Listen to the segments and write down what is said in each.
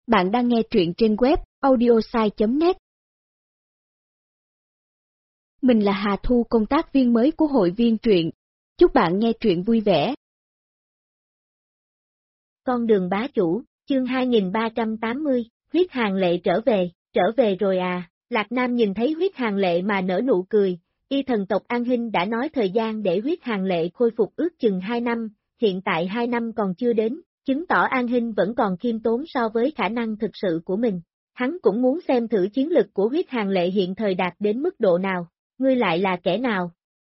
Bạn đang nghe truyện trên web audiosai.net. Mình là Hà Thu, công tác viên mới của hội viên truyện. Chúc bạn nghe truyện vui vẻ. Con đường bá chủ, chương 2380, huyết hàng lệ trở về rồi à. Lạc Nam nhìn thấy huyết hàng lệ mà nở nụ cười. Y thần tộc An Hinh đã nói thời gian để huyết hàng lệ khôi phục ước chừng 2 năm, hiện tại 2 năm còn chưa đến, chứng tỏ An Hinh vẫn còn khiêm tốn so với khả năng thực sự của mình. Hắn cũng muốn xem thử chiến lực của huyết hàng lệ hiện thời đạt đến mức độ nào. Ngươi lại là kẻ nào?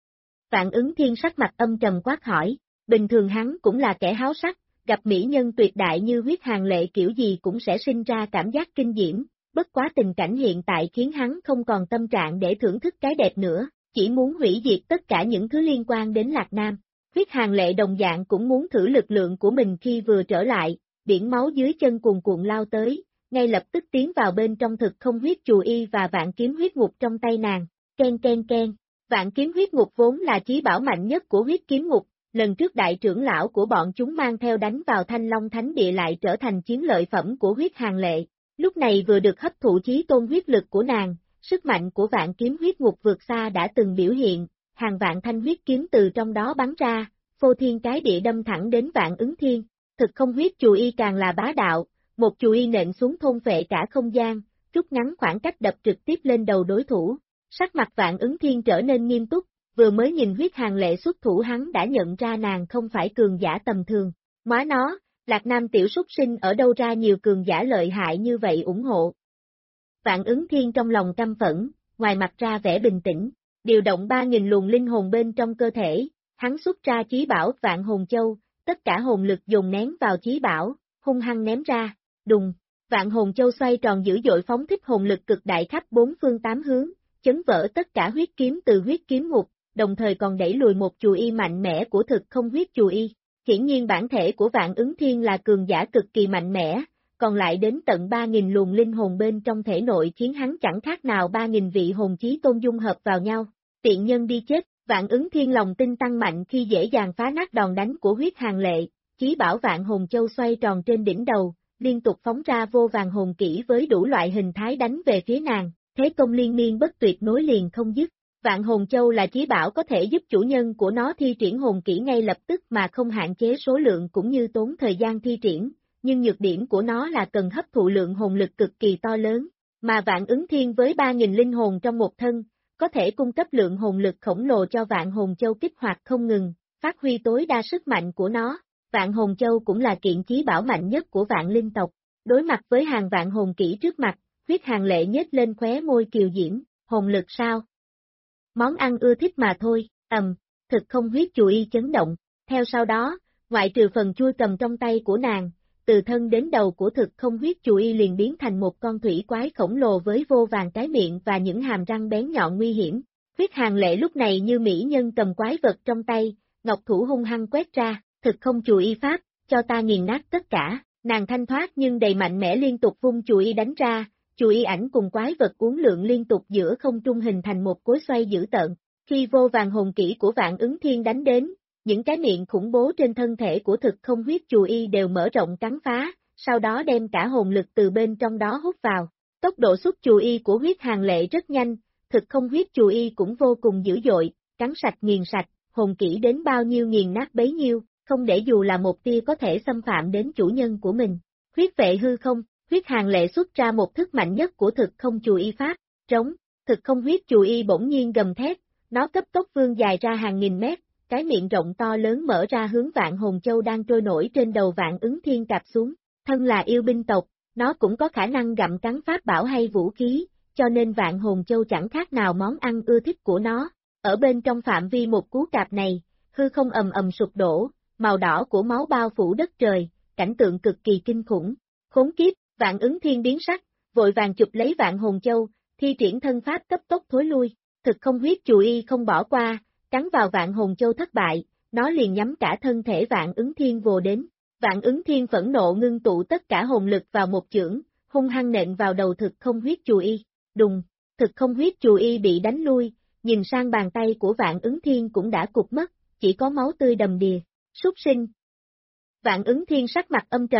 Vạn Ứng Thiên sắc mặt âm trầm quát hỏi. Bình thường hắn cũng là kẻ háo sắc, gặp mỹ nhân tuyệt đại như huyết hàng lệ kiểu gì cũng sẽ sinh ra cảm giác kinh diễm, bất quá tình cảnh hiện tại khiến hắn không còn tâm trạng để thưởng thức cái đẹp nữa, chỉ muốn hủy diệt tất cả những thứ liên quan đến Lạc Nam. Huyết hàng lệ đồng dạng cũng muốn thử lực lượng của mình khi vừa trở lại, biển máu dưới chân cuồn cuộn lao tới, ngay lập tức tiến vào bên trong thực không huyết chù y và vạn kiếm huyết ngục trong tay nàng, ken ken ken. Vạn kiếm huyết ngục vốn là chí bảo mạnh nhất của huyết kiếm ngục, lần trước đại trưởng lão của bọn chúng mang theo đánh vào Thanh Long Thánh Địa lại trở thành chiến lợi phẩm của huyết hàng lệ, lúc này vừa được hấp thụ chí tôn huyết lực của nàng, sức mạnh của vạn kiếm huyết ngục vượt xa đã từng biểu hiện, hàng vạn thanh huyết kiếm từ trong đó bắn ra, phô thiên cái địa đâm thẳng đến Vạn Ứng Thiên. Thực không huyết chù y càng là bá đạo, một chù y nện xuống thôn phệ cả không gian, rút ngắn khoảng cách đập trực tiếp lên đầu đối thủ. Sắc mặt Vạn Ứng Thiên trở nên nghiêm túc, vừa mới nhìn huyết hàng lệ xuất thủ hắn đã nhận ra nàng không phải cường giả tầm thường. Móa nó, Lạc Nam tiểu súc sinh ở đâu ra nhiều cường giả lợi hại như vậy ủng hộ. Vạn Ứng Thiên trong lòng căm phẫn, ngoài mặt ra vẻ bình tĩnh, điều động 3.000 luồng linh hồn bên trong cơ thể, hắn xuất ra chí bảo Vạn Hồn Châu, tất cả hồn lực dồn nén vào chí bảo, hung hăng ném ra, đùng, Vạn Hồn Châu xoay tròn dữ dội phóng thích hồn lực cực đại khắp 4 phương 8 hướng, chấn vỡ tất cả huyết kiếm từ huyết kiếm ngục, đồng thời còn đẩy lùi một chù y mạnh mẽ của thực không huyết chù y. Hiển nhiên bản thể của Vạn Ứng Thiên là cường giả cực kỳ mạnh mẽ, còn lại đến tận 3.000 luồng linh hồn bên trong thể nội khiến hắn chẳng khác nào 3.000 vị hồn chí tôn dung hợp vào nhau. Tiện nhân đi chết, Vạn Ứng Thiên lòng tin tăng mạnh khi dễ dàng phá nát đòn đánh của huyết hàng lệ, chí bảo Vạn Hồn Châu xoay tròn trên đỉnh đầu, liên tục phóng ra vô vàng hồn kỹ với đủ loại hình thái đánh về phía nàng, thế công liên miên bất tuyệt nối liền không dứt. Vạn Hồn Châu là chí bảo có thể giúp chủ nhân của nó thi triển hồn kỹ ngay lập tức mà không hạn chế số lượng cũng như tốn thời gian thi triển, nhưng nhược điểm của nó là cần hấp thụ lượng hồn lực cực kỳ to lớn, mà Vạn Ứng Thiên với 3.000 linh hồn trong một thân, có thể cung cấp lượng hồn lực khổng lồ cho Vạn Hồn Châu kích hoạt không ngừng, phát huy tối đa sức mạnh của nó. Vạn Hồn Châu cũng là kiện chí bảo mạnh nhất của Vạn Linh tộc. Đối mặt với hàng vạn hồn kỹ trước mặt, huyết hàng lệ nhếch lên khóe môi kiều diễm, hồn lực sao? Món ăn ưa thích mà thôi, thực không huyết chù y chấn động. Theo sau đó, ngoại trừ phần chui cầm trong tay của nàng, từ thân đến đầu của thực không huyết chù y liền biến thành một con thủy quái khổng lồ với vô vàng cái miệng và những hàm răng bén nhọn nguy hiểm. Huyết hàng lệ lúc này như mỹ nhân cầm quái vật trong tay, ngọc thủ hung hăng quét ra, thực không chù y pháp, cho ta nghiền nát tất cả, nàng thanh thoát nhưng đầy mạnh mẽ liên tục vung chù y đánh ra. Chù y ảnh cùng quái vật uốn lượn liên tục giữa không trung hình thành một cối xoay dữ tợn. Khi vô vàng hồn kỹ của Vạn Ứng Thiên đánh đến, những cái miệng khủng bố trên thân thể của thực không huyết chù y đều mở rộng cắn phá, sau đó đem cả hồn lực từ bên trong đó hút vào. Tốc độ xuất chù y của huyết hàng lệ rất nhanh, thực không huyết chù y cũng vô cùng dữ dội, cắn sạch nghiền sạch, hồn kỹ đến bao nhiêu nghiền nát bấy nhiêu, không để dù là một tia có thể xâm phạm đến chủ nhân của mình. Huyết vệ hư không. Huyết hàng lệ xuất ra một thức mạnh nhất của thực không chù y pháp, trống, thực không huyết chù y bỗng nhiên gầm thét, nó cấp tốc vươn dài ra hàng nghìn mét, cái miệng rộng to lớn mở ra hướng Vạn Hồn Châu đang trôi nổi trên đầu Vạn Ứng Thiên cạp xuống, thân là yêu binh tộc, nó cũng có khả năng gặm cắn pháp bảo hay vũ khí, cho nên Vạn Hồn Châu chẳng khác nào món ăn ưa thích của nó, ở bên trong phạm vi một cú cạp này, hư không ầm ầm sụp đổ, màu đỏ của máu bao phủ đất trời, cảnh tượng cực kỳ kinh khủng, khốn kiếp. Vạn Ứng Thiên biến sắc, vội vàng chụp lấy Vạn Hồn Châu, thi triển thân pháp cấp tốc thối lui, thực không huyết chù y không bỏ qua, cắn vào Vạn Hồn Châu thất bại, nó liền nhắm cả thân thể Vạn Ứng Thiên vồ đến. Vạn Ứng Thiên phẫn nộ ngưng tụ tất cả hồn lực vào một chưởng, hung hăng nện vào đầu thực không huyết chù y, đùng, thực không huyết chù y bị đánh lui, nhìn sang bàn tay của Vạn Ứng Thiên cũng đã cụt mất, chỉ có máu tươi đầm đìa, súc sinh. Vạn Ứng Thiên sắc mặt âm trầm,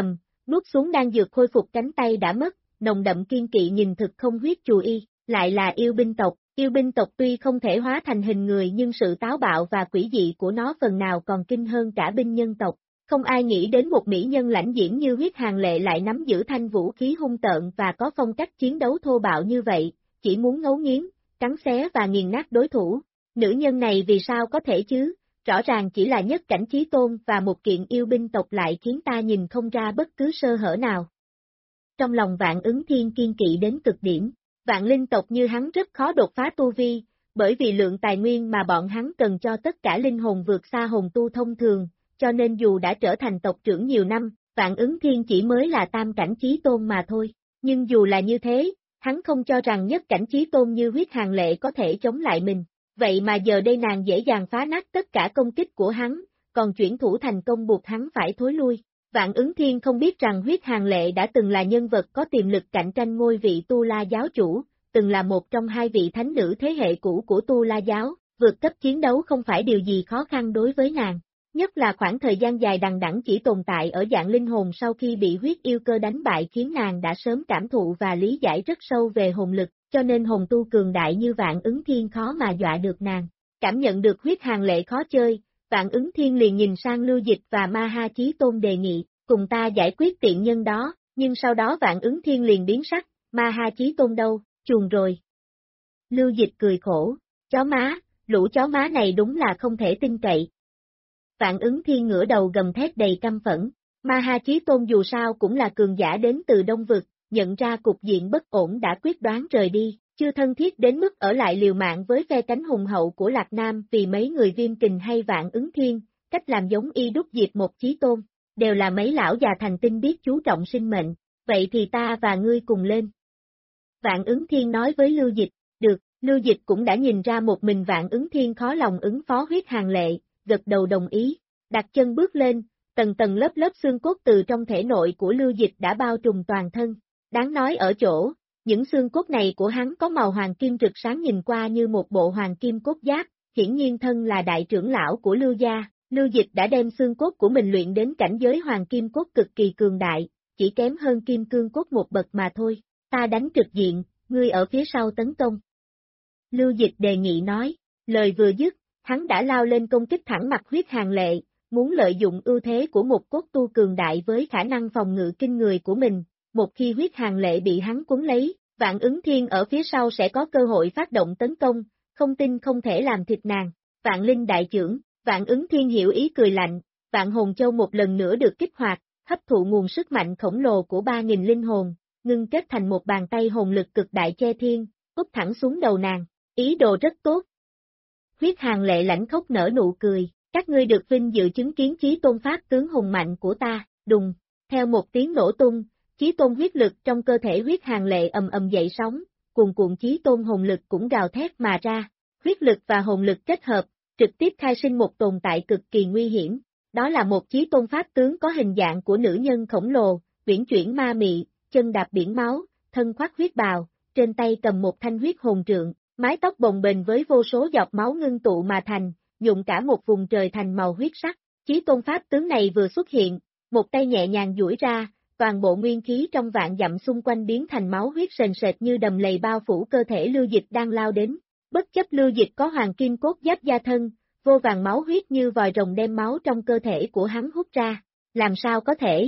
nuốt xuống đang dược khôi phục cánh tay đã mất, nồng đậm kiên kỵ nhìn thực không huyết chù y, lại là yêu binh tộc tuy không thể hóa thành hình người nhưng sự táo bạo và quỷ dị của nó phần nào còn kinh hơn cả binh nhân tộc. Không ai nghĩ đến một mỹ nhân lãnh diễm như Huyết Hàn Lệ lại nắm giữ thanh vũ khí hung tợn và có phong cách chiến đấu thô bạo như vậy, chỉ muốn ngấu nghiến, cắn xé và nghiền nát đối thủ. Nữ nhân này vì sao có thể chứ, rõ ràng chỉ là nhất cảnh chí tôn và một kiện yêu binh tộc lại khiến ta nhìn không ra bất cứ sơ hở nào. Trong lòng Vạn Ứng Thiên kiên kỵ đến cực điểm, vạn linh tộc như hắn rất khó đột phá tu vi, bởi vì lượng tài nguyên mà bọn hắn cần cho tất cả linh hồn vượt xa hồn tu thông thường, cho nên dù đã trở thành tộc trưởng nhiều năm, Vạn Ứng Thiên chỉ mới là tam cảnh chí tôn mà thôi. Nhưng dù là như thế, hắn không cho rằng nhất cảnh chí tôn như Huyết Hàn Lệ có thể chống lại mình. Vậy mà giờ đây nàng dễ dàng phá nát tất cả công kích của hắn, còn chuyển thủ thành công buộc hắn phải thối lui. Vạn Ứng Thiên không biết rằng Huyết Hàn Lệ đã từng là nhân vật có tiềm lực cạnh tranh ngôi vị Tu La giáo chủ, từng là một trong hai vị thánh nữ thế hệ cũ của Tu La giáo, vượt cấp chiến đấu không phải điều gì khó khăn đối với nàng. Nhất là khoảng thời gian dài đằng đẵng chỉ tồn tại ở dạng linh hồn sau khi bị huyết yêu cơ đánh bại khiến nàng đã sớm cảm thụ và lý giải rất sâu về hồn lực, cho nên hồn tu cường đại như Vạn Ứng Thiên khó mà dọa được nàng. Cảm nhận được Huyết Hàn Lệ khó chơi, Vạn Ứng Thiên liền nhìn sang Lưu Dịch và Ma Ha Chí Tôn đề nghị, cùng ta giải quyết tiện nhân đó, nhưng sau đó Vạn Ứng Thiên liền biến sắc, Ma Ha Chí Tôn đâu, chuồn rồi. Lưu Dịch cười khổ, chó má, lũ chó má này đúng là không thể tin cậy. Vạn Ứng Thiên ngửa đầu gầm thét đầy căm phẫn, Ma Ha Chí Tôn dù sao cũng là cường giả đến từ Đông Vực, nhận ra cục diện bất ổn đã quyết đoán rời đi, chưa thân thiết đến mức ở lại liều mạng với phe cánh hùng hậu của Lạc Nam vì mấy người Viêm Kình hay Vạn Ứng Thiên, cách làm giống y đúc diệt một chí tôn, đều là mấy lão già thành tinh biết chú trọng sinh mệnh, vậy thì ta và ngươi cùng lên. Vạn Ứng Thiên nói với Lưu Dịch, được, Lưu Dịch cũng đã nhìn ra một mình Vạn Ứng Thiên khó lòng ứng phó Huyết Hàn Lệ, gật đầu đồng ý, đặt chân bước lên, tầng tầng lớp lớp xương cốt từ trong thể nội của Lưu Dịch đã bao trùm toàn thân. Đáng nói ở chỗ, những xương cốt này của hắn có màu hoàng kim rực sáng nhìn qua như một bộ hoàng kim cốt giáp, hiển nhiên thân là đại trưởng lão của Lưu gia, Lưu Dịch đã đem xương cốt của mình luyện đến cảnh giới hoàng kim cốt cực kỳ cường đại, chỉ kém hơn kim cương cốt một bậc mà thôi, ta đánh trực diện, ngươi ở phía sau tấn công. Lưu Dịch đề nghị nói, lời vừa dứt, hắn đã lao lên công kích thẳng mặt Huyết Hàn Lệ, muốn lợi dụng ưu thế của một cốt tu cường đại với khả năng phòng ngự kinh người của mình. Một khi Huyết Hàn Lệ bị hắn cuốn lấy, Vạn Ứng Thiên ở phía sau sẽ có cơ hội phát động tấn công, không tin không thể làm thịt nàng. Vạn Linh đại trưởng, Vạn Ứng Thiên hiểu ý cười lạnh, Vạn Hồn Châu một lần nữa được kích hoạt, hấp thụ nguồn sức mạnh khổng lồ của 3.000 linh hồn, ngưng kết thành một bàn tay hồn lực cực đại che thiên, úp thẳng xuống đầu nàng, ý đồ rất tốt. Huyết Hàn Lệ lãnh khóc nở nụ cười, các ngươi được vinh dự chứng kiến chí tôn pháp tướng hùng mạnh của ta, đùng, theo một tiếng nổ tung. Chí tôn huyết lực trong cơ thể Huyết Hàn Lệ ầm ầm dậy sóng, cuồn cuộn chí tôn hồn lực cũng gào thét mà ra, huyết lực và hồn lực kết hợp, trực tiếp khai sinh một tồn tại cực kỳ nguy hiểm, đó là một chí tôn pháp tướng có hình dạng của nữ nhân khổng lồ, uyển chuyển ma mị, chân đạp biển máu, thân khoác huyết bào, trên tay cầm một thanh huyết hồn trượng, mái tóc bồng bềnh với vô số giọt máu ngưng tụ mà thành, nhuộm cả một vùng trời thành màu huyết sắc, chí tôn pháp tướng này vừa xuất hiện, một tay nhẹ nhàng duỗi ra, toàn bộ nguyên khí trong vạn dặm xung quanh biến thành máu huyết sền sệt như đầm lầy bao phủ cơ thể Lưu Dịch đang lao đến. Bất chấp Lưu Dịch có hoàng kim cốt giáp da thân, vô vàn máu huyết như vòi rồng đem máu trong cơ thể của hắn hút ra. Làm sao có thể?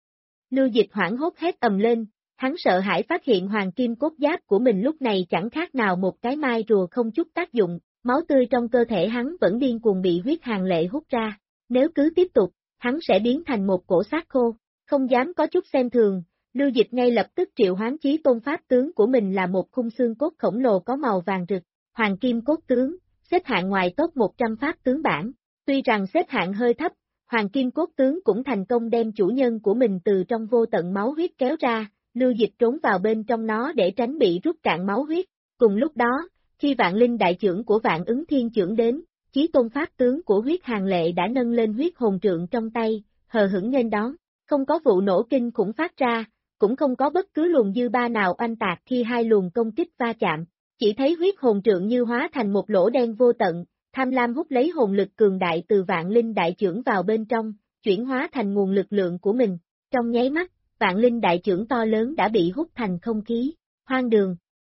Lưu Dịch hoảng hốt hét ầm lên, hắn sợ hãi phát hiện hoàng kim cốt giáp của mình lúc này chẳng khác nào một cái mai rùa không chút tác dụng, máu tươi trong cơ thể hắn vẫn điên cuồng bị Huyết Hàn Lệ hút ra. Nếu cứ tiếp tục, hắn sẽ biến thành một cổ xác khô. Không dám có chút xem thường, Lưu Dịch ngay lập tức triệu hoán chí tôn pháp tướng của mình là một khung xương cốt khổng lồ có màu vàng rực, hoàng kim cốt tướng, xếp hạng ngoài top 100 pháp tướng bảng. Tuy rằng xếp hạng hơi thấp, hoàng kim cốt tướng cũng thành công đem chủ nhân của mình từ trong vô tận máu huyết kéo ra, Lưu Dịch trốn vào bên trong nó để tránh bị rút cạn máu huyết. Cùng lúc đó, khi Vạn Linh đại trưởng của Vạn Ứng Thiên trưởng đến, chí tôn pháp tướng của Huyết Hàn Lệ đã nâng lên huyết hồn trượng trong tay, hờ hững nghênh đón. Không có vụ nổ kinh khủng phát ra, cũng không có bất cứ luồng dư ba nào oanh tạc khi hai luồng công kích va chạm, chỉ thấy huyết hồn trượng như hóa thành một lỗ đen vô tận, tham lam hút lấy hồn lực cường đại từ Vạn Linh đại trưởng vào bên trong, chuyển hóa thành nguồn lực lượng của mình. Trong nháy mắt, Vạn Linh đại trưởng to lớn đã bị hút thành không khí, hoang đường.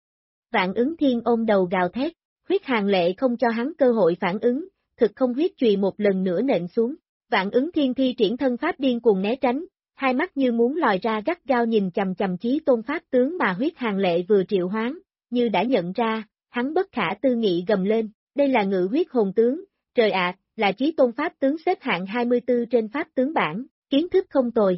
Vạn Ứng Thiên ôm đầu gào thét, huyết hàng lệ không cho hắn cơ hội phản ứng, thực không huyết chùy một lần nữa nện xuống. Vạn Ứng Thiên thi triển thân pháp điên cuồng né tránh, hai mắt như muốn lòi ra gắt gao nhìn chằm chằm Chí Tôn pháp tướng mà huyết hàng lệ vừa triệu hoán, như đã nhận ra, hắn bất khả tư nghị gầm lên, đây là ngự huyết hồn tướng, trời ạ, là Chí Tôn pháp tướng xếp hạng 24 trên pháp tướng bảng, kiến thức không tồi.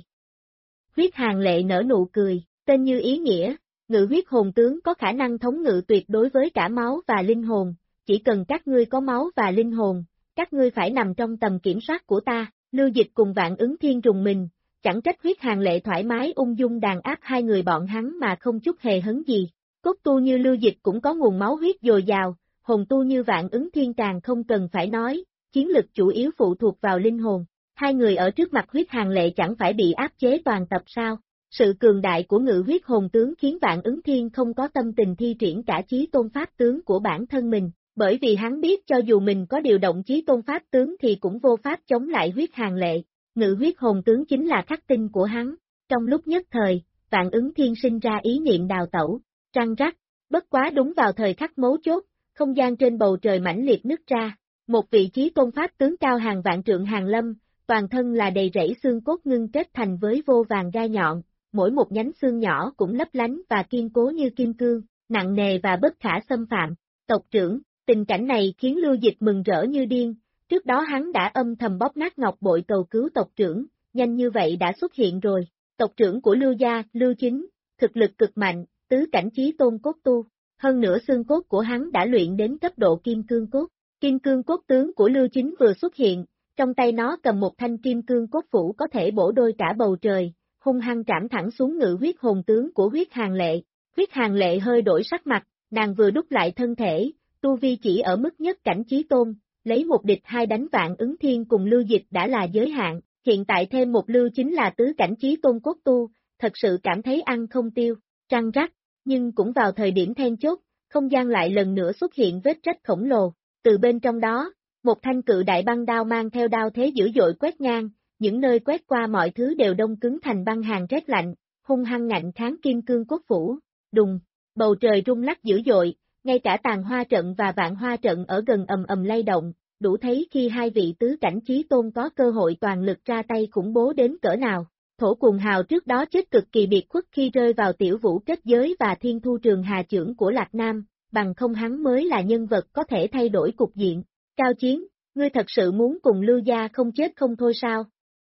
Huyết hàng lệ nở nụ cười, tên như ý nghĩa, ngự huyết hồn tướng có khả năng thống ngự tuyệt đối với cả máu và linh hồn, chỉ cần các ngươi có máu và linh hồn, các ngươi phải nằm trong tầm kiểm soát của ta. Lưu Dịch cùng Vạn Ứng Thiên rùng mình, chẳng trách huyết hàng lệ thoải mái ung dung đàn áp hai người bọn hắn mà không chút hề hấn gì. Cốt tu như Lưu Dịch cũng có nguồn máu huyết dồi dào, hồn tu như Vạn Ứng Thiên càng không cần phải nói, chiến lực chủ yếu phụ thuộc vào linh hồn. Hai người ở trước mặt huyết hàng lệ chẳng phải bị áp chế toàn tập sao? Sự cường đại của ngự huyết hồn tướng khiến Vạn Ứng Thiên không có tâm tình thi triển cả Chí Tôn pháp tướng của bản thân mình, bởi vì hắn biết cho dù mình có điều động Chí Tôn pháp tướng thì cũng vô pháp chống lại huyết hàng lệ. Ngự huyết hồn tướng chính là khắc tinh của hắn. Trong lúc nhất thời, Vạn Ứng Thiên sinh ra ý niệm đào tẩu, trăng rắc, bất quá đúng vào thời khắc mấu chốt, không gian trên bầu trời mãnh liệt nứt ra, một vị Chí Tôn pháp tướng cao hàng vạn trượng hàng lâm, toàn thân là đầy rẫy xương cốt ngưng kết thành với vô vàng gai nhọn, mỗi một nhánh xương nhỏ cũng lấp lánh và kiên cố như kim cương, nặng nề và bất khả xâm phạm. Tộc trưởng, tình cảnh này khiến Lưu Dịch mừng rỡ như điên, trước đó hắn đã âm thầm bóp nát ngọc bội cầu cứu tộc trưởng, nhanh như vậy đã xuất hiện rồi. Tộc trưởng của Lưu gia, Lưu Chính, thực lực cực mạnh, tứ cảnh Chí Tôn cốt tu, hơn nữa xương cốt của hắn đã luyện đến cấp độ kim cương cốt. Kim cương cốt tướng của Lưu Chính vừa xuất hiện, trong tay nó cầm một thanh kim cương cốt phủ có thể bổ đôi cả bầu trời, hung hăng trảm thẳng xuống ngự huyết hồn tướng của huyết hàng lệ. Huyết hàng lệ hơi đổi sắc mặt, nàng vừa đúc lại thân thể, tu vi chỉ ở mức nhất cảnh Chí Tôn, lấy một địch hai đánh Vạn Ứng Thiên cùng Lưu Dịch đã là giới hạn, hiện tại thêm một Lưu Chính là tứ cảnh Chí Tôn cốt tu, thật sự cảm thấy ăn không tiêu, trăng rắc, nhưng cũng vào thời điểm then chốt, không gian lại lần nữa xuất hiện vết rách khổng lồ, từ bên trong đó, một thanh cự đại băng đao mang theo đao thế dữ dội quét ngang, những nơi quét qua mọi thứ đều đông cứng thành băng hàng rét lạnh, hung hăng ngạnh kháng kim cương cốt phủ, đùng, bầu trời rung lắc dữ dội, ngay cả tàn hoa trận và vạn hoa trận ở gần ầm ầm lay động, đủ thấy khi hai vị tứ cảnh Chí Tôn có cơ hội toàn lực ra tay khủng bố đến cỡ nào. Thổ Cuồng Hào trước đó chết cực kỳ biệt khuất khi rơi vào tiểu vũ kết giới và thiên thu trường hà chưởng của Lạc Nam, bằng không hắn mới là nhân vật có thể thay đổi cục diện. Cao Chiến, ngươi thật sự muốn cùng Lưu gia không chết không thôi sao?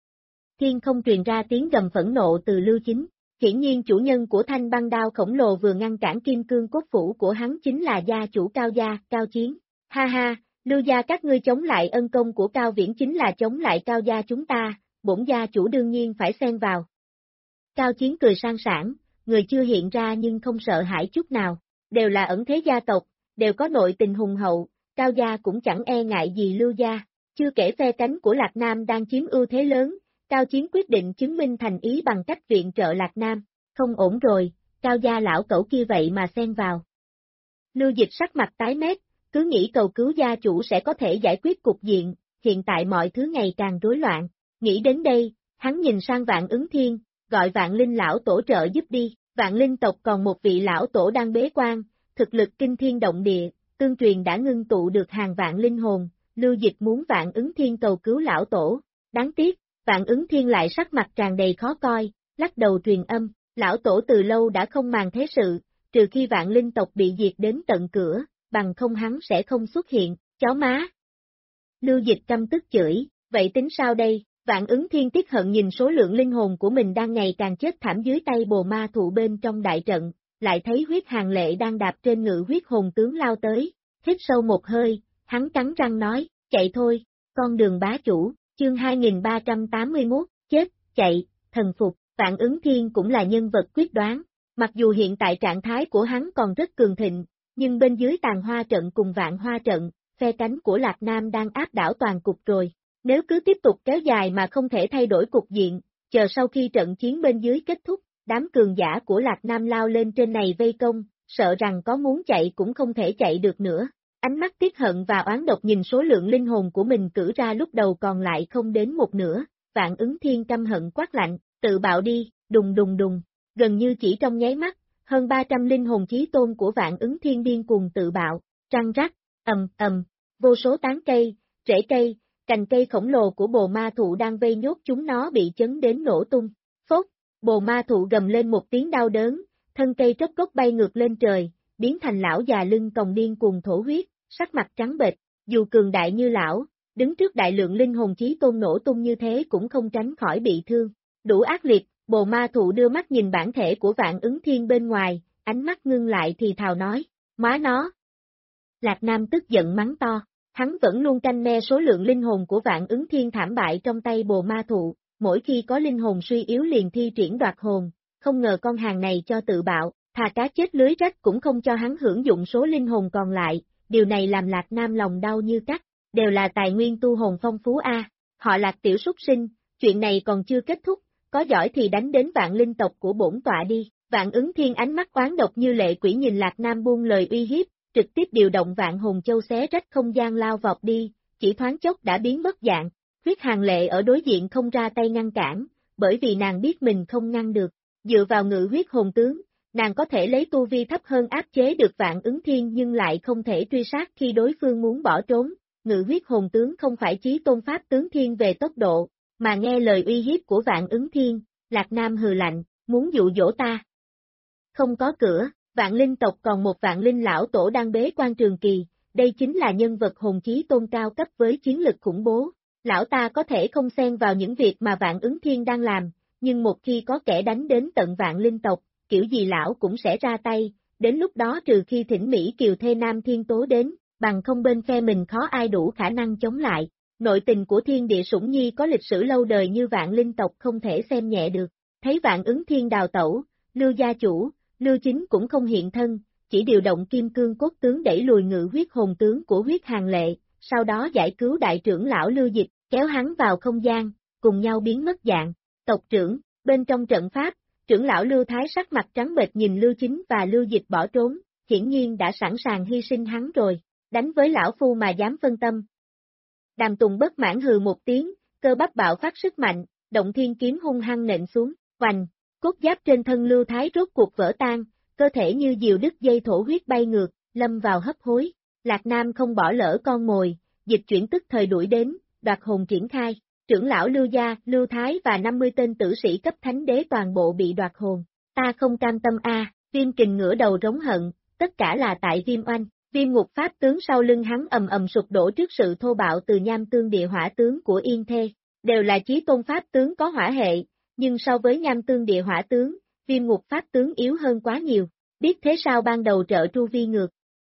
Thiên không truyền ra tiếng gầm phẫn nộ từ Lưu Chính, hiển nhiên chủ nhân của thanh băng đao khổng lồ vừa ngăn cản kim cương cốt phủ của hắn chính là gia chủ Cao gia, Cao Chiến. Ha ha, Lưu gia các ngươi chống lại ân công của Cao Viễn chính là chống lại Cao gia chúng ta, bổn gia chủ đương nhiên phải xen vào. Cao Chiến cười sang sảng, người chưa hiện ra nhưng không sợ hãi chút nào, đều là ẩn thế gia tộc, đều có nội tình hùng hậu, Cao gia cũng chẳng e ngại gì Lưu gia, chưa kể phe cánh của Lạc Nam đang chiếm ưu thế lớn, Cao Chiến quyết định chứng minh thành ý bằng cách viện trợ Lạc Nam, không ổn rồi, Cao gia lão cẩu kia vậy mà xen vào. Lưu Dịch sắc mặt tái mét, cứ nghĩ cầu cứu gia chủ sẽ có thể giải quyết cục diện, hiện tại mọi thứ ngày càng rối loạn, nghĩ đến đây, hắn nhìn sang Vạn Ứng Thiên, gọi Vạn Linh lão tổ trợ giúp đi, Vạn Linh tộc còn một vị lão tổ đang bế quan, thực lực kinh thiên động địa, tương truyền đã ngưng tụ được hàng vạn linh hồn, Lưu Dịch muốn Vạn Ứng Thiên cầu cứu lão tổ, đáng tiếc, Vạn Ứng Thiên lại sắc mặt tràn đầy khó coi, lắc đầu truyền âm, lão tổ từ lâu đã không màng thế sự, trừ khi Vạn Linh tộc bị diệt đến tận cửa, bằng không hắn sẽ không xuất hiện, chó má. Lưu Dịch căm tức chửi, vậy tính sao đây? Vạn Ứng Thiên tiếc hận nhìn số lượng linh hồn của mình đang ngày càng chết thảm dưới tay bồ ma thụ bên trong đại trận, lại thấy huyết hàng lệ đang đạp trên ngự huyết hồn tướng lao tới, hít sâu một hơi, hắn cắn răng nói, chạy thôi, con đường bá chủ, chương 2381, chết, chạy, thần phục, Vạn Ứng Thiên cũng là nhân vật quyết đoán, mặc dù hiện tại trạng thái của hắn còn rất cường thịnh, nhưng bên dưới tàn hoa trận cùng vạn hoa trận, phe cánh của Lạc Nam đang áp đảo toàn cục rồi. Nếu cứ tiếp tục kéo dài mà không thể thay đổi cục diện, chờ sau khi trận chiến bên dưới kết thúc, đám cường giả của Lạc Nam lao lên trên này vây công, sợ rằng có muốn chạy cũng không thể chạy được nữa. Ánh mắt tiếc hận và oán độc nhìn số lượng linh hồn của mình cử ra lúc đầu còn lại không đến một nửa, Vạn Ứng Thiên căm hận quát lạnh, tự bạo đi, đùng đùng đùng, gần như chỉ trong nháy mắt, hơn 300 linh hồn chí tôn của Vạn Ứng Thiên điên cuồng tự bạo, răng rắc, vô số tán cây, rễ cây, cành cây khổng lồ của bồ ma thụ đang vây nhốt chúng nó bị chấn đến nổ tung. Phốt, bồ ma thụ gầm lên một tiếng đau đớn, thân cây tróc gốc bay ngược lên trời, biến thành lão già lưng còng điên cuồng thổ huyết, sắc mặt trắng bệch, dù cường đại như lão, đứng trước đại lượng linh hồn chí tôn nổ tung như thế cũng không tránh khỏi bị thương. Đủ ác liệt, bồ ma thụ đưa mắt nhìn bản thể của Vạn Ứng Thiên bên ngoài, ánh mắt ngưng lại thì thào nói, má nó. Lạc Nam tức giận mắng to, hắn vẫn luôn canh me số lượng linh hồn của Vạn Ứng Thiên thảm bại trong tay bồ ma thụ, mỗi khi có linh hồn suy yếu liền thi triển đoạt hồn, không ngờ con hàng này cho tự bạo, thà cá chết lưới rách cũng không cho hắn hưởng dụng số linh hồn còn lại, điều này làm Lạc Nam lòng đau như cắt, đều là tài nguyên tu hồn phong phú a. Họ Lạc tiểu súc sinh, chuyện này còn chưa kết thúc, có giỏi thì đánh đến vạn linh tộc của bổn tọa đi. Vạn Ứng Thiên ánh mắt oán độc như lệ quỷ nhìn Lạc Nam buông lời uy hiếp, trực tiếp điều động vạn hồn châu xé rách không gian lao vọt đi, chỉ thoáng chốc đã biến mất dạng. Huyết Hàn Lệ ở đối diện không ra tay ngăn cản, bởi vì nàng biết mình không ngăn được, dựa vào ngự huyết hồn tướng, nàng có thể lấy tu vi thấp hơn áp chế được Vạn Ứng Thiên nhưng lại không thể truy sát khi đối phương muốn bỏ trốn. Ngự huyết hồn tướng không phải chí tôn pháp tướng thiên về tốc độ, mà nghe lời uy hiếp của Vạn Ứng Thiên, Lạc Nam hừ lạnh, muốn dụ dỗ ta. Không có cửa, Vạn Linh tộc còn một Vạn Linh lão tổ đang bế quan trường kỳ, đây chính là nhân vật hồn chí tôn cao cấp với chiến lực khủng bố. Lão ta có thể không xen vào những việc mà Vạn Ứng Thiên đang làm, nhưng một khi có kẻ đánh đến tận Vạn Linh tộc, kiểu gì lão cũng sẽ ra tay, đến lúc đó trừ khi thỉnh Mỹ Kiều Thê Nam Thiên Tố đến, bằng không bên phe mình khó ai đủ khả năng chống lại. Nội tình của thiên địa sủng nhi có lịch sử lâu đời như Vạn Linh tộc không thể xem nhẹ được. Thấy Vạn Ứng Thiên đào tẩu, Lưu gia chủ, Lưu Chính cũng không hiện thân, chỉ điều động kim cương cốt tướng đẩy lùi ngự huyết hồn tướng của Huyết Hàn Lệ, sau đó giải cứu đại trưởng lão Lưu Dịch, kéo hắn vào không gian, cùng nhau biến mất dạng. Tộc trưởng, bên trong trận pháp, trưởng lão Lưu Thái sắc mặt trắng bệch nhìn Lưu Chính và Lưu Dịch bỏ trốn, hiển nhiên đã sẵn sàng hy sinh hắn rồi, đánh với lão phu mà dám phân tâm. Đàm Tùng bất mãn hừ một tiếng, cơ bắp bạo phát sức mạnh, động thiên kiếm hung hăng nện xuống, hoành, cốt giáp trên thân Lưu Thái rốt cuộc vỡ tan, cơ thể như diều đứt dây thổ huyết bay ngược, lâm vào hấp hối. Lạc Nam không bỏ lỡ con mồi, dịch chuyển tức thời đuổi đến, đoạt hồn triển khai, trưởng lão Lưu gia, Lưu Thái và 50 tên tử sĩ cấp thánh đế toàn bộ bị đoạt hồn. Ta không cam tâm a, Viêm Kình ngửa đầu rống hận, tất cả là tại Viêm Oanh. Viêm Ngục pháp tướng sau lưng hắn ầm ầm sụp đổ trước sự thô bạo từ Nham Tương Địa Hỏa tướng của Yên Thê, đều là chí tôn pháp tướng có hỏa hệ, nhưng so với Nham Tương Địa Hỏa tướng, Viêm Ngục pháp tướng yếu hơn quá nhiều, biết thế sao ban đầu trợ tru vi ngược.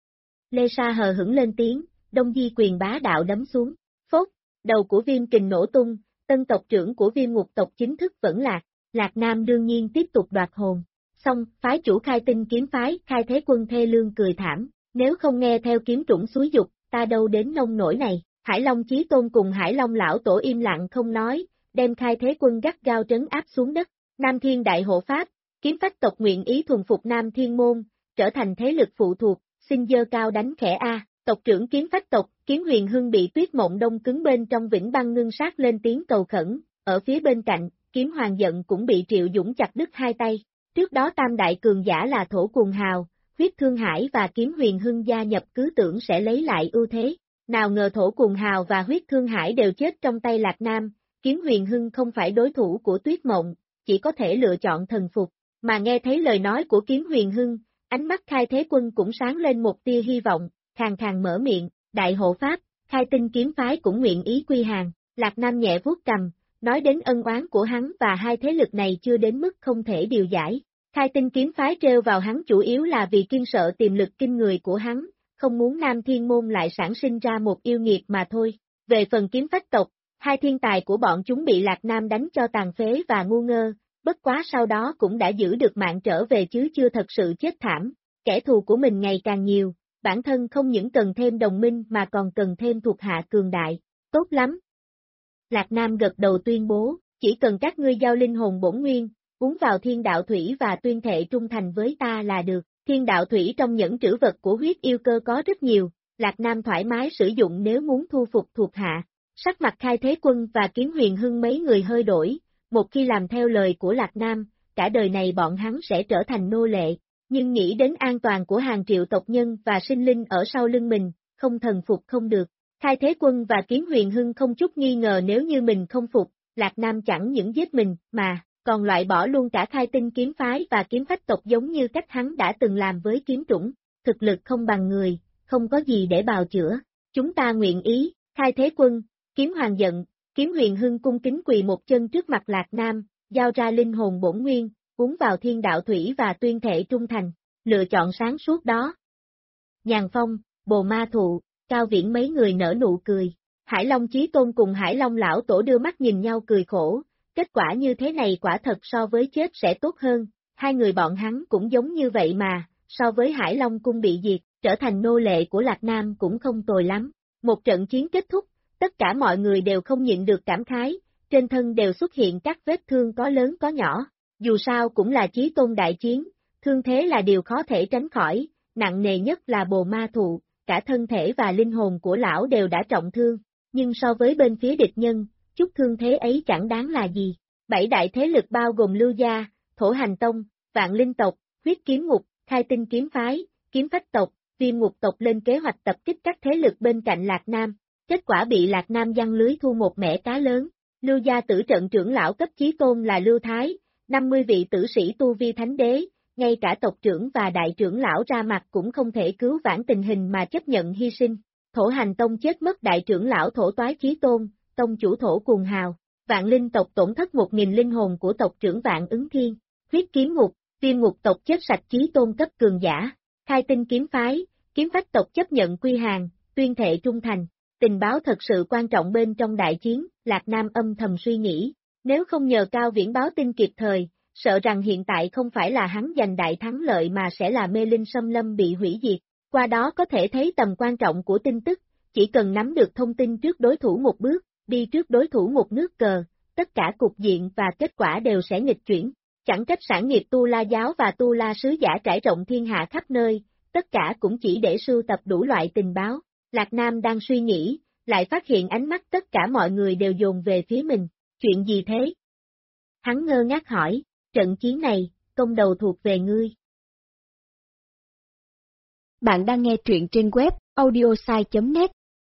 Lê Sa hờ hững lên tiếng, Đông Di quyền bá đạo đấm xuống, phốt, đầu của Viêm Kình nổ tung, tân tộc trưởng của Viêm Ngục tộc chính thức vẫn lạc, Lạc Nam đương nhiên tiếp tục đoạt hồn, xong, phái chủ Khai Tinh kiếm phái, Khai Thế Quân thê lương cười thảm. Nếu không nghe theo kiếm trũng xúi dục, ta đâu đến nông nổi này. Hải Long Chí Tôn cùng Hải Long lão tổ im lặng không nói, đem Khai Thế Quân gắt gao trấn áp xuống đất. Nam Thiên Đại Hộ Pháp, kiếm phách tộc nguyện ý thuần phục Nam Thiên Môn, trở thành thế lực phụ thuộc, xin dơ cao đánh khẽ a. Tộc trưởng kiếm phách tộc, Kiếm Huyền Hưng bị Tuyết Mộng đông cứng bên trong vĩnh băng ngưng sát lên tiếng cầu khẩn, ở phía bên cạnh, Kiếm Hoàng giận cũng bị Triệu Dũng chặt đứt hai tay. Trước đó tam đại cường giả là Thổ Cuồng Hào, Huyết Thương Hải và Kiếm Huyền Hưng gia nhập cứ tưởng sẽ lấy lại ưu thế. Nào ngờ Thổ Cuồng Hào và Huyết Thương Hải đều chết trong tay Lạc Nam, Kiếm Huyền Hưng không phải đối thủ của Tuyết Mộng, chỉ có thể lựa chọn thần phục. Mà nghe thấy lời nói của Kiếm Huyền Hưng, ánh mắt Khai Thế Quân cũng sáng lên một tia hy vọng, khàn khàn mở miệng, Đại Hộ Pháp, Khai Tinh kiếm phái cũng nguyện ý quy hàng. Lạc Nam nhẹ vuốt cầm, nói đến ân oán của hắn và hai thế lực này chưa đến mức không thể điều giải. Khai Tinh kiếm phái treo vào hắn chủ yếu là vì kiên sợ tiềm lực kinh người của hắn, không muốn Nam Thiên Môn lại sản sinh ra một yêu nghiệt mà thôi. Về phần kiếm phách tộc, hai thiên tài của bọn chúng bị Lạc Nam đánh cho tàn phế và ngu ngơ, bất quá sau đó cũng đã giữ được mạng trở về chứ chưa thật sự chết thảm. Kẻ thù của mình ngày càng nhiều, bản thân không những cần thêm đồng minh mà còn cần thêm thuộc hạ cường đại. Tốt lắm. Lạc Nam gật đầu tuyên bố, chỉ cần các ngươi giao linh hồn bổn nguyên, uống vào thiên đạo thủy và tuyên thệ trung thành với ta là được. Thiên đạo thủy trong những trữ vật của huyết yêu cơ có rất nhiều, Lạc Nam thoải mái sử dụng nếu muốn thu phục thuộc hạ. Sắc mặt Khai Thế Quân và Kiếm Huyền Hưng mấy người hơi đổi, một khi làm theo lời của Lạc Nam, cả đời này bọn hắn sẽ trở thành nô lệ, nhưng nghĩ đến an toàn của hàng triệu tộc nhân và sinh linh ở sau lưng mình, không thần phục không được. Khai Thế Quân và Kiếm Huyền Hưng không chút nghi ngờ nếu như mình không phục, Lạc Nam chẳng những giết mình mà còn loại bỏ luôn cả Khai Tinh kiếm phái và kiếm phách tộc giống như cách hắn đã từng làm với kiếm trũng, thực lực không bằng người, không có gì để bào chữa. Chúng ta nguyện ý. Khai Thế Quân, Kiếm Hoàng giận, Kiếm Huyền Hưng cung kính quỳ một chân trước mặt Lạc Nam, giao ra linh hồn bổn nguyên, uống vào thiên đạo thủy và tuyên thệ trung thành, lựa chọn sáng suốt đó. Nhàn Phong, Bồ Ma Thụ, Cao Viễn mấy người nở nụ cười. Hải Long Chí Tôn cùng Hải Long Lão Tổ đưa mắt nhìn nhau cười khổ, kết quả như thế này quả thật so với chết sẽ tốt hơn, hai người bọn hắn cũng giống như vậy mà, so với Hải Long Cung bị diệt, trở thành nô lệ của Lạc Nam cũng không tồi lắm. Một trận chiến kết thúc, tất cả mọi người đều không nhịn được cảm khái, trên thân đều xuất hiện các vết thương có lớn có nhỏ, dù sao cũng là Chí Tôn đại chiến, thương thế là điều khó thể tránh khỏi, nặng nề nhất là Bồ Ma Thụ, cả thân thể và linh hồn của lão đều đã trọng thương, nhưng so với bên phía địch nhân, chút thương thế ấy chẳng đáng là gì. Bảy đại thế lực bao gồm Lưu Gia, Thổ Hành Tông, Vạn Linh tộc, Huyết Kiếm Ngục, Khai Tinh kiếm phái, Kiếm Phách tộc, Viêm Ngục tộc lên kế hoạch tập kích các thế lực bên cạnh Lạc Nam. Kết quả bị Lạc Nam giăng lưới thu một mẻ cá lớn. Lưu Gia tử trận trưởng lão cấp chí tôn là Lưu Thái, 50 vị tử sĩ tu vi thánh đế, ngay cả tộc trưởng và đại trưởng lão ra mặt cũng không thể cứu vãn tình hình mà chấp nhận hy sinh. Thổ Hành Tông chết mất đại trưởng lão Thổ Toái Chí Tôn, tông chủ Thổ Cuồng Hào. Vạn Linh tộc tổn thất 1.000 linh hồn của tộc trưởng Vạn Ứng Thiên. Huyết Kiếm Ngục, Viêm Ngục tộc chết sạch chí tôn cấp cường giả. Khai Tinh kiếm phái, Kiếm Phách tộc chấp nhận quy hàng, tuyên thệ trung thành. Tình báo thật sự quan trọng bên trong đại chiến, Lạc Nam âm thầm suy nghĩ, nếu không nhờ Cao Viễn báo tin kịp thời, sợ rằng hiện tại không phải là hắn giành đại thắng lợi mà sẽ là Mê Linh Xâm Lâm bị hủy diệt. Qua đó có thể thấy tầm quan trọng của tin tức, chỉ cần nắm được thông tin trước đối thủ một bước, đi trước đối thủ một nước cờ, tất cả cục diện và kết quả đều sẽ nghịch chuyển. Chẳng trách sản nghiệp Tu La giáo và Tu La sứ giả trải rộng thiên hạ khắp nơi, tất cả cũng chỉ để sưu tập đủ loại tình báo. Lạc Nam đang suy nghĩ, lại phát hiện ánh mắt tất cả mọi người đều dồn về phía mình. Chuyện gì thế? Hắn ngơ ngác hỏi, trận chiến này, công đầu thuộc về ngươi. Bạn đang nghe truyện trên web audiosai.net.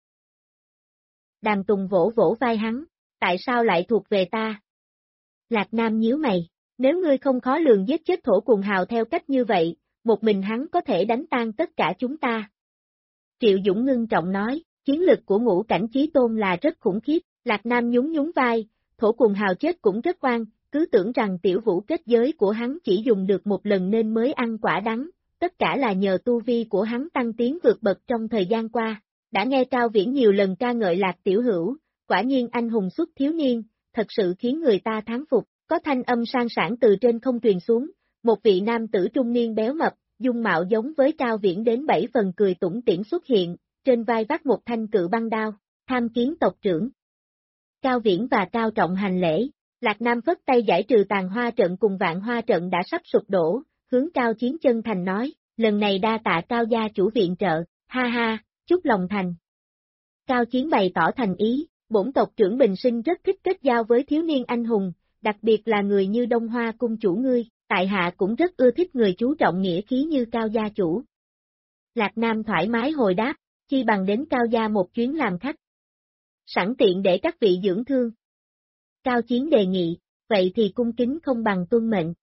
Đàm Tùng vỗ vỗ vai hắn, tại sao lại thuộc về ta? Lạc Nam nhíu mày, nếu ngươi không khó lường giết chết Thổ Cuồng Hào theo cách như vậy, một mình hắn có thể đánh tan tất cả chúng ta. Triệu Dũng ngưng trọng nói, chiến lực của ngũ cảnh chí tôn là rất khủng khiếp, Lạc Nam nhún nhún vai, Thổ Cuồng Hào chết cũng rất oan, cứ tưởng rằng tiểu vũ kết giới của hắn chỉ dùng được một lần nên mới ăn quả đắng, tất cả là nhờ tu vi của hắn tăng tiến vượt bậc trong thời gian qua. Đã nghe Cao Viễn nhiều lần ca ngợi Lạc tiểu hữu, quả nhiên anh hùng xuất thiếu niên, thật sự khiến người ta thán phục, có thanh âm sang sảng từ trên không truyền xuống, một vị nam tử trung niên béo mập, dung mạo giống với Cao Viễn đến 7 phần cười tủm tỉm xuất hiện, trên vai vác một thanh cự băng đao, tham kiến tộc trưởng. Cao Viễn và Cao Trọng hành lễ, Lạc Nam phất tay giải trừ tàn hoa trận cùng vạn hoa trận đã sắp sụp đổ, hướng Cao Chiến chân thành nói, lần này đa tạ Cao gia chủ viện trợ, ha ha, chúc lòng thành. Cao Chiến bày tỏ thành ý, bổn tộc trưởng Bình Sinh rất thích kết giao với thiếu niên anh hùng, đặc biệt là người như Đông Hoa cung chủ ngươi, tại hạ cũng rất ưa thích người chú trọng nghĩa khí như Cao gia chủ. Lạc Nam thoải mái hồi đáp, chi bằng đến Cao gia một chuyến làm khách. Sẵn tiện để các vị dưỡng thương. Cao Chiến đề nghị, vậy thì cung kính không bằng tuân mệnh.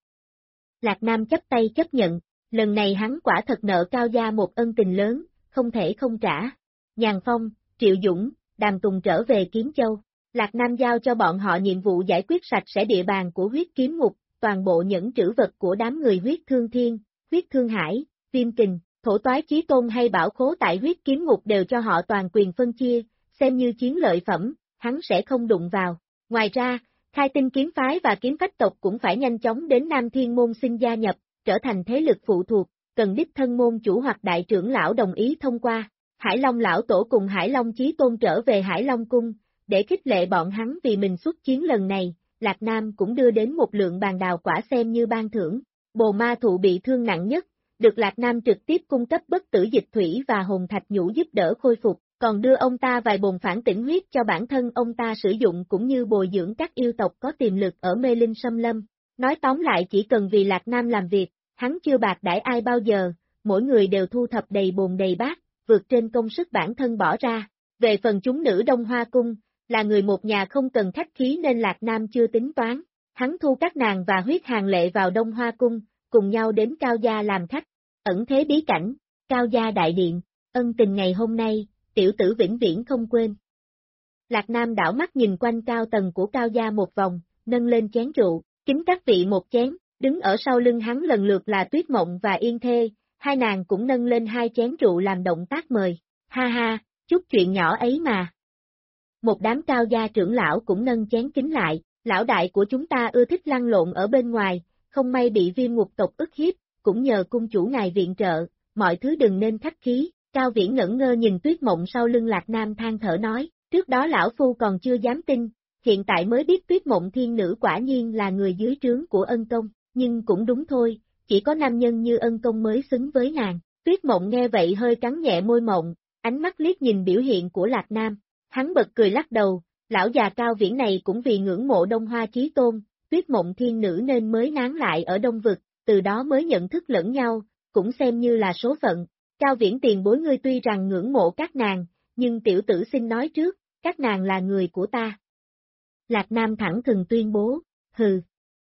Lạc Nam chắp tay chấp nhận, lần này hắn quả thật nợ Cao gia một ân tình lớn, không thể không trả. Nhàn Phong, Triệu Dũng, Đàm Tùng trở về Kiếm Châu. Lạc Nam giao cho bọn họ nhiệm vụ giải quyết sạch sẽ địa bàn của Huyết Kiếm Ngục, toàn bộ những trữ vật của đám người Huyết Thương Thiên, Huyết Thương Hải, Viêm Kình, Thổ Toái Chí Tôn hay bảo khố tại Huyết Kiếm Ngục đều cho họ toàn quyền phân chia, xem như chiến lợi phẩm, hắn sẽ không đụng vào. Ngoài ra, Khai Tinh kiếm phái và Kiếm Phách tộc cũng phải nhanh chóng đến Nam Thiên môn xin gia nhập, trở thành thế lực phụ thuộc, cần đích thân môn chủ hoặc đại trưởng lão đồng ý thông qua. Hải Long lão tổ cùng Hải Long Chí Tôn trở về Hải Long cung, để khích lệ bọn hắn vì mình xuất chiến lần này, Lạc Nam cũng đưa đến một lượng bàn đào quả xem như ban thưởng. Bồ Ma Thụ bị thương nặng nhất, được Lạc Nam trực tiếp cung cấp bất tử dịch thủy và hồn thạch nhũ giúp đỡ khôi phục, còn đưa ông ta vài bồn phản tỉnh huyết cho bản thân ông ta sử dụng cũng như bồi dưỡng các yêu tộc có tiềm lực ở Mê Linh Xâm Lâm. Nói tóm lại chỉ cần vì Lạc Nam làm việc, hắn chưa bạc đãi ai bao giờ, mỗi người đều thu thập đầy bồn đầy bát, vượt trên công sức bản thân bỏ ra. Về phần chúng nữ Đông Hoa Cung, là người một nhà không cần khách khí nên Lạc Nam chưa tính toán. Hắn thu các nàng và Huyết Hàn Lệ vào Đông Hoa Cung, cùng nhau đến Cao Gia làm khách. Ẩn thế bí cảnh, Cao Gia đại điện, ân tình ngày hôm nay, tiểu tử vĩnh viễn không quên. Lạc Nam đảo mắt nhìn quanh cao tầng của Cao Gia một vòng, nâng lên chén rượu, kính các vị một chén, đứng ở sau lưng hắn lần lượt là Tuyết Mộng và Yên Thê, hai nàng cũng nâng lên hai chén rượu làm động tác mời. Ha ha, chút chuyện nhỏ ấy mà. Một đám Cao Gia trưởng lão cũng nâng chén kính lại, lão đại của chúng ta ưa thích lăn lộn ở bên ngoài, không may bị Viêm Ngục tộc ức hiếp, cũng nhờ cung chủ ngài viện trợ, mọi thứ đừng nên khách khí. Cao Viễn ngẩn ngơ nhìn Tuyết Mộng sau lưng Lạc Nam than thở nói, trước đó lão phu còn chưa dám tin, hiện tại mới biết Tuyết Mộng thiên nữ quả nhiên là người dưới trướng của Ân Công, nhưng cũng đúng thôi, chỉ có nam nhân như Ân Công mới xứng với nàng. Tuyết Mộng nghe vậy hơi cắn nhẹ môi mộng, ánh mắt liếc nhìn biểu hiện của Lạc Nam, hắn bật cười lắc đầu, lão già Cao Viễn này cũng vì ngưỡng mộ Đông Hoa Chí Tôn, Tuyết Mộng thiên nữ nên mới nán lại ở Đông Vực, từ đó mới nhận thức lẫn nhau, cũng xem như là số phận. Cao Viễn tiền bối ngươi tuy rằng ngưỡng mộ các nàng, nhưng tiểu tử xin nói trước, các nàng là người của ta. Lạc Nam thẳng thừng tuyên bố, hừ.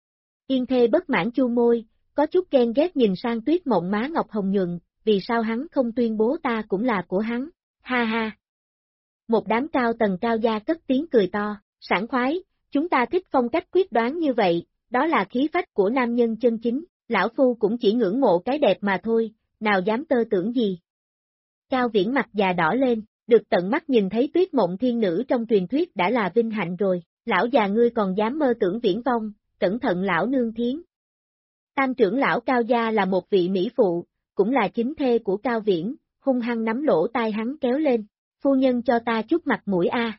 Yên Thê bất mãn chu môi, có chút ghen ghét nhìn sang Tuyết Mộng má ngọc hồng nhuận, vì sao hắn không tuyên bố ta cũng là của hắn, ha ha. Một đám cao tầng Cao Gia cất tiếng cười to, sảng khoái, chúng ta thích phong cách quyết đoán như vậy, đó là khí phách của nam nhân chân chính, lão phu cũng chỉ ngưỡng mộ cái đẹp mà thôi, nào dám tơ tưởng gì. Cao Viễn mặt già đỏ lên, được tận mắt nhìn thấy Tuyết Mộng thiên nữ trong truyền thuyết đã là vinh hạnh rồi, lão già ngươi còn dám mơ tưởng viễn vong, cẩn thận lão nương thiến. Tam trưởng lão Cao Gia là một vị mỹ phụ, cũng là chính thê của Cao Viễn, hung hăng nắm lỗ tai hắn kéo lên, phu nhân cho ta chút mặt mũi a.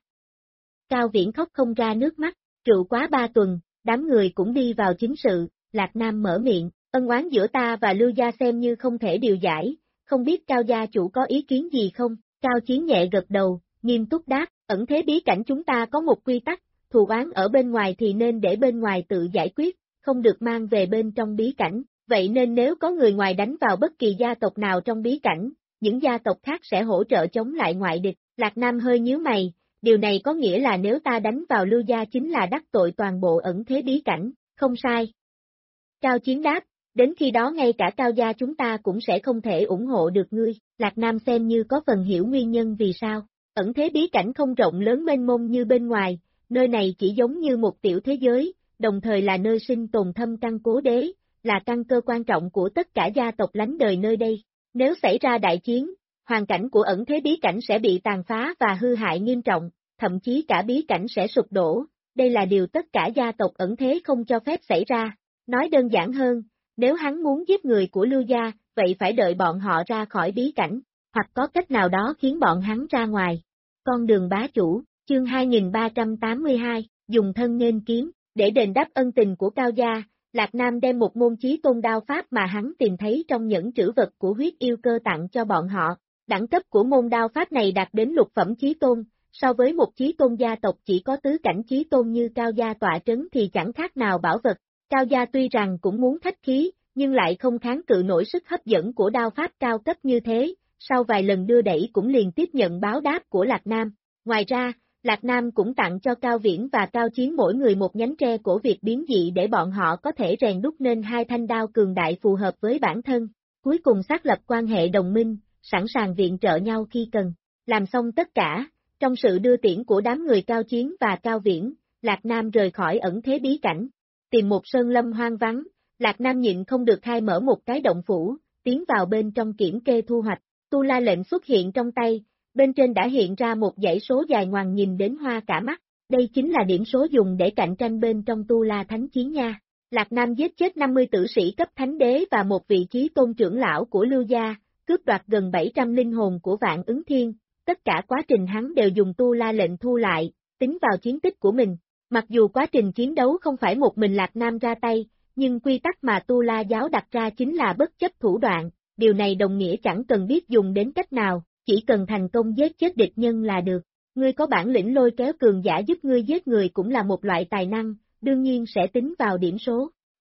Cao Viễn khóc không ra nước mắt, rượu quá 3 tuần, đám người cũng đi vào chính sự, Lạc Nam mở miệng, ân oán giữa ta và Lưu Gia xem như không thể điều giải, không biết Cao gia chủ có ý kiến gì không? Cao Chiến nhẹ gật đầu, nghiêm túc đáp, ẩn thế bí cảnh chúng ta có một quy tắc, thù oán ở bên ngoài thì nên để bên ngoài tự giải quyết, không được mang về bên trong bí cảnh, vậy nên nếu có người ngoài đánh vào bất kỳ gia tộc nào trong bí cảnh, những gia tộc khác sẽ hỗ trợ chống lại ngoại địch. Lạc Nam hơi nhíu mày, điều này có nghĩa là nếu ta đánh vào Lưu gia chính là đắc tội toàn bộ ẩn thế bí cảnh, không sai. Cao Chiến đáp, đến khi đó ngay cả Cao gia chúng ta cũng sẽ không thể ủng hộ được ngươi, Lạc Nam xem như có phần hiểu nguyên nhân vì sao, ẩn thế bí cảnh không rộng lớn mênh mông như bên ngoài, nơi này chỉ giống như một tiểu thế giới, đồng thời là nơi sinh tồn thâm căn cố đế, là căn cơ quan trọng của tất cả gia tộc lánh đời nơi đây, nếu xảy ra đại chiến, hoàn cảnh của ẩn thế bí cảnh sẽ bị tàn phá và hư hại nghiêm trọng, thậm chí cả bí cảnh sẽ sụp đổ, đây là điều tất cả gia tộc ẩn thế không cho phép xảy ra, nói đơn giản hơn. Nếu hắn muốn giết người của Lưu gia, vậy phải đợi bọn họ ra khỏi bí cảnh, hoặc có cách nào đó khiến bọn hắn ra ngoài. Con đường bá chủ, chương 2382, dùng thân nghênh kiếm, để đền đáp ân tình của Cao gia, Lạc Nam đem một môn chí tôn đao pháp mà hắn tìm thấy trong nhẫn trữ vật của huyết yêu cơ tặng cho bọn họ. Đẳng cấp của môn đao pháp này đạt đến lục phẩm chí tôn, so với một chí tôn gia tộc chỉ có tứ cảnh chí tôn như Cao gia tọa trấn thì chẳng khác nào bảo vật. Cao gia tuy rằng cũng muốn khách khí, nhưng lại không kháng cự nổi sức hấp dẫn của đao pháp cao cấp như thế, sau vài lần đưa đẩy cũng liền tiếp nhận báo đáp của Lạc Nam. Ngoài ra, Lạc Nam cũng tặng cho Cao Viễn và Cao Chiến mỗi người một nhánh tre cổ Việt biến dị để bọn họ có thể rèn đúc nên hai thanh đao cường đại phù hợp với bản thân, cuối cùng xác lập quan hệ đồng minh, sẵn sàng viện trợ nhau khi cần. Làm xong tất cả, trong sự đưa tiễn của đám người Cao Chiến và Cao Viễn, Lạc Nam rời khỏi ẩn thế bí cảnh. Tìm một sơn lâm hoang vắng, Lạc Nam nhịn không được khai mở một cái động phủ, tiến vào bên trong kiểm kê thu hoạch, tu la lệnh xuất hiện trong tay, bên trên đã hiện ra một dãy số dài ngoằng nhìn đến hoa cả mắt, đây chính là điểm số dùng để cạnh tranh bên trong tu la thánh chiến nha. Lạc Nam giết chết 50 tử sĩ cấp thánh đế và một vị trí tôn trưởng lão của Lưu gia, cướp đoạt gần 700 linh hồn của Vạn Ứng Thiên, tất cả quá trình hắn đều dùng tu la lệnh thu lại, tính vào chiến tích của mình. Mặc dù quá trình chiến đấu không phải một mình Lạc Nam ra tay, nhưng quy tắc mà Tu La giáo đặt ra chính là bất chấp thủ đoạn, điều này đồng nghĩa chẳng cần biết dùng đến cách nào, chỉ cần thành công giết chết địch nhân là được. Ngươi có bản lĩnh lôi kéo cường giả giúp ngươi giết người cũng là một loại tài năng, đương nhiên sẽ tính vào điểm số.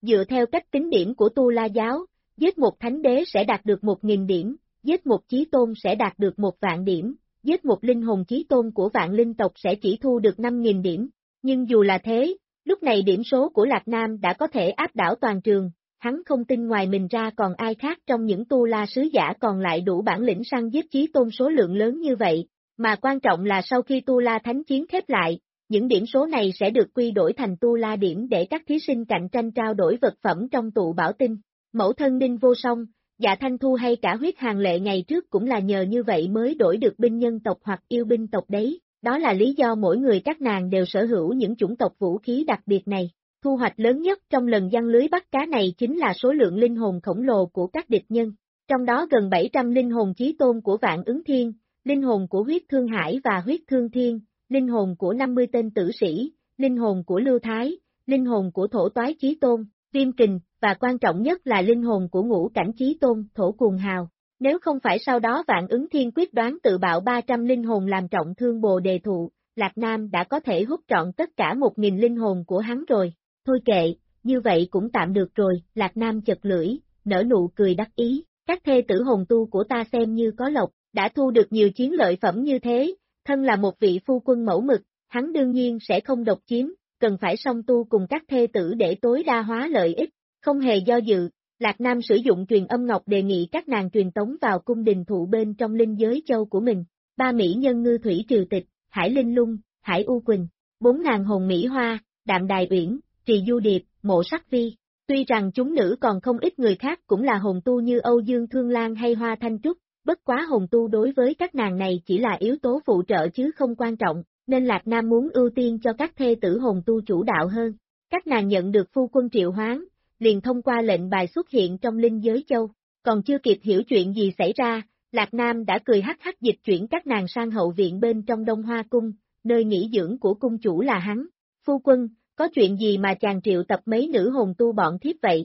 Dựa theo cách tính điểm của Tu La giáo, giết một thánh đế sẽ đạt được 1.000 điểm, giết một chí tôn sẽ đạt được 1.000.000 điểm, giết một linh hồn chí tôn của vạn linh tộc sẽ chỉ thu được 5.000 điểm. Nhưng dù là thế, lúc này điểm số của Lạc Nam đã có thể áp đảo toàn trường, hắn không tin ngoài mình ra còn ai khác trong những Tu La sứ giả còn lại đủ bản lĩnh săn giết chí tôn số lượng lớn như vậy, mà quan trọng là sau khi Tu La thánh chiến khép lại, những điểm số này sẽ được quy đổi thành Tu La điểm để các thí sinh cạnh tranh trao đổi vật phẩm trong tụ bảo tinh. Mẫu thân Ninh Vô Song, Dạ Thanh Thu hay cả Huyết Hàng Lệ ngày trước cũng là nhờ như vậy mới đổi được binh nhân tộc hoặc yêu binh tộc đấy, đó là lý do mỗi người các nàng đều sở hữu những chủng tộc vũ khí đặc biệt này. Thu hoạch lớn nhất trong lần giăng lưới bắt cá này chính là số lượng linh hồn khổng lồ của các địch nhân, trong đó gần 700 linh hồn chí tôn của Vạn Ứng Thiên, linh hồn của Huyết Thương Hải và Huyết Thương Thiên, linh hồn của 50 tên tử sĩ, linh hồn của Lưu Thái, linh hồn của Thổ Toái Chí Tôn, Viêm Kình, và quan trọng nhất là linh hồn của Ngũ Cảnh Chí Tôn, Thổ Cuồng Hào. Nếu không phải sau đó Vạn Ứng Thiên quyết đoán tự bạo 300 linh hồn làm trọng thương Bồ Đề Thụ, Lạc Nam đã có thể hút trọn tất cả 1.000 linh hồn của hắn rồi. Thôi kệ, như vậy cũng tạm được rồi, Lạc Nam chật lưỡi, nở nụ cười đắc ý, các thê tử hồn tu của ta xem như có lộc, đã thu được nhiều chiến lợi phẩm như thế, thân là một vị phu quân mẫu mực, hắn đương nhiên sẽ không độc chiếm, cần phải song tu cùng các thê tử để tối đa hóa lợi ích, không hề do dự, Lạc Nam sử dụng truyền âm ngọc đề nghị các nàng truyền tống vào cung đình thụ bên trong linh giới châu của mình, 3 mỹ nhân Ngư Thủy Triều Tịch, Hải Linh Lung, Hải U Quỳnh, 4 nàng hồn Mỹ Hoa, Đạm Đài Uyển, Trì Du Điệp, Mộ Sắc Vi. Tuy rằng chúng nữ còn không ít người khác cũng là hồn tu như Âu Dương Thương Lan hay Hoa Thanh Trúc, bất quá hồn tu đối với các nàng này chỉ là yếu tố phụ trợ chứ không quan trọng, nên Lạc Nam muốn ưu tiên cho các thê tử hồn tu chủ đạo hơn. Các nàng nhận được phu quân triệu hoán, liền thông qua lệnh bài xuất hiện trong linh giới châu, còn chưa kịp hiểu chuyện gì xảy ra, Lạc Nam đã cười hắc hắc dịch chuyển các nàng sang hậu viện bên trong Đông Hoa Cung, nơi nghỉ dưỡng của cung chủ là hắn. Phu quân, có chuyện gì mà chàng triệu tập mấy nữ hồn tu bọn thiếp vậy?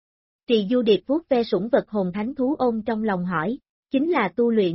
Trì Du Điệp vuốt ve sủng vật hồn thánh thú ôm trong lòng hỏi, chính là tu luyện.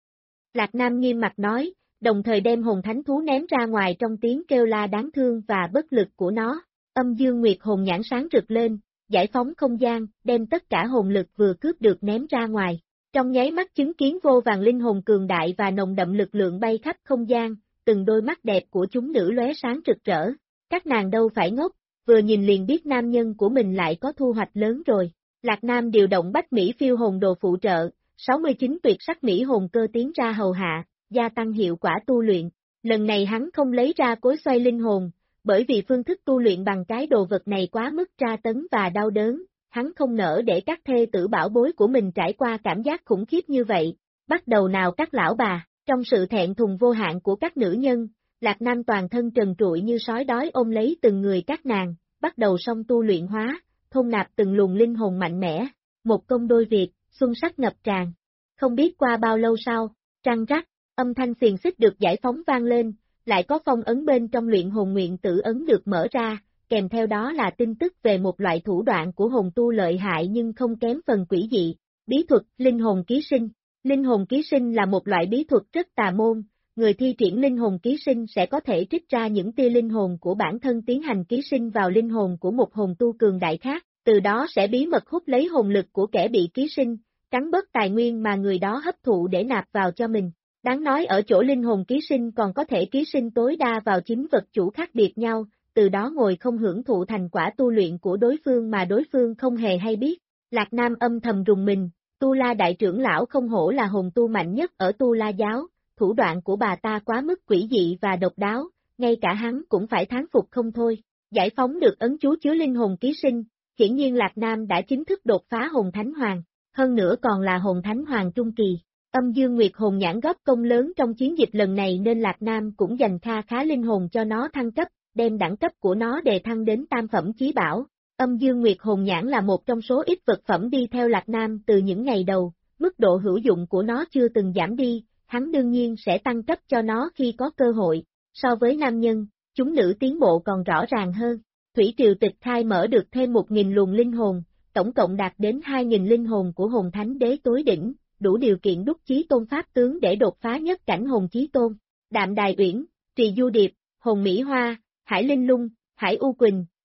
Lạc Nam nghiêm mặt nói, đồng thời đem hồn thánh thú ném ra ngoài trong tiếng kêu la đáng thương và bất lực của nó. Âm Dương Nguyệt hồn nhãn sáng rực lên, giải phóng không gian, đem tất cả hồn lực vừa cướp được ném ra ngoài. Trong nháy mắt chứng kiến vô vàn linh hồn cường đại và nồng đậm lực lượng bay khắp không gian, từng đôi mắt đẹp của chúng nữ lóe sáng rực rỡ. Các nàng đâu phải ngốc, vừa nhìn liền biết nam nhân của mình lại có thu hoạch lớn rồi. Lạc Nam điều động Bách Mỹ phiêu hồn đồ phụ trợ, 69 tuyệt sắc Mỹ hồn cơ tiến ra hầu hạ, gia tăng hiệu quả tu luyện. Lần này hắn không lấy ra cối xoay linh hồn, bởi vì phương thức tu luyện bằng cái đồ vật này quá mức tra tấn và đau đớn, hắn không nỡ để các thê tử bảo bối của mình trải qua cảm giác khủng khiếp như vậy. Bắt đầu nào các lão bà, trong sự thẹn thùng vô hạn của các nữ nhân, Lạc Nam toàn thân trần trụi như sói đói ôm lấy từng người các nàng, bắt đầu song tu luyện hóa, thôn nạp từng luồng linh hồn mạnh mẽ, một công đôi việc, xuân sắc ngập tràn. Không biết qua bao lâu sau, trăng rắc, âm thanh xiềng xích được giải phóng vang lên, lại có phong ấn bên trong luyện hồn nguyện tử ấn được mở ra, kèm theo đó là tin tức về một loại thủ đoạn của hồn tu lợi hại nhưng không kém phần quỷ dị, bí thuật linh hồn ký sinh. Linh hồn ký sinh là một loại bí thuật rất tà môn, người thi triển linh hồn ký sinh sẽ có thể trích ra những tia linh hồn của bản thân tiến hành ký sinh vào linh hồn của một hồn tu cường đại khác, từ đó sẽ bí mật hút lấy hồn lực của kẻ bị ký sinh, cắn bớt tài nguyên mà người đó hấp thụ để nạp vào cho mình. Đáng nói ở chỗ linh hồn ký sinh còn có thể ký sinh tối đa vào chính vật chủ khác biệt nhau, từ đó ngồi không hưởng thụ thành quả tu luyện của đối phương mà đối phương không hề hay biết. Lạc Nam âm thầm rùng mình, Tu La đại trưởng lão không hổ là hồn tu mạnh nhất ở Tu La giáo, thủ đoạn của bà ta quá mức quỷ dị và độc đáo, ngay cả hắn cũng phải thán phục không thôi. Giải phóng được ấn chú chứa linh hồn ký sinh, hiển nhiên Lạc Nam đã chính thức đột phá hồn thánh hoàng, hơn nữa còn là hồn thánh hoàng trung kỳ. Âm Dương Nguyệt hồn nhãn góp công lớn trong chiến dịch lần này nên Lạc Nam cũng dành kha khá linh hồn cho nó thăng cấp, đem đẳng cấp của nó đề thăng đến tam phẩm chí bảo. Âm Dương Nguyệt hồn nhãn là một trong số ít vật phẩm đi theo Lạc Nam từ những ngày đầu, mức độ hữu dụng của nó chưa từng giảm đi, hắn đương nhiên sẽ tăng cấp cho nó khi có cơ hội. So với nam nhân, chúng nữ tiến bộ còn rõ ràng hơn. Thủy Triều Tịch khai mở được thêm 1.000 luồng linh hồn, tổng cộng đạt đến 2.000 linh hồn của hồn thánh đế tối đỉnh, đủ điều kiện đúc chí tôn pháp tướng để đột phá nhất cảnh hồn chí tôn. Đạm Đài Uyển, Trì Du Điệp, hồn Mỹ Hoa, Hải Linh Lung, Hải U Quỳnh,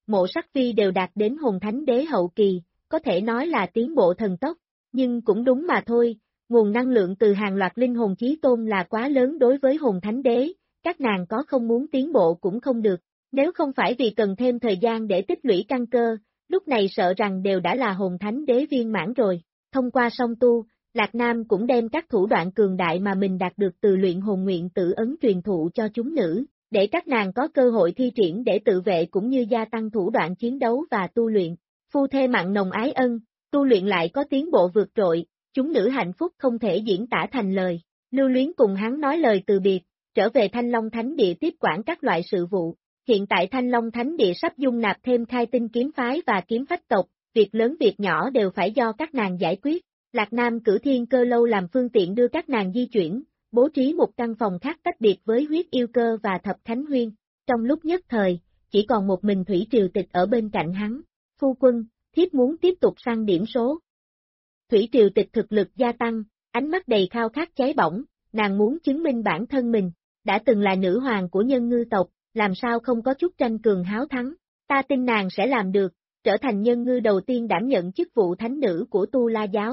Mộ Sắc Phi đều đạt đến hồn thánh đế hậu kỳ, có thể nói là tiến bộ thần tốc, nhưng cũng đúng mà thôi, nguồn năng lượng từ hàng loạt linh hồn chí tôn là quá lớn đối với hồn thánh đế, các nàng có không muốn tiến bộ cũng không được, nếu không phải vì cần thêm thời gian để tích lũy căn cơ, lúc này sợ rằng đều đã là hồn thánh đế viên mãn rồi. Thông qua song tu, Lạc Nam cũng đem các thủ đoạn cường đại mà mình đạt được từ luyện hồn nguyện tự ấn truyền thụ cho chúng nữ, để các nàng có cơ hội thi triển để tự vệ cũng như gia tăng thủ đoạn chiến đấu và tu luyện. Phu thê mặn nồng ái ân, tu luyện lại có tiến bộ vượt trội, chúng nữ hạnh phúc không thể diễn tả thành lời. Lưu Luyến cùng hắn nói lời từ biệt, trở về Thanh Long Thánh Địa tiếp quản các loại sự vụ. Hiện tại Thanh Long Thánh Địa sắp dung nạp thêm Khai Tinh kiếm phái và kiếm phách tộc, việc lớn việc nhỏ đều phải do các nàng giải quyết. Lạc Nam cử Thiên Cơ Lâu làm phương tiện đưa các nàng di chuyển, bố trí một căn phòng khác tách biệt với Huyết Yêu Cơ và Thập Khánh Huyên. Trong lúc nhất thời, chỉ còn một mình Thủy Triều Tịch ở bên cạnh hắn. Phu quân, thiếp muốn tiếp tục săn điểm số. Thủy Triều Tịch thực lực gia tăng, ánh mắt đầy khao khát cháy bỏng, nàng muốn chứng minh bản thân mình, đã từng là nữ hoàng của nhân ngư tộc, làm sao không có chút tranh cường háo thắng, ta tin nàng sẽ làm được, trở thành nhân ngư đầu tiên đảm nhận chức vụ thánh nữ của Tu La giáo.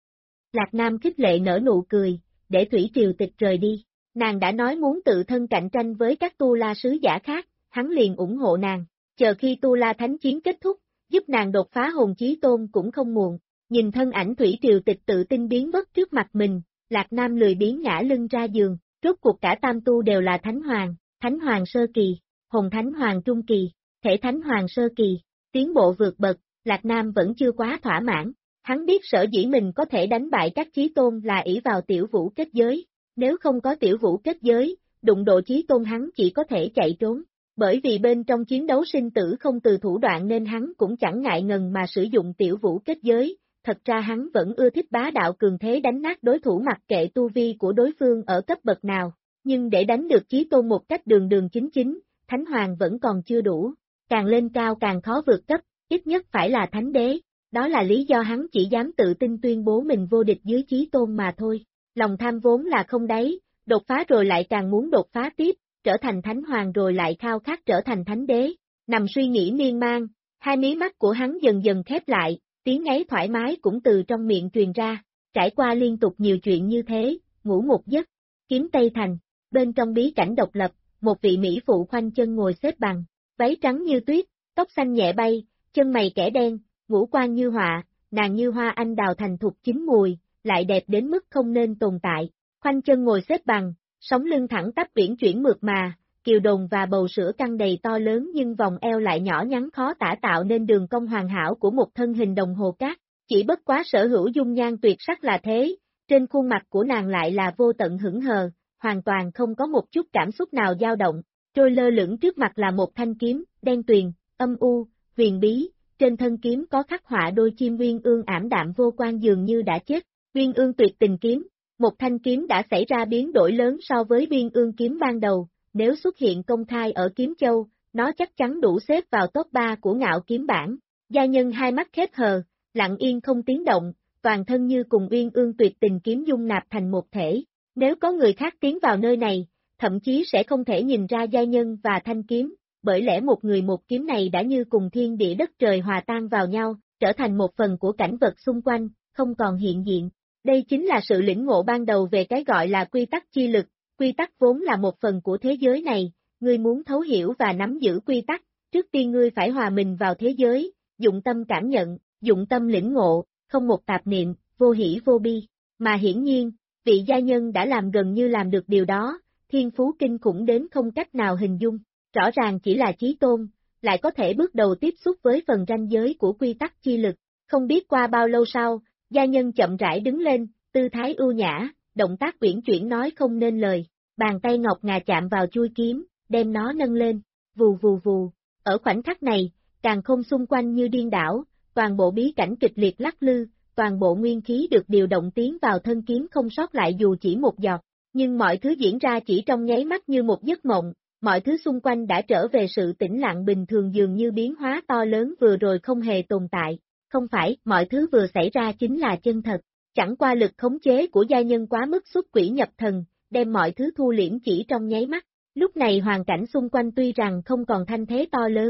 Lạc Nam khích lệ nở nụ cười, để Thủy Triều Tịch rời đi, nàng đã nói muốn tự thân cạnh tranh với các Tu La sứ giả khác, hắn liền ủng hộ nàng, chờ khi Tu La thánh chiến kết thúc, giúp nàng đột phá hồn chí tôn cũng không muộn. Nhìn thân ảnh Thủy Triều Tịch tự tin biến mất trước mặt mình, Lạc Nam lười biếng ngã lưng ra giường, rốt cuộc cả tam tu đều là Thánh Hoàng sơ kỳ, Hồn Thánh Hoàng trung kỳ, Thể Thánh Hoàng sơ kỳ, tiến bộ vượt bậc, Lạc Nam vẫn chưa quá thỏa mãn, hắn biết sở dĩ mình có thể đánh bại các chí tôn là ỷ vào tiểu vũ kết giới, nếu không có tiểu vũ kết giới, đụng độ chí tôn hắn chỉ có thể chạy trốn. Bởi vì bên trong chiến đấu sinh tử không từ thủ đoạn nên hắn cũng chẳng ngại ngần mà sử dụng tiểu vũ kết giới, thật ra hắn vẫn ưa thích bá đạo cường thế đánh nát đối thủ mặc kệ tu vi của đối phương ở cấp bậc nào, nhưng để đánh được chí tôn một cách đường đường chính chính, Thánh Hoàng vẫn còn chưa đủ, càng lên cao càng khó vượt cấp, ít nhất phải là Thánh Đế, đó là lý do hắn chỉ dám tự tin tuyên bố mình vô địch dưới chí tôn mà thôi, lòng tham vốn là không đáy, đột phá rồi lại càng muốn đột phá tiếp, trở thành Thánh Hoàng rồi lại khao khát trở thành Thánh Đế, nằm suy nghĩ miên man, hai mí mắt của hắn dần dần khép lại, tiếng ngáy thoải mái cũng từ trong miệng truyền ra, trải qua liên tục nhiều chuyện như thế, ngủ một giấc, kiếm Tây Thành, bên trong bí cảnh độc lập, một vị mỹ phụ khoanh chân ngồi xếp bằng, váy trắng như tuyết, tóc xanh nhẹ bay, chân mày kẻ đen, ngũ quan như họa, nàng như hoa anh đào thành thục chín mùi, lại đẹp đến mức không nên tồn tại, khoanh chân ngồi xếp bằng, sống lưng thẳng tắp uyển chuyển mượt mà, kiều đồn và bầu sữa căng đầy to lớn nhưng vòng eo lại nhỏ nhắn khó tả tạo nên đường cong hoàn hảo của một thân hình đồng hồ cát, chỉ bất quá sở hữu dung nhan tuyệt sắc là thế, trên khuôn mặt của nàng lại là vô tận hững hờ, hoàn toàn không có một chút cảm xúc nào dao động, trôi lơ lửng trước mặt là một thanh kiếm, đen tuyền, âm u, huyền bí, trên thân kiếm có khắc họa đôi chim uyên ương ảm đạm vô quan dường như đã chết, uyên ương tuyệt tình kiếm, một thanh kiếm đã xảy ra biến đổi lớn so với uyên ương kiếm ban đầu. Nếu xuất hiện công khai ở Kiếm Châu, nó chắc chắn đủ xếp vào top 3 của ngạo kiếm bảng. Gia nhân hai mắt khép hờ, lặng yên không tiếng động, toàn thân như cùng uyên ương tuyệt tình kiếm dung nạp thành một thể. Nếu có người khác tiến vào nơi này, thậm chí sẽ không thể nhìn ra gia nhân và thanh kiếm, bởi lẽ một người một kiếm này đã như cùng thiên địa đất trời hòa tan vào nhau, trở thành một phần của cảnh vật xung quanh, không còn hiện diện. Đây chính là sự lĩnh ngộ ban đầu về cái gọi là quy tắc chi lực. Quy tắc vốn là một phần của thế giới này, ngươi muốn thấu hiểu và nắm giữ quy tắc, trước tiên ngươi phải hòa mình vào thế giới, dụng tâm cảm nhận, dụng tâm lĩnh ngộ, không một tạp niệm, vô hỷ vô bi, mà hiển nhiên, vị gia nhân đã làm gần như làm được điều đó, thiên phú kinh khủng đến không cách nào hình dung, rõ ràng chỉ là chí tôn, lại có thể bước đầu tiếp xúc với phần ranh giới của quy tắc chi lực, không biết qua bao lâu sau, gia nhân chậm rãi đứng lên, tư thái ưu nhã. Động tác uyển chuyển nói không nên lời, bàn tay ngọc ngà chạm vào chuôi kiếm, đem nó nâng lên, vù vù vù, ở khoảnh khắc này, càn khôn xung quanh như điên đảo, toàn bộ bí cảnh kịch liệt lắc lư, toàn bộ nguyên khí được điều động tiến vào thân kiếm không sót lại dù chỉ một giọt, nhưng mọi thứ diễn ra chỉ trong nháy mắt như một giấc mộng, mọi thứ xung quanh đã trở về sự tĩnh lặng bình thường dường như biến hóa to lớn vừa rồi không hề tồn tại, không phải, mọi thứ vừa xảy ra chính là chân thật. Chẳng qua lực khống chế của gia nhân quá mức xuất quỷ nhập thần, đem mọi thứ thu liễm chỉ trong nháy mắt. Lúc này hoàn cảnh xung quanh tuy rằng không còn thanh thế to lớn,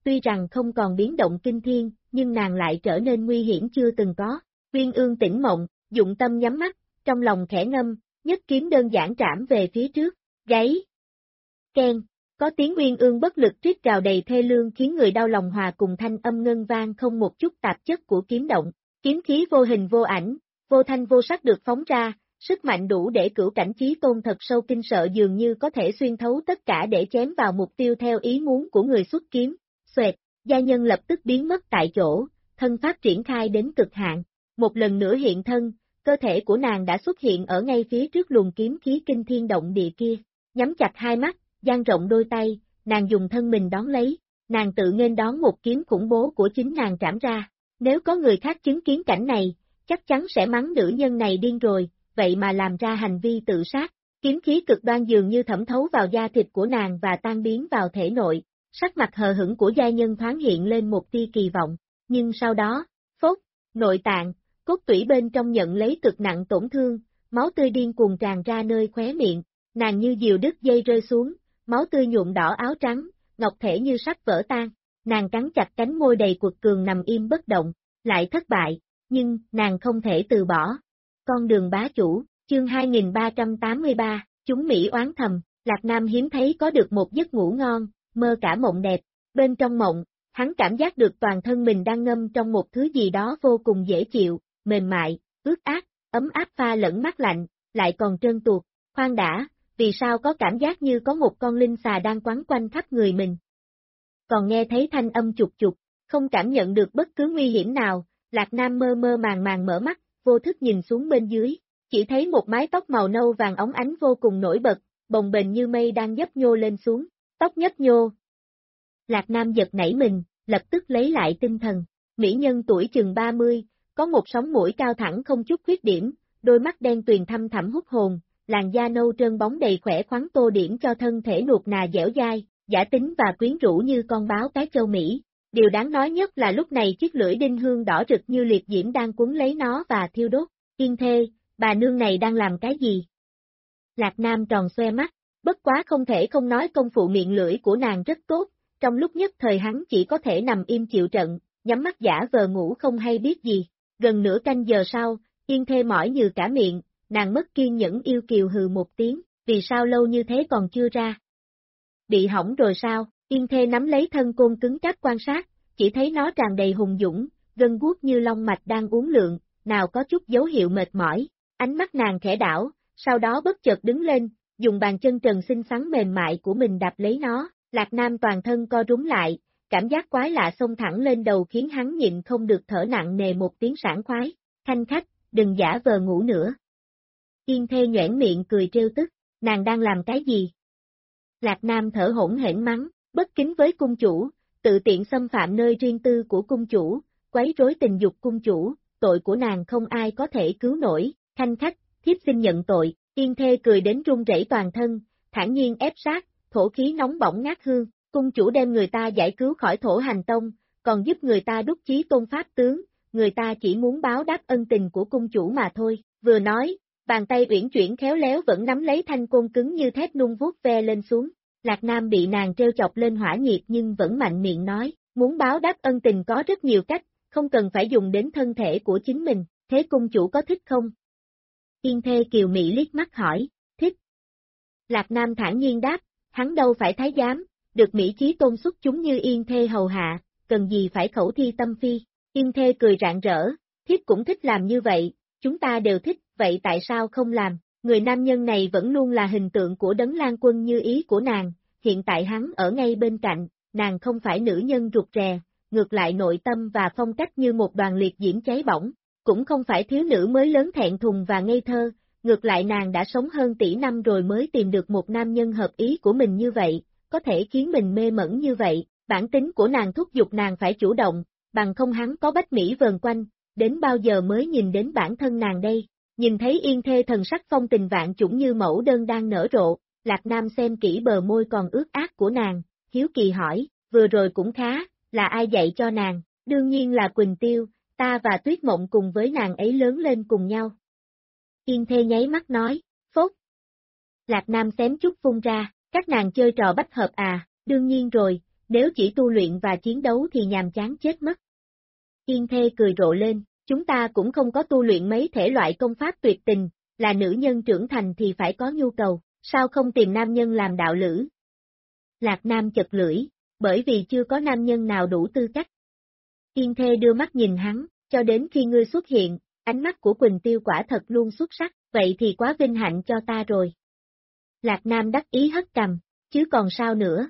tuy rằng không còn biến động kinh thiên, nhưng nàng lại trở nên nguy hiểm chưa từng có. Uyên Ương tỉnh mộng, dụng tâm nhắm mắt, trong lòng khẽ ngâm, nhất kiếm đơn giản trảm về phía trước, gáy. Keng, có tiếng Uyên Ương bất lực rít gào đầy thê lương khiến người đau lòng hòa cùng thanh âm ngân vang không một chút tạp chất của kiếm động. Kiếm khí vô hình vô ảnh, vô thanh vô sắc được phóng ra, sức mạnh đủ để cửu cảnh chí tôn thật sâu kinh sợ dường như có thể xuyên thấu tất cả để chém vào mục tiêu theo ý muốn của người xuất kiếm. Xoẹt, gia nhân lập tức biến mất tại chỗ, thân pháp triển khai đến cực hạn. Một lần nữa hiện thân, cơ thể của nàng đã xuất hiện ở ngay phía trước luồng kiếm khí kinh thiên động địa kia. Nhắm chặt hai mắt, dang rộng đôi tay, nàng dùng thân mình đón lấy, nàng tự nghênh đón một kiếm khủng bố của chính nàng trảm ra. Nếu có người khác chứng kiến cảnh này, chắc chắn sẽ mắng nữ nhân này điên rồi, vậy mà làm ra hành vi tự sát. Kiếm khí cực đoan dường như thẩm thấu vào da thịt của nàng và tan biến vào thể nội. Sắc mặt hờ hững của gia nhân thoáng hiện lên một tia kỳ vọng, nhưng sau đó, phốt, nội tạng, cốt tủy bên trong nhận lấy cực nặng tổn thương, máu tươi điên cuồng tràn ra nơi khóe miệng, nàng như diều đứt dây rơi xuống, máu tươi nhuộm đỏ áo trắng, ngọc thể như sắp vỡ tan, nàng cắn chặt cánh môi đầy quật cường nằm im bất động, lại thất bại, nhưng nàng không thể từ bỏ. Con đường bá chủ, chương 2383, chúng Mỹ oán thầm, Lạc Nam hiếm thấy có được một giấc ngủ ngon, mơ cả mộng đẹp, bên trong mộng, hắn cảm giác được toàn thân mình đang ngâm trong một thứ gì đó vô cùng dễ chịu, mềm mại, ướt át, ấm áp pha lẫn mát lạnh, lại còn trơn tuột, khoan đã, vì sao có cảm giác như có một con linh xà đang quấn quanh khắp người mình. Còn nghe thấy thanh âm chục chục, không cảm nhận được bất cứ nguy hiểm nào, Lạc Nam mơ mơ màng màng mở mắt, vô thức nhìn xuống bên dưới, chỉ thấy một mái tóc màu nâu vàng óng ánh vô cùng nổi bật, bồng bềnh như mây đang nhấp nhô lên xuống, tóc nhấp nhô. Lạc Nam giật nảy mình, lập tức lấy lại tinh thần, mỹ nhân tuổi chừng 30, có một sống mũi cao thẳng không chút khuyết điểm, đôi mắt đen tuyền thâm thẳm hút hồn, làn da nâu trơn bóng đầy khỏe khoắn tô điểm cho thân thể nuột nà dẻo dai, giả tính và quyến rũ như con báo cái châu Mỹ. Điều đáng nói nhất là lúc này chiếc lưỡi đinh hương đỏ rực như liệt diễm đang quấn lấy nó và thiêu đốt. Yên thê, bà nương này đang làm cái gì? Lạc Nam tròn xoe mắt, bất quá không thể không nói công phu miệng lưỡi của nàng rất tốt, trong lúc nhất thời hắn chỉ có thể nằm im chịu trận, nhắm mắt giả vờ ngủ không hay biết gì. Gần nửa canh giờ sau, Yên thê mỏi như cả miệng, nàng mất kiên nhẫn yêu kiều hừ một tiếng, vì sao lâu như thế còn chưa ra? Bị hỏng rồi sao? Yên thê nắm lấy thân côn cứng cáp quan sát, chỉ thấy nó tràn đầy hùng dũng, gân guốc như long mạch đang uốn lượn, nào có chút dấu hiệu mệt mỏi. Ánh mắt nàng khẽ đảo, sau đó bất chợt đứng lên, dùng bàn chân trần xinh xắn mềm mại của mình đạp lấy nó. Lạc Nam toàn thân co rúm lại, cảm giác quái lạ xông thẳng lên đầu khiến hắn nhịn không được thở nặng nề một tiếng sảng khoái. Khanh khách, đừng giả vờ ngủ nữa. Yên thê nhoẻn miệng cười trêu tức, nàng đang làm cái gì? Lạc Nam thở hổn hển mắng, bất kính với cung chủ, tự tiện xâm phạm nơi riêng tư của cung chủ, quấy rối tình dục cung chủ, tội của nàng không ai có thể cứu nổi. Khanh khách, thiếp xin nhận tội. Yên thê cười đến run rẩy toàn thân, thản nhiên ép sát, thổ khí nóng bỏng ngát hương, cung chủ đem người ta giải cứu khỏi thổ hành tông, còn giúp người ta đúc chí tôn pháp tướng, người ta chỉ muốn báo đáp ân tình của cung chủ mà thôi. Vừa nói, bàn tay uyển chuyển khéo léo vẫn nắm lấy thanh côn cứng như thép nung vuốt ve lên xuống. Lạc Nam bị nàng trêu chọc lên hỏa nhiệt nhưng vẫn mạnh miệng nói, muốn báo đáp ân tình có rất nhiều cách, không cần phải dùng đến thân thể của chính mình, thế cung chủ có thích không? Yên thê kiều mỹ liếc mắt hỏi, thích. Lạc Nam thản nhiên đáp, hắn đâu phải thái giám, được Mỹ Chí Tôn xuất chúng như Yên thê hầu hạ, cần gì phải khẩu thi tâm phi. Yên thê cười rạng rỡ, thiếp cũng thích làm như vậy, chúng ta đều thích, vậy tại sao không làm? Người nam nhân này vẫn luôn là hình tượng của Đấng Lang Quân như ý của nàng, hiện tại hắn ở ngay bên cạnh, nàng không phải nữ nhân rụt rè, ngược lại nội tâm và phong cách như một đoàn liệt diễm cháy bỏng, cũng không phải thiếu nữ mới lớn thẹn thùng và ngây thơ, ngược lại nàng đã sống hơn tỷ năm rồi mới tìm được một nam nhân hợp ý của mình như vậy, có thể khiến mình mê mẩn như vậy, bản tính của nàng thúc giục nàng phải chủ động, bằng không hắn có bách Mỹ vờn quanh, đến bao giờ mới nhìn đến bản thân nàng đây. Nhìn thấy Yên thê thần sắc phong tình vạn chủng như mẫu đơn đang nở rộ, Lạc Nam xem kỹ bờ môi còn ướt át của nàng, hiếu kỳ hỏi, vừa rồi cũng khá, là ai dạy cho nàng? Đương nhiên là Quỳnh Tiêu, ta và Tuyết Mộng cùng với nàng ấy lớn lên cùng nhau. Yên thê nháy mắt nói, phốt. Lạc Nam xém chút phun ra, các nàng chơi trò bách hợp à, đương nhiên rồi, nếu chỉ tu luyện và chiến đấu thì nhàm chán chết mất. Yên Thê cười rộ lên, chúng ta cũng không có tu luyện mấy thể loại công pháp tuyệt tình, là nữ nhân trưởng thành thì phải có nhu cầu, sao không tìm nam nhân làm đạo lữ? Lạc Nam chật lưỡi, bởi vì chưa có nam nhân nào đủ tư cách. Yên Thê đưa mắt nhìn hắn, cho đến khi ngươi xuất hiện, ánh mắt của Quỳnh Tiêu quả thật luôn xuất sắc, vậy thì quá vinh hạnh cho ta rồi. Lạc Nam đắc ý hất cằm, chứ còn sao nữa.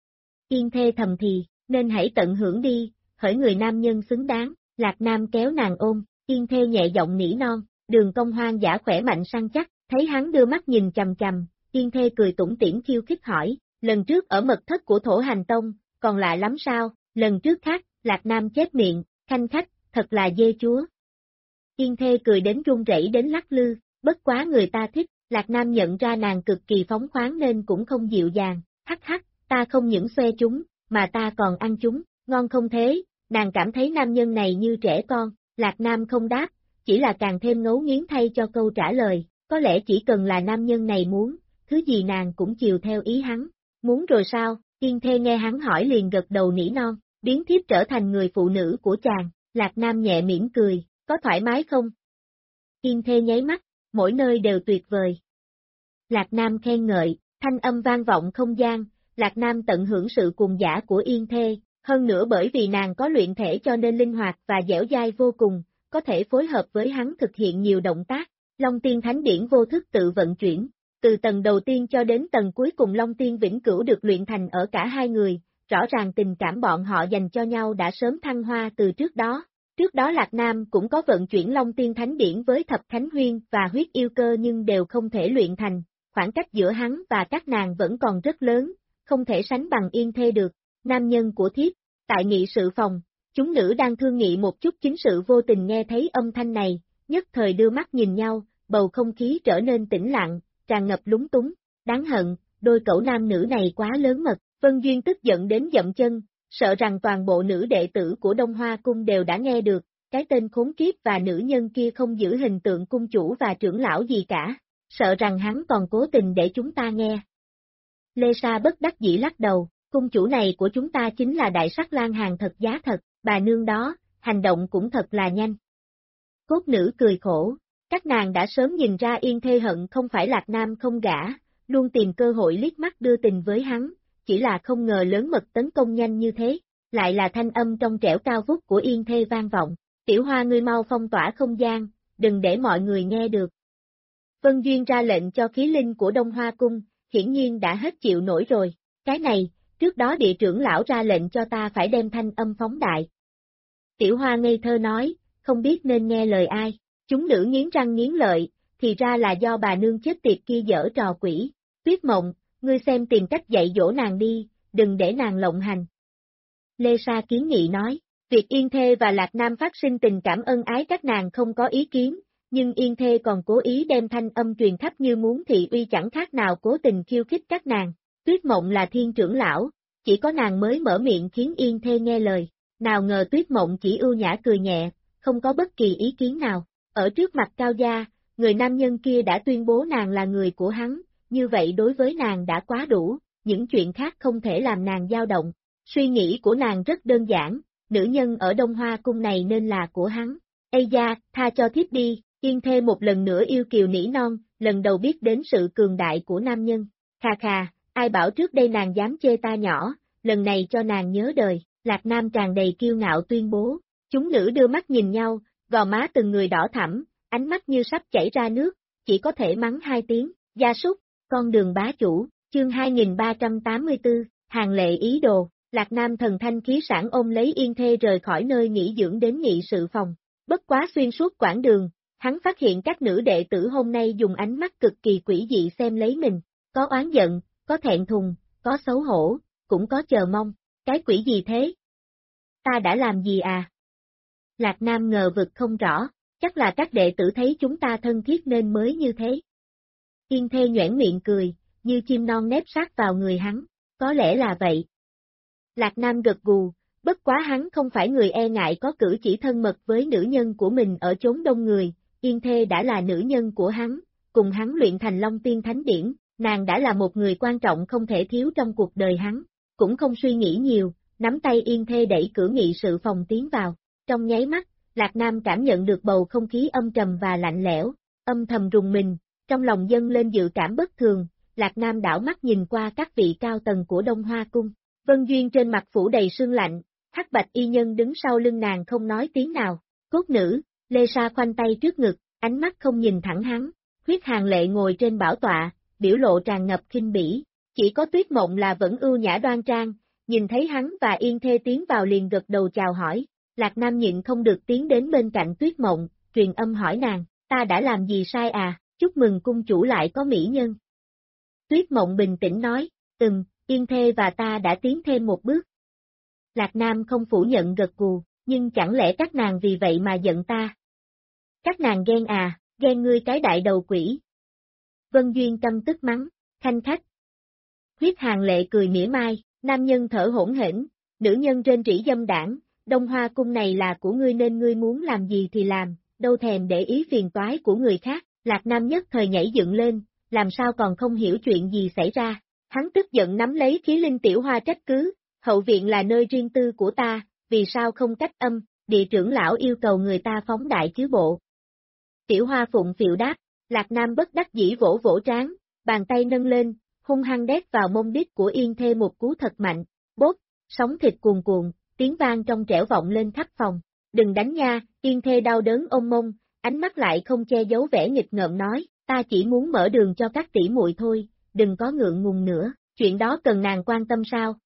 Yên Thê thầm thì, nên hãy tận hưởng đi, hỡi người nam nhân xứng đáng, Lạc Nam kéo nàng ôm, Yên Thê nhẹ giọng nỉ non, Đường Công hoang dã khỏe mạnh săn chắc, thấy hắn đưa mắt nhìn chằm chằm, Yên Thê cười tủm tỉm khiêu khích hỏi, lần trước ở mật thất của Thổ Hành Tông, còn lạ lắm sao, lần trước khác, Lạc Nam chép miệng, khanh khách, thật là dê chúa. Yên Thê cười đến run rẩy đến lắc lư, bất quá người ta thích, Lạc Nam nhận ra nàng cực kỳ phóng khoáng nên cũng không dịu dàng, hắc hắc, ta không những xoe chúng, mà ta còn ăn chúng, ngon không thế, nàng cảm thấy nam nhân này như trẻ con, Lạc Nam không đáp, chỉ là càng thêm ngấu nghiến thay cho câu trả lời, có lẽ chỉ cần là nam nhân này muốn, thứ gì nàng cũng chiều theo ý hắn, muốn rồi sao, Yên Thê nghe hắn hỏi liền gật đầu nỉ non, biến thiếp trở thành người phụ nữ của chàng, Lạc Nam nhẹ mỉm cười, có thoải mái không? Yên Thê nháy mắt, mỗi nơi đều tuyệt vời. Lạc Nam khen ngợi, thanh âm vang vọng không gian, Lạc Nam tận hưởng sự cuồng dã của Yên Thê, hơn nữa bởi vì nàng có luyện thể cho nên linh hoạt và dẻo dai vô cùng, có thể phối hợp với hắn thực hiện nhiều động tác, Long Tiên Thánh Điển vô thức tự vận chuyển, từ tầng đầu tiên cho đến tầng cuối cùng Long Tiên Vĩnh Cửu được luyện thành ở cả hai người, rõ ràng tình cảm bọn họ dành cho nhau đã sớm thăng hoa từ trước đó. Trước đó Lạc Nam cũng có vận chuyển Long Tiên Thánh Điển với Thập Thánh Huyên và huyết yêu cơ nhưng đều không thể luyện thành, khoảng cách giữa hắn và các nàng vẫn còn rất lớn, không thể sánh bằng Yên Thê được, nam nhân của thiếp, tại nghị sự phòng, chúng nữ đang thương nghị một chút chính sự vô tình nghe thấy âm thanh này, nhất thời đưa mắt nhìn nhau, bầu không khí trở nên tĩnh lặng, tràn ngập lúng túng, đáng hận, đôi cẩu nam nữ này quá lớn mật, Vân Duyên tức giận đến dậm chân, sợ rằng toàn bộ nữ đệ tử của Đông Hoa Cung đều đã nghe được, cái tên khốn kiếp và nữ nhân kia không giữ hình tượng cung chủ và trưởng lão gì cả, sợ rằng hắn còn cố tình để chúng ta nghe. Lê Sa bất đắc dĩ lắc đầu, cung chủ này của chúng ta chính là đại sắc lang hàng thật giá thật, bà nương đó, hành động cũng thật là nhanh. Cốt nữ cười khổ, các nàng đã sớm nhìn ra Yên Thê hận không phải Lạc Nam không gả, luôn tìm cơ hội liếc mắt đưa tình với hắn, chỉ là không ngờ lớn mật tấn công nhanh như thế, lại là thanh âm trong trẻo cao vút của Yên Thê vang vọng, tiểu hoa ngươi mau phong tỏa không gian, đừng để mọi người nghe được. Vân Duyên ra lệnh cho khí linh của Đông Hoa Cung, hiển nhiên đã hết chịu nổi rồi, cái này, trước đó địa trưởng lão ra lệnh cho ta phải đem thanh âm phóng đại. Tiểu hoa ngây thơ nói, không biết nên nghe lời ai, chúng nữ nghiến răng nghiến lợi, thì ra là do bà nương chết tiệt kia dở trò quỷ, Tuyết Mộng, ngươi xem tìm cách dạy dỗ nàng đi, đừng để nàng lộng hành. Lê Sa kiến nghị nói, việc Yên Thê và Lạc Nam phát sinh tình cảm ân ái các nàng không có ý kiến, nhưng Yên Thê còn cố ý đem thanh âm truyền khắp như muốn thị uy chẳng khác nào cố tình khiêu khích các nàng. Tuyết Mộng là thiên trưởng lão, chỉ có nàng mới mở miệng khiến Yên Thê nghe lời, nào ngờ Tuyết Mộng chỉ ưu nhã cười nhẹ, không có bất kỳ ý kiến nào, ở trước mặt Cao Gia, người nam nhân kia đã tuyên bố nàng là người của hắn, như vậy đối với nàng đã quá đủ, những chuyện khác không thể làm nàng dao động, suy nghĩ của nàng rất đơn giản, nữ nhân ở Đông Hoa Cung này nên là của hắn, Ây da, tha cho thiếp đi, Yên Thê một lần nữa yêu kiều nỉ non, lần đầu biết đến sự cường đại của nam nhân, khà khà, ai bảo trước đây nàng dám chê ta nhỏ, lần này cho nàng nhớ đời, Lạc Nam tràn đầy kiêu ngạo tuyên bố, chúng nữ đưa mắt nhìn nhau, gò má từng người đỏ thẳm, ánh mắt như sắp chảy ra nước, chỉ có thể mắng hai tiếng, gia súc, con đường bá chủ, chương 2384, hàng lệ ý đồ, Lạc Nam thần thanh khí sản ôm lấy Yên Thê rời khỏi nơi nghỉ dưỡng đến nghị sự phòng, bất quá xuyên suốt quãng đường, hắn phát hiện các nữ đệ tử hôm nay dùng ánh mắt cực kỳ quỷ dị xem lấy mình, có oán giận, có thẹn thùng, có xấu hổ, cũng có chờ mong, cái quỷ gì thế? Ta đã làm gì à? Lạc Nam ngờ vực không rõ, chắc là các đệ tử thấy chúng ta thân thiết nên mới như thế. Yên Thê nhoẻn miệng cười, như chim non nép sát vào người hắn, có lẽ là vậy. Lạc Nam gật gù, bất quá hắn không phải người e ngại có cử chỉ thân mật với nữ nhân của mình ở chốn đông người, Yên Thê đã là nữ nhân của hắn, cùng hắn luyện thành Long Tiên Thánh Điển, nàng đã là một người quan trọng không thể thiếu trong cuộc đời hắn. cũng không suy nghĩ nhiều, nắm tay Yên Thê đẩy cửa nghị sự phòng tiến vào. Trong nháy mắt, Lạc Nam cảm nhận được bầu không khí âm trầm và lạnh lẽo, âm thầm rùng mình, trong lòng dâng lên dự cảm bất thường. Lạc Nam đảo mắt nhìn qua các vị cao tầng của Đông Hoa Cung. Vân Duyên trên mặt phủ đầy sương lạnh, hắc bạch y nhân đứng sau lưng nàng không nói tiếng nào. Cốt nữ, Lê Sa khoanh tay trước ngực, ánh mắt không nhìn thẳng hắn. Huyết Hàn Lệ ngồi trên bảo tọa, biểu lộ tràn ngập khinh bỉ. Chỉ có Tuyết Mộng là vẫn ưu nhã đoan trang, nhìn thấy hắn và Yên Thê tiến vào liền gật đầu chào hỏi. Lạc Nam nhịn không được tiến đến bên cạnh Tuyết Mộng, truyền âm hỏi nàng, ta đã làm gì sai à, chúc mừng cung chủ lại có mỹ nhân. Tuyết Mộng bình tĩnh nói, Yên Thê và ta đã tiến thêm một bước. Lạc Nam không phủ nhận gật gù, nhưng chẳng lẽ các nàng vì vậy mà giận ta? Các nàng ghen à, ghen ngươi cái đại đầu quỷ. Vân Duyên căm tức mắng, khanh khách. Huyết Hàn Lệ cười mỉa mai, nam nhân thở hỗn hển, nữ nhân trên trĩ dâm đảng, Đông Hoa Cung này là của ngươi nên ngươi muốn làm gì thì làm, đâu thèm để ý phiền toái của người khác. Lạc Nam nhất thời nhảy dựng lên, làm sao còn không hiểu chuyện gì xảy ra. Hắn tức giận nắm lấy Khí Linh Tiểu Hoa trách cứ, hậu viện là nơi riêng tư của ta, vì sao không cách âm, địa trưởng lão yêu cầu người ta phóng đại chiếu bộ. Tiểu Hoa phụng phịu đáp, Lạc Nam bất đắc dĩ vỗ vỗ trán, bàn tay nâng lên, hung hăng đét vào mông đít của Yên Thê một cú thật mạnh, bốp, sóng thịt cuồn cuộn, tiếng vang trong trẻo vọng lên khắp phòng. Đừng đánh nha, Yên Thê đau đớn ôm mông, ánh mắt lại không che giấu vẻ nghịch ngợm nói, ta chỉ muốn mở đường cho các tỷ muội thôi, đừng có ngượng ngùng nữa, chuyện đó cần nàng quan tâm sao?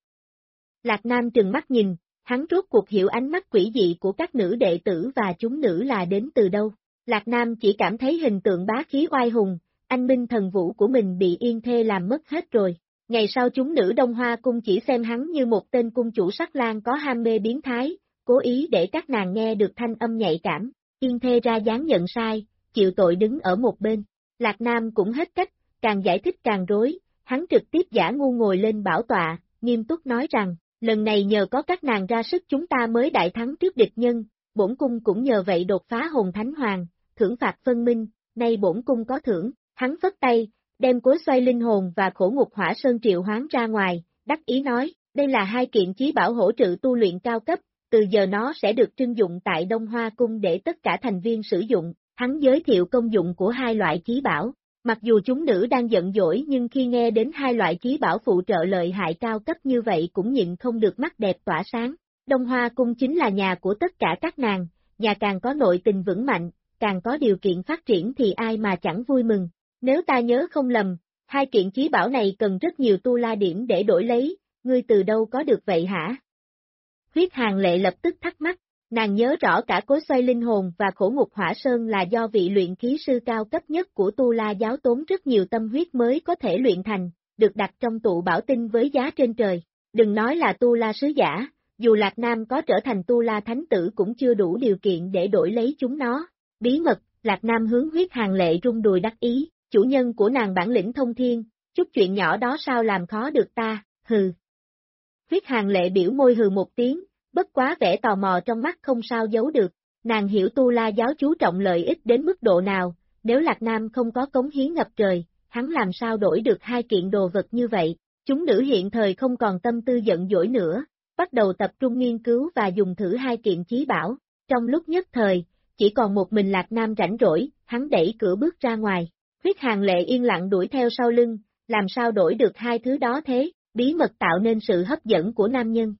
Lạc Nam trừng mắt nhìn, hắn rốt cuộc hiểu ánh mắt quỷ dị của các nữ đệ tử và chúng nữ là đến từ đâu. Lạc Nam chỉ cảm thấy hình tượng bá khí oai hùng, anh minh thần vũ của mình bị Yên Thê làm mất hết rồi. Ngày sau chúng nữ Đông Hoa Cung chỉ xem hắn như một tên cung chủ sắc lang có ham mê biến thái, cố ý để các nàng nghe được thanh âm nhạy cảm. Yên Thê ra dáng nhận sai, chịu tội đứng ở một bên. Lạc Nam cũng hết cách, càng giải thích càng rối, hắn trực tiếp giả ngu ngồi lên bảo tọa, nghiêm túc nói rằng, lần này nhờ có các nàng ra sức chúng ta mới đại thắng trước địch nhân, bổn cung cũng nhờ vậy đột phá hồn thánh hoàng, thưởng phạt phân minh, nay bổn cung có thưởng. Hắn phất tay, đem cối xoay linh hồn và khổ ngục hỏa sơn triệu hoán ra ngoài, đắc ý nói, đây là hai kiện chí bảo hỗ trợ tu luyện cao cấp, từ giờ nó sẽ được trưng dụng tại Đông Hoa Cung để tất cả thành viên sử dụng. Hắn giới thiệu công dụng của hai loại chí bảo, mặc dù chúng nữ đang giận dỗi nhưng khi nghe đến hai loại chí bảo phụ trợ lợi hại cao cấp như vậy cũng nhịn không được mắt đẹp tỏa sáng. Đông Hoa Cung chính là nhà của tất cả các nàng, nhà càng có nội tình vững mạnh, càng có điều kiện phát triển thì ai mà chẳng vui mừng. Nếu ta nhớ không lầm, hai kiện chí bảo này cần rất nhiều tu la điểm để đổi lấy, ngươi từ đâu có được vậy hả? Huyết Hàn Lệ lập tức thắc mắc, nàng nhớ rõ cả cối xoay linh hồn và khổ ngục hỏa sơn là do vị luyện khí sư cao cấp nhất của tu la giáo tốn rất nhiều tâm huyết mới có thể luyện thành, được đặt trong tụ bảo tinh với giá trên trời. Đừng nói là tu la sứ giả, dù Lạc Nam có trở thành tu la thánh tử cũng chưa đủ điều kiện để đổi lấy chúng nó. Bí mật, Lạc Nam hướng Huyết Hàn Lệ rung đùi đắc ý, chủ nhân của nàng bản lĩnh thông thiên, chút chuyện nhỏ đó sao làm khó được ta, hừ. Huyết Hàn Lệ biểu môi hừ một tiếng, bất quá vẻ tò mò trong mắt không sao giấu được, nàng hiểu tu la giáo chú trọng lợi ích đến mức độ nào, nếu Lạc Nam không có cống hiến ngập trời, hắn làm sao đổi được hai kiện đồ vật như vậy. Chúng nữ hiện thời không còn tâm tư giận dỗi nữa, bắt đầu tập trung nghiên cứu và dùng thử hai kiện chí bảo. Trong lúc nhất thời, chỉ còn một mình Lạc Nam rảnh rỗi, hắn đẩy cửa bước ra ngoài. Huyết Hàn Lệ yên lặng đuổi theo sau lưng, làm sao đổi được hai thứ đó thế, bí mật tạo nên sự hấp dẫn của nam nhân.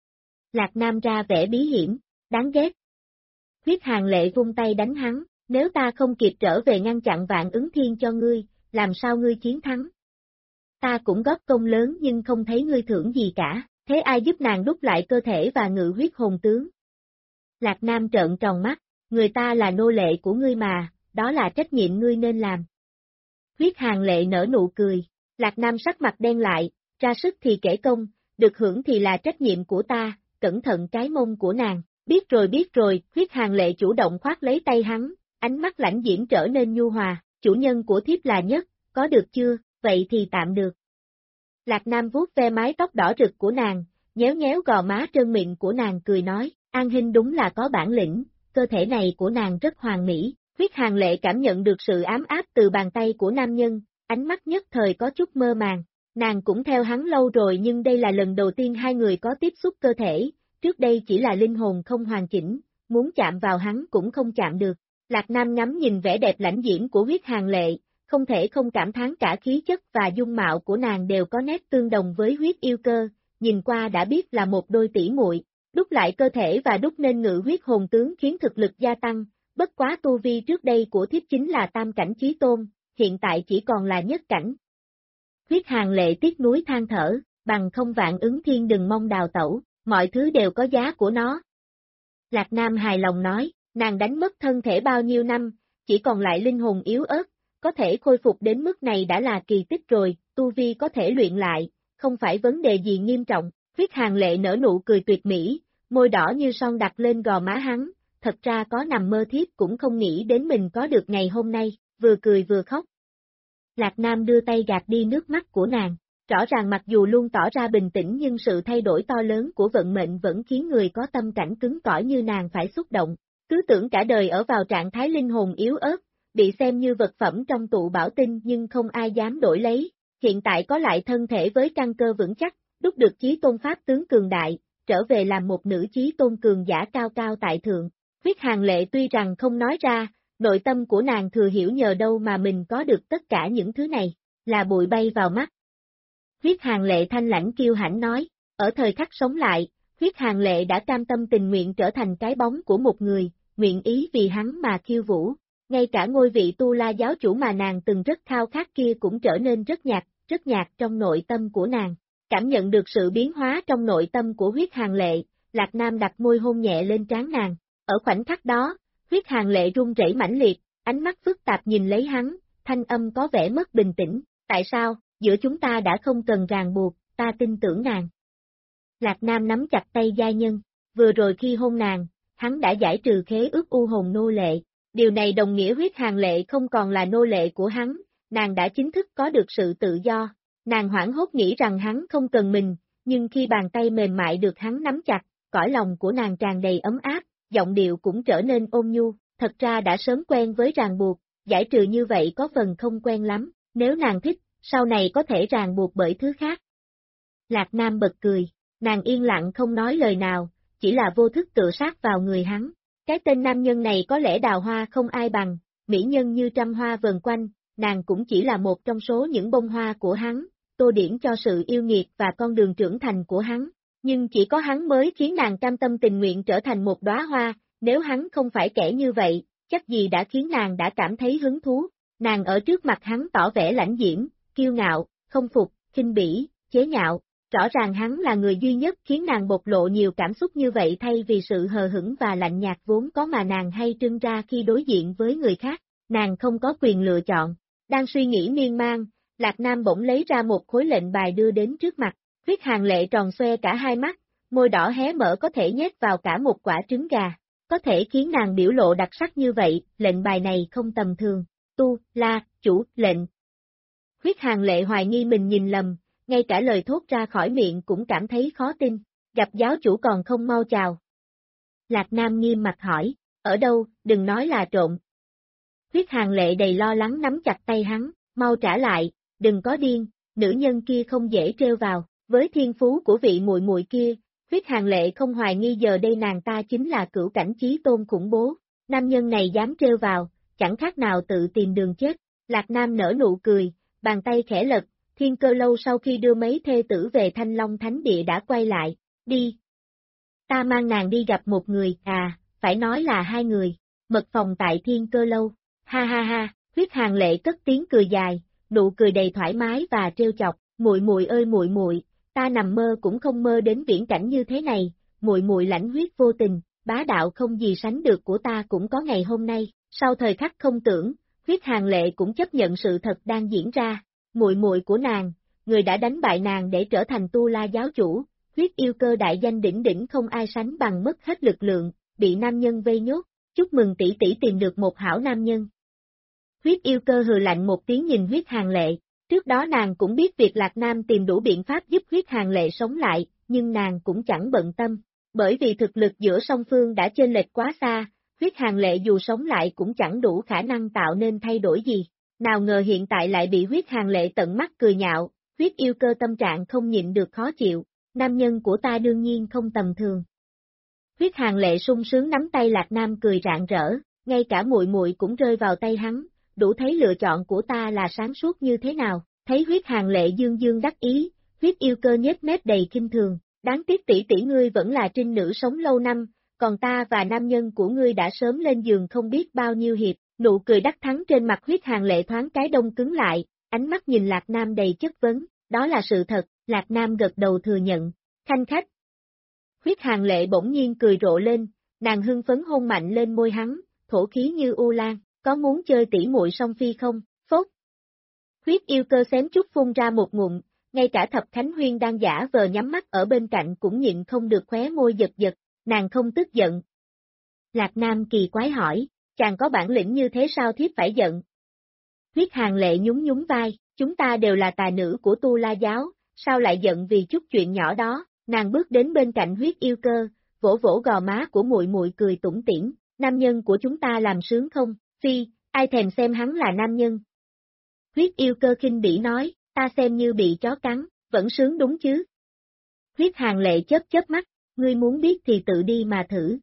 Lạc Nam ra vẻ bí hiểm, đáng ghét. Huyết Hàn Lệ vung tay đánh hắn, nếu ta không kịp trở về ngăn chặn Vạn Ứng Thiên cho ngươi, làm sao ngươi chiến thắng? Ta cũng góp công lớn nhưng không thấy ngươi thưởng gì cả, thế ai giúp nàng đúc lại cơ thể và ngự huyết hồn tướng? Lạc Nam trợn tròn mắt, người ta là nô lệ của ngươi mà, đó là trách nhiệm ngươi nên làm. Huyết Hàn Lệ nở nụ cười, Lạc Nam sắc mặt đen lại, ra sức thì kể công, được hưởng thì là trách nhiệm của ta, cẩn thận cái mông của nàng. Biết rồi, Huyết Hàn Lệ chủ động khoát lấy tay hắn, ánh mắt lãnh diễm trở nên nhu hòa, chủ nhân của thiếp là nhất, có được chưa, vậy thì tạm được. Lạc Nam vuốt ve mái tóc đỏ rực của nàng, nhéo nhéo gò má trơn mịn của nàng cười nói, An Hinh đúng là có bản lĩnh, cơ thể này của nàng rất hoàn mỹ. Huyết Hàn Lệ cảm nhận được sự ám áp từ bàn tay của nam nhân, ánh mắt nhất thời có chút mơ màng. Nàng cũng theo hắn lâu rồi nhưng đây là lần đầu tiên hai người có tiếp xúc cơ thể, trước đây chỉ là linh hồn không hoàn chỉnh, muốn chạm vào hắn cũng không chạm được. Lạc Nam ngắm nhìn vẻ đẹp lãnh diễm của Huyết Hàn Lệ, không thể không cảm thán cả khí chất và dung mạo của nàng đều có nét tương đồng với Huyết Yêu Cơ, nhìn qua đã biết là một đôi tỷ muội. Đúc lại cơ thể và đúc nên ngự huyết hồn tướng khiến thực lực gia tăng, bất quá tu vi trước đây của thiếp chính là tam cảnh chí tôn, hiện tại chỉ còn là nhất cảnh. Huyết Hàn Lệ tiếc núi than thở, bằng không vạn ứng thiên đừng mong đào tẩu, mọi thứ đều có giá của nó. Lạc Nam hài lòng nói, nàng đánh mất thân thể bao nhiêu năm, chỉ còn lại linh hồn yếu ớt, có thể khôi phục đến mức này đã là kỳ tích rồi, tu vi có thể luyện lại, không phải vấn đề gì nghiêm trọng. Huyết Hàn Lệ nở nụ cười tuyệt mỹ, môi đỏ như son đặt lên gò má hắn, thật ra có nằm mơ thiếp cũng không nghĩ đến mình có được ngày hôm nay, vừa cười vừa khóc. Lạc Nam đưa tay gạt đi nước mắt của nàng, rõ ràng mặc dù luôn tỏ ra bình tĩnh nhưng sự thay đổi to lớn của vận mệnh vẫn khiến người có tâm cảnh cứng cỏi như nàng phải xúc động, cứ tưởng cả đời ở vào trạng thái linh hồn yếu ớt, bị xem như vật phẩm trong tụ bảo tinh nhưng không ai dám đổi lấy, hiện tại có lại thân thể với căn cơ vững chắc, đúc được chí tôn pháp tướng cường đại, trở về làm một nữ chí tôn cường giả cao cao tại thượng. Huyết Hàn Lệ tuy rằng không nói ra, nội tâm của nàng thừa hiểu nhờ đâu mà mình có được tất cả những thứ này, là bụi bay vào mắt. Huyết Hàn Lệ thanh lãnh kiêu hãnh nói, ở thời khắc sống lại, Huyết Hàn Lệ đã cam tâm tình nguyện trở thành cái bóng của một người, nguyện ý vì hắn mà khiêu vũ, ngay cả ngôi vị Tu La giáo chủ mà nàng từng rất khao khát kia cũng trở nên rất nhạt trong nội tâm của nàng. Cảm nhận được sự biến hóa trong nội tâm của Huyết Hàn Lệ, Lạc Nam đặt môi hôn nhẹ lên trán nàng, ở khoảnh khắc đó, Huyết Hàn Lệ run rẩy mãnh liệt, ánh mắt phức tạp nhìn lấy hắn, thanh âm có vẻ mất bình tĩnh, tại sao, giữa chúng ta đã không cần ràng buộc, ta tin tưởng nàng. Lạc Nam nắm chặt tay giai nhân, vừa rồi khi hôn nàng, hắn đã giải trừ khế ước u hồn nô lệ, điều này đồng nghĩa Huyết Hàn Lệ không còn là nô lệ của hắn, nàng đã chính thức có được sự tự do. Nàng hoảng hốt nghĩ rằng hắn không cần mình, nhưng khi bàn tay mềm mại được hắn nắm chặt, cõi lòng của nàng tràn đầy ấm áp, giọng điệu cũng trở nên ôn nhu, thật ra đã sớm quen với ràng buộc, giải trừ như vậy có phần không quen lắm, nếu nàng thích, sau này có thể ràng buộc bởi thứ khác. Lạc Nam bật cười, nàng yên lặng không nói lời nào, chỉ là vô thức tựa sát vào người hắn, cái tên nam nhân này có lẽ đào hoa không ai bằng, mỹ nhân như trăm hoa vờn quanh, nàng cũng chỉ là một trong số những bông hoa của hắn. Tô điểm cho sự yêu nghiệt và con đường trưởng thành của hắn, nhưng chỉ có hắn mới khiến nàng cam tâm tình nguyện trở thành một đóa hoa, nếu hắn không phải kẻ như vậy, chắc gì đã khiến nàng đã cảm thấy hứng thú, nàng ở trước mặt hắn tỏ vẻ lãnh diễm, kiêu ngạo, không phục, khinh bỉ, chế nhạo, rõ ràng hắn là người duy nhất khiến nàng bộc lộ nhiều cảm xúc như vậy thay vì sự hờ hững và lạnh nhạt vốn có mà nàng hay trưng ra khi đối diện với người khác, nàng không có quyền lựa chọn, đang suy nghĩ miên man. Lạc Nam bỗng lấy ra một khối lệnh bài đưa đến trước mặt, Huyết Hàn Lệ tròn xoe cả hai mắt, môi đỏ hé mở có thể nhét vào cả một quả trứng gà, có thể khiến nàng biểu lộ đặc sắc như vậy, lệnh bài này không tầm thường, Tu La chủ lệnh. Huyết Hàn Lệ hoài nghi mình nhìn lầm, ngay cả lời thốt ra khỏi miệng cũng cảm thấy khó tin, gặp giáo chủ còn không mau chào. Lạc Nam nghiêm mặt hỏi, ở đâu, đừng nói là trộm. Huyết Hàn Lệ đầy lo lắng nắm chặt tay hắn, mau trả lại. Đừng có điên, nữ nhân kia không dễ trêu vào, với thiên phú của vị muội muội kia, Huyết Hàn Lệ không hoài nghi giờ đây nàng ta chính là cửu cảnh chí tôn khủng bố, nam nhân này dám trêu vào, chẳng khác nào tự tìm đường chết, Lạc Nam nở nụ cười, bàn tay khẽ lật, Thiên Cơ Lâu sau khi đưa mấy thê tử về Thanh Long Thánh Địa đã quay lại, đi. Ta mang nàng đi gặp một người, phải nói là hai người, mật phòng tại Thiên Cơ Lâu, ha ha ha, Huyết Hàn Lệ cất tiếng cười dài. Nụ cười đầy thoải mái và trêu chọc, muội muội ơi muội muội, ta nằm mơ cũng không mơ đến viễn cảnh như thế này, muội muội lãnh huyết vô tình, bá đạo không gì sánh được của ta cũng có ngày hôm nay. Sau thời khắc không tưởng, Huyết Hàn Lệ cũng chấp nhận sự thật đang diễn ra, muội muội của nàng, người đã đánh bại nàng để trở thành Tu La giáo chủ, Huyết Yêu Cơ đại danh đỉnh đỉnh không ai sánh bằng mất hết lực lượng, bị nam nhân vây nhốt, chúc mừng tỷ tỷ tìm được một hảo nam nhân. Huyết Yêu Cơ hừ lạnh một tiếng nhìn Huyết Hàn Lệ, trước đó nàng cũng biết việc Lạc Nam tìm đủ biện pháp giúp Huyết Hàn Lệ sống lại, nhưng nàng cũng chẳng bận tâm, bởi vì thực lực giữa song phương đã chênh lệch quá xa, Huyết Hàn Lệ dù sống lại cũng chẳng đủ khả năng tạo nên thay đổi gì, nào ngờ hiện tại lại bị Huyết Hàn Lệ tận mắt cười nhạo, Huyết yêu cơ tâm trạng không nhịn được khó chịu, nam nhân của ta đương nhiên không tầm thường. Huyết Hàn Lệ sung sướng nắm tay Lạc Nam cười rạng rỡ, ngay cả muội muội cũng rơi vào tay hắn, đủ thấy lựa chọn của ta là sáng suốt như thế nào. Thấy Huyết Hàn Lệ dương dương đắc ý, huyết yêu cơ nhếch mép đầy kinh thường, đáng tiếc tỷ tỷ ngươi vẫn là trinh nữ sống lâu năm, còn ta và nam nhân của ngươi đã sớm lên giường không biết bao nhiêu hiệp. Nụ cười đắc thắng trên mặt Huyết Hàn Lệ thoáng cái đông cứng lại, ánh mắt nhìn Lạc Nam đầy chất vấn, đó là sự thật. Lạc Nam gật đầu thừa nhận, khanh khách. Huyết Hàn Lệ bỗng nhiên cười rộ lên, nàng hưng phấn hôn mạnh lên môi hắn, thổ khí như u lan, có muốn chơi tỉ muội song phi không? Phốt. Huyết yêu cơ xém chút phun ra một ngụm, ngay cả Thập Khánh Huyên đang giả vờ nhắm mắt ở bên cạnh cũng nhịn không được khóe môi giật giật, nàng không tức giận. Lạc Nam kỳ quái hỏi, chàng có bản lĩnh như thế sao thiếp phải giận? Huyết Hàn Lệ nhún nhún vai, chúng ta đều là tà nữ của Tu La giáo, sao lại giận vì chút chuyện nhỏ đó? Nàng bước đến bên cạnh huyết yêu cơ, vỗ vỗ gò má của muội muội cười tủm tỉm, nam nhân của chúng ta làm sướng không? Phi, ai thèm xem hắn là nam nhân? Huyết yêu cơ khinh bỉ nói, ta xem như bị chó cắn, vẫn sướng đúng chứ? Huyết Hàn Lệ chớp chớp mắt, ngươi muốn biết thì tự đi mà thử.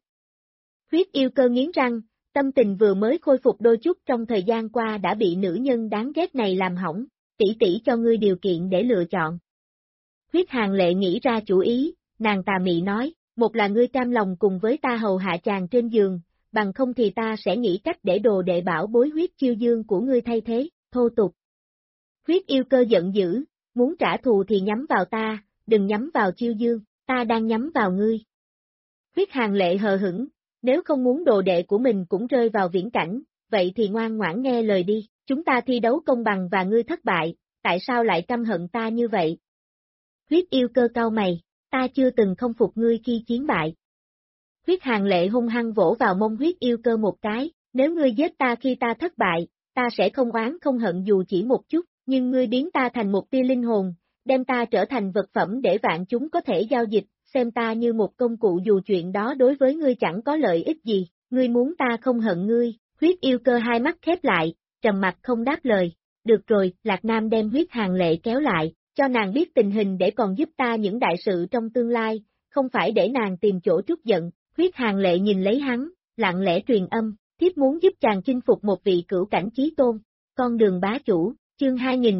Huyết yêu cơ nghiến răng, tâm tình vừa mới khôi phục đôi chút trong thời gian qua đã bị nữ nhân đáng ghét này làm hỏng, tỷ tỷ cho ngươi điều kiện để lựa chọn. Huyết Hàn Lệ nghĩ ra chủ ý, nàng tà mị nói, một là ngươi cam lòng cùng với ta hầu hạ chàng trên giường, bằng không thì ta sẽ nghĩ cách để đồ đệ bảo bối huyết chiêu dương của ngươi thay thế, thô tục. Huyết yêu cơ giận dữ, muốn trả thù thì nhắm vào ta, đừng nhắm vào chiêu dương, ta đang nhắm vào ngươi. Huyết Hàn Lệ hờ hững, nếu không muốn đồ đệ của mình cũng rơi vào viễn cảnh, vậy thì ngoan ngoãn nghe lời đi, chúng ta thi đấu công bằng và ngươi thất bại, tại sao lại căm hận ta như vậy? Huyết yêu cơ cau mày, ta chưa từng không phục ngươi khi chiến bại. Huyết Hàn Lệ hung hăng vỗ vào mông huyết yêu cơ một cái, nếu ngươi giết ta khi ta thất bại, ta sẽ không oán không hận dù chỉ một chút, nhưng ngươi biến ta thành một tia linh hồn, đem ta trở thành vật phẩm để vạn chúng có thể giao dịch, xem ta như một công cụ dù chuyện đó đối với ngươi chẳng có lợi ích gì, ngươi muốn ta không hận ngươi. Huyết yêu cơ hai mắt khép lại, trầm mặt không đáp lời. Được rồi, Lạc Nam đem Huyết Hàn Lệ kéo lại, cho nàng biết tình hình để còn giúp ta những đại sự trong tương lai, không phải để nàng tìm chỗ trút giận. Huyết Hàn Lệ nhìn lấy hắn, lặng lẽ truyền âm, thiếp muốn giúp chàng chinh phục một vị cửu cảnh chí tôn. Con đường bá chủ, chương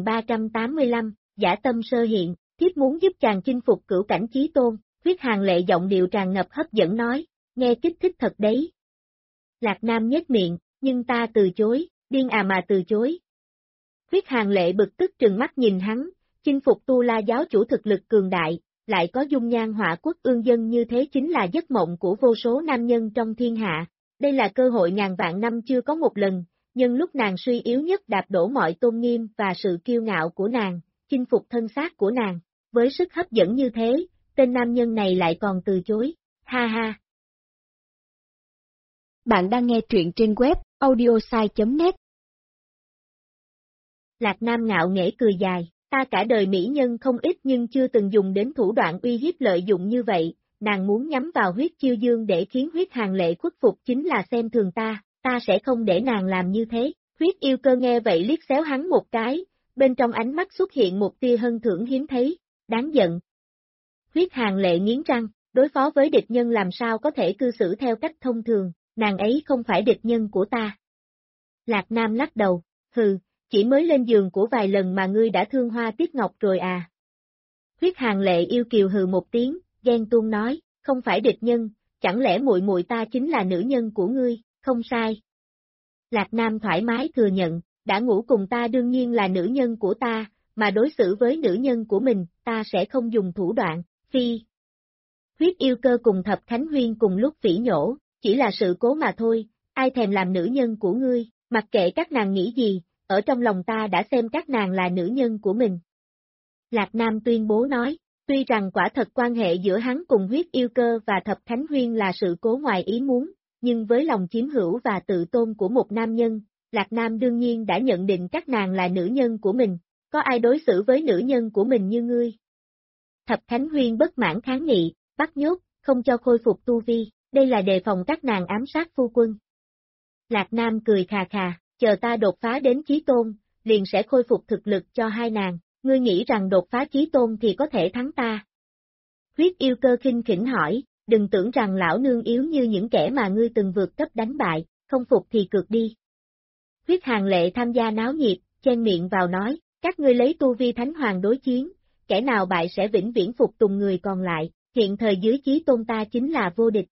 2385, giả tâm sơ hiện, thiếp muốn giúp chàng chinh phục cửu cảnh chí tôn. Huyết Hàn Lệ giọng điệu tràn ngập hấp dẫn nói, nghe kích thích thật đấy. Lạc Nam nhếch miệng, nhưng ta từ chối, điên à mà từ chối. Huyết Hàn Lệ bực tức trừng mắt nhìn hắn, chinh phục Tu La giáo chủ thực lực cường đại, lại có dung nhan họa quốc ương dân như thế chính là giấc mộng của vô số nam nhân trong thiên hạ. Đây là cơ hội ngàn vạn năm chưa có một lần, nhưng lúc nàng suy yếu nhất đạp đổ mọi tôn nghiêm và sự kiêu ngạo của nàng, chinh phục thân xác của nàng. Với sức hấp dẫn như thế, tên nam nhân này lại còn từ chối, ha ha. Bạn đang nghe truyện trên web audiosai.net. Lạc Nam ngạo nghễ cười dài, ta cả đời mỹ nhân không ít nhưng chưa từng dùng đến thủ đoạn uy hiếp lợi dụng như vậy, nàng muốn nhắm vào huyết chiêu dương để khiến Huyết Hàn Lệ khuất phục chính là xem thường ta sẽ không để nàng làm như thế. Huyết yêu cơ nghe vậy liếc xéo hắn một cái, bên trong ánh mắt xuất hiện một tia hân thưởng hiếm thấy, đáng giận. Huyết Hàn Lệ nghiến răng, đối phó với địch nhân làm sao có thể cư xử theo cách thông thường, nàng ấy không phải địch nhân của ta. Lạc Nam lắc đầu, hừ, chỉ mới lên giường của vài lần mà ngươi đã thương hoa tiếc ngọc rồi à. Huyết Hàn Lệ yêu kiều hừ một tiếng, ghen tuông nói, không phải địch nhân, chẳng lẽ muội muội ta chính là nữ nhân của ngươi, không sai. Lạc Nam thoải mái thừa nhận, đã ngủ cùng ta đương nhiên là nữ nhân của ta, mà đối xử với nữ nhân của mình, ta sẽ không dùng thủ đoạn, phi. Huyết yêu cơ cùng Thập Khánh Huyên cùng lúc phỉ nhổ, chỉ là sự cố mà thôi, ai thèm làm nữ nhân của ngươi, mặc kệ các nàng nghĩ gì, ở trong lòng ta đã xem các nàng là nữ nhân của mình. Lạc Nam tuyên bố nói, tuy rằng quả thật quan hệ giữa hắn cùng huyết yêu cơ và Thập Khánh Huyên là sự cố ngoài ý muốn, nhưng với lòng chiếm hữu và tự tôn của một nam nhân, Lạc Nam đương nhiên đã nhận định các nàng là nữ nhân của mình, có ai đối xử với nữ nhân của mình như ngươi. Thập Khánh Huyên bất mãn kháng nghị, bắt nhốt, không cho khôi phục tu vi, đây là đề phòng các nàng ám sát phu quân. Lạc Nam cười khà khà, chờ ta đột phá đến chí tôn, liền sẽ khôi phục thực lực cho hai nàng, ngươi nghĩ rằng đột phá chí tôn thì có thể thắng ta? Huyết yêu cơ khinh khỉnh hỏi, đừng tưởng rằng lão nương yếu như những kẻ mà ngươi từng vượt cấp đánh bại, không phục thì cược đi. Huyết Hàng Lệ tham gia náo nhiệt, chen miệng vào nói, các ngươi lấy tu vi thánh hoàng đối chiến, kẻ nào bại sẽ vĩnh viễn phục tùng người còn lại, hiện thời dưới chí tôn ta chính là vô địch.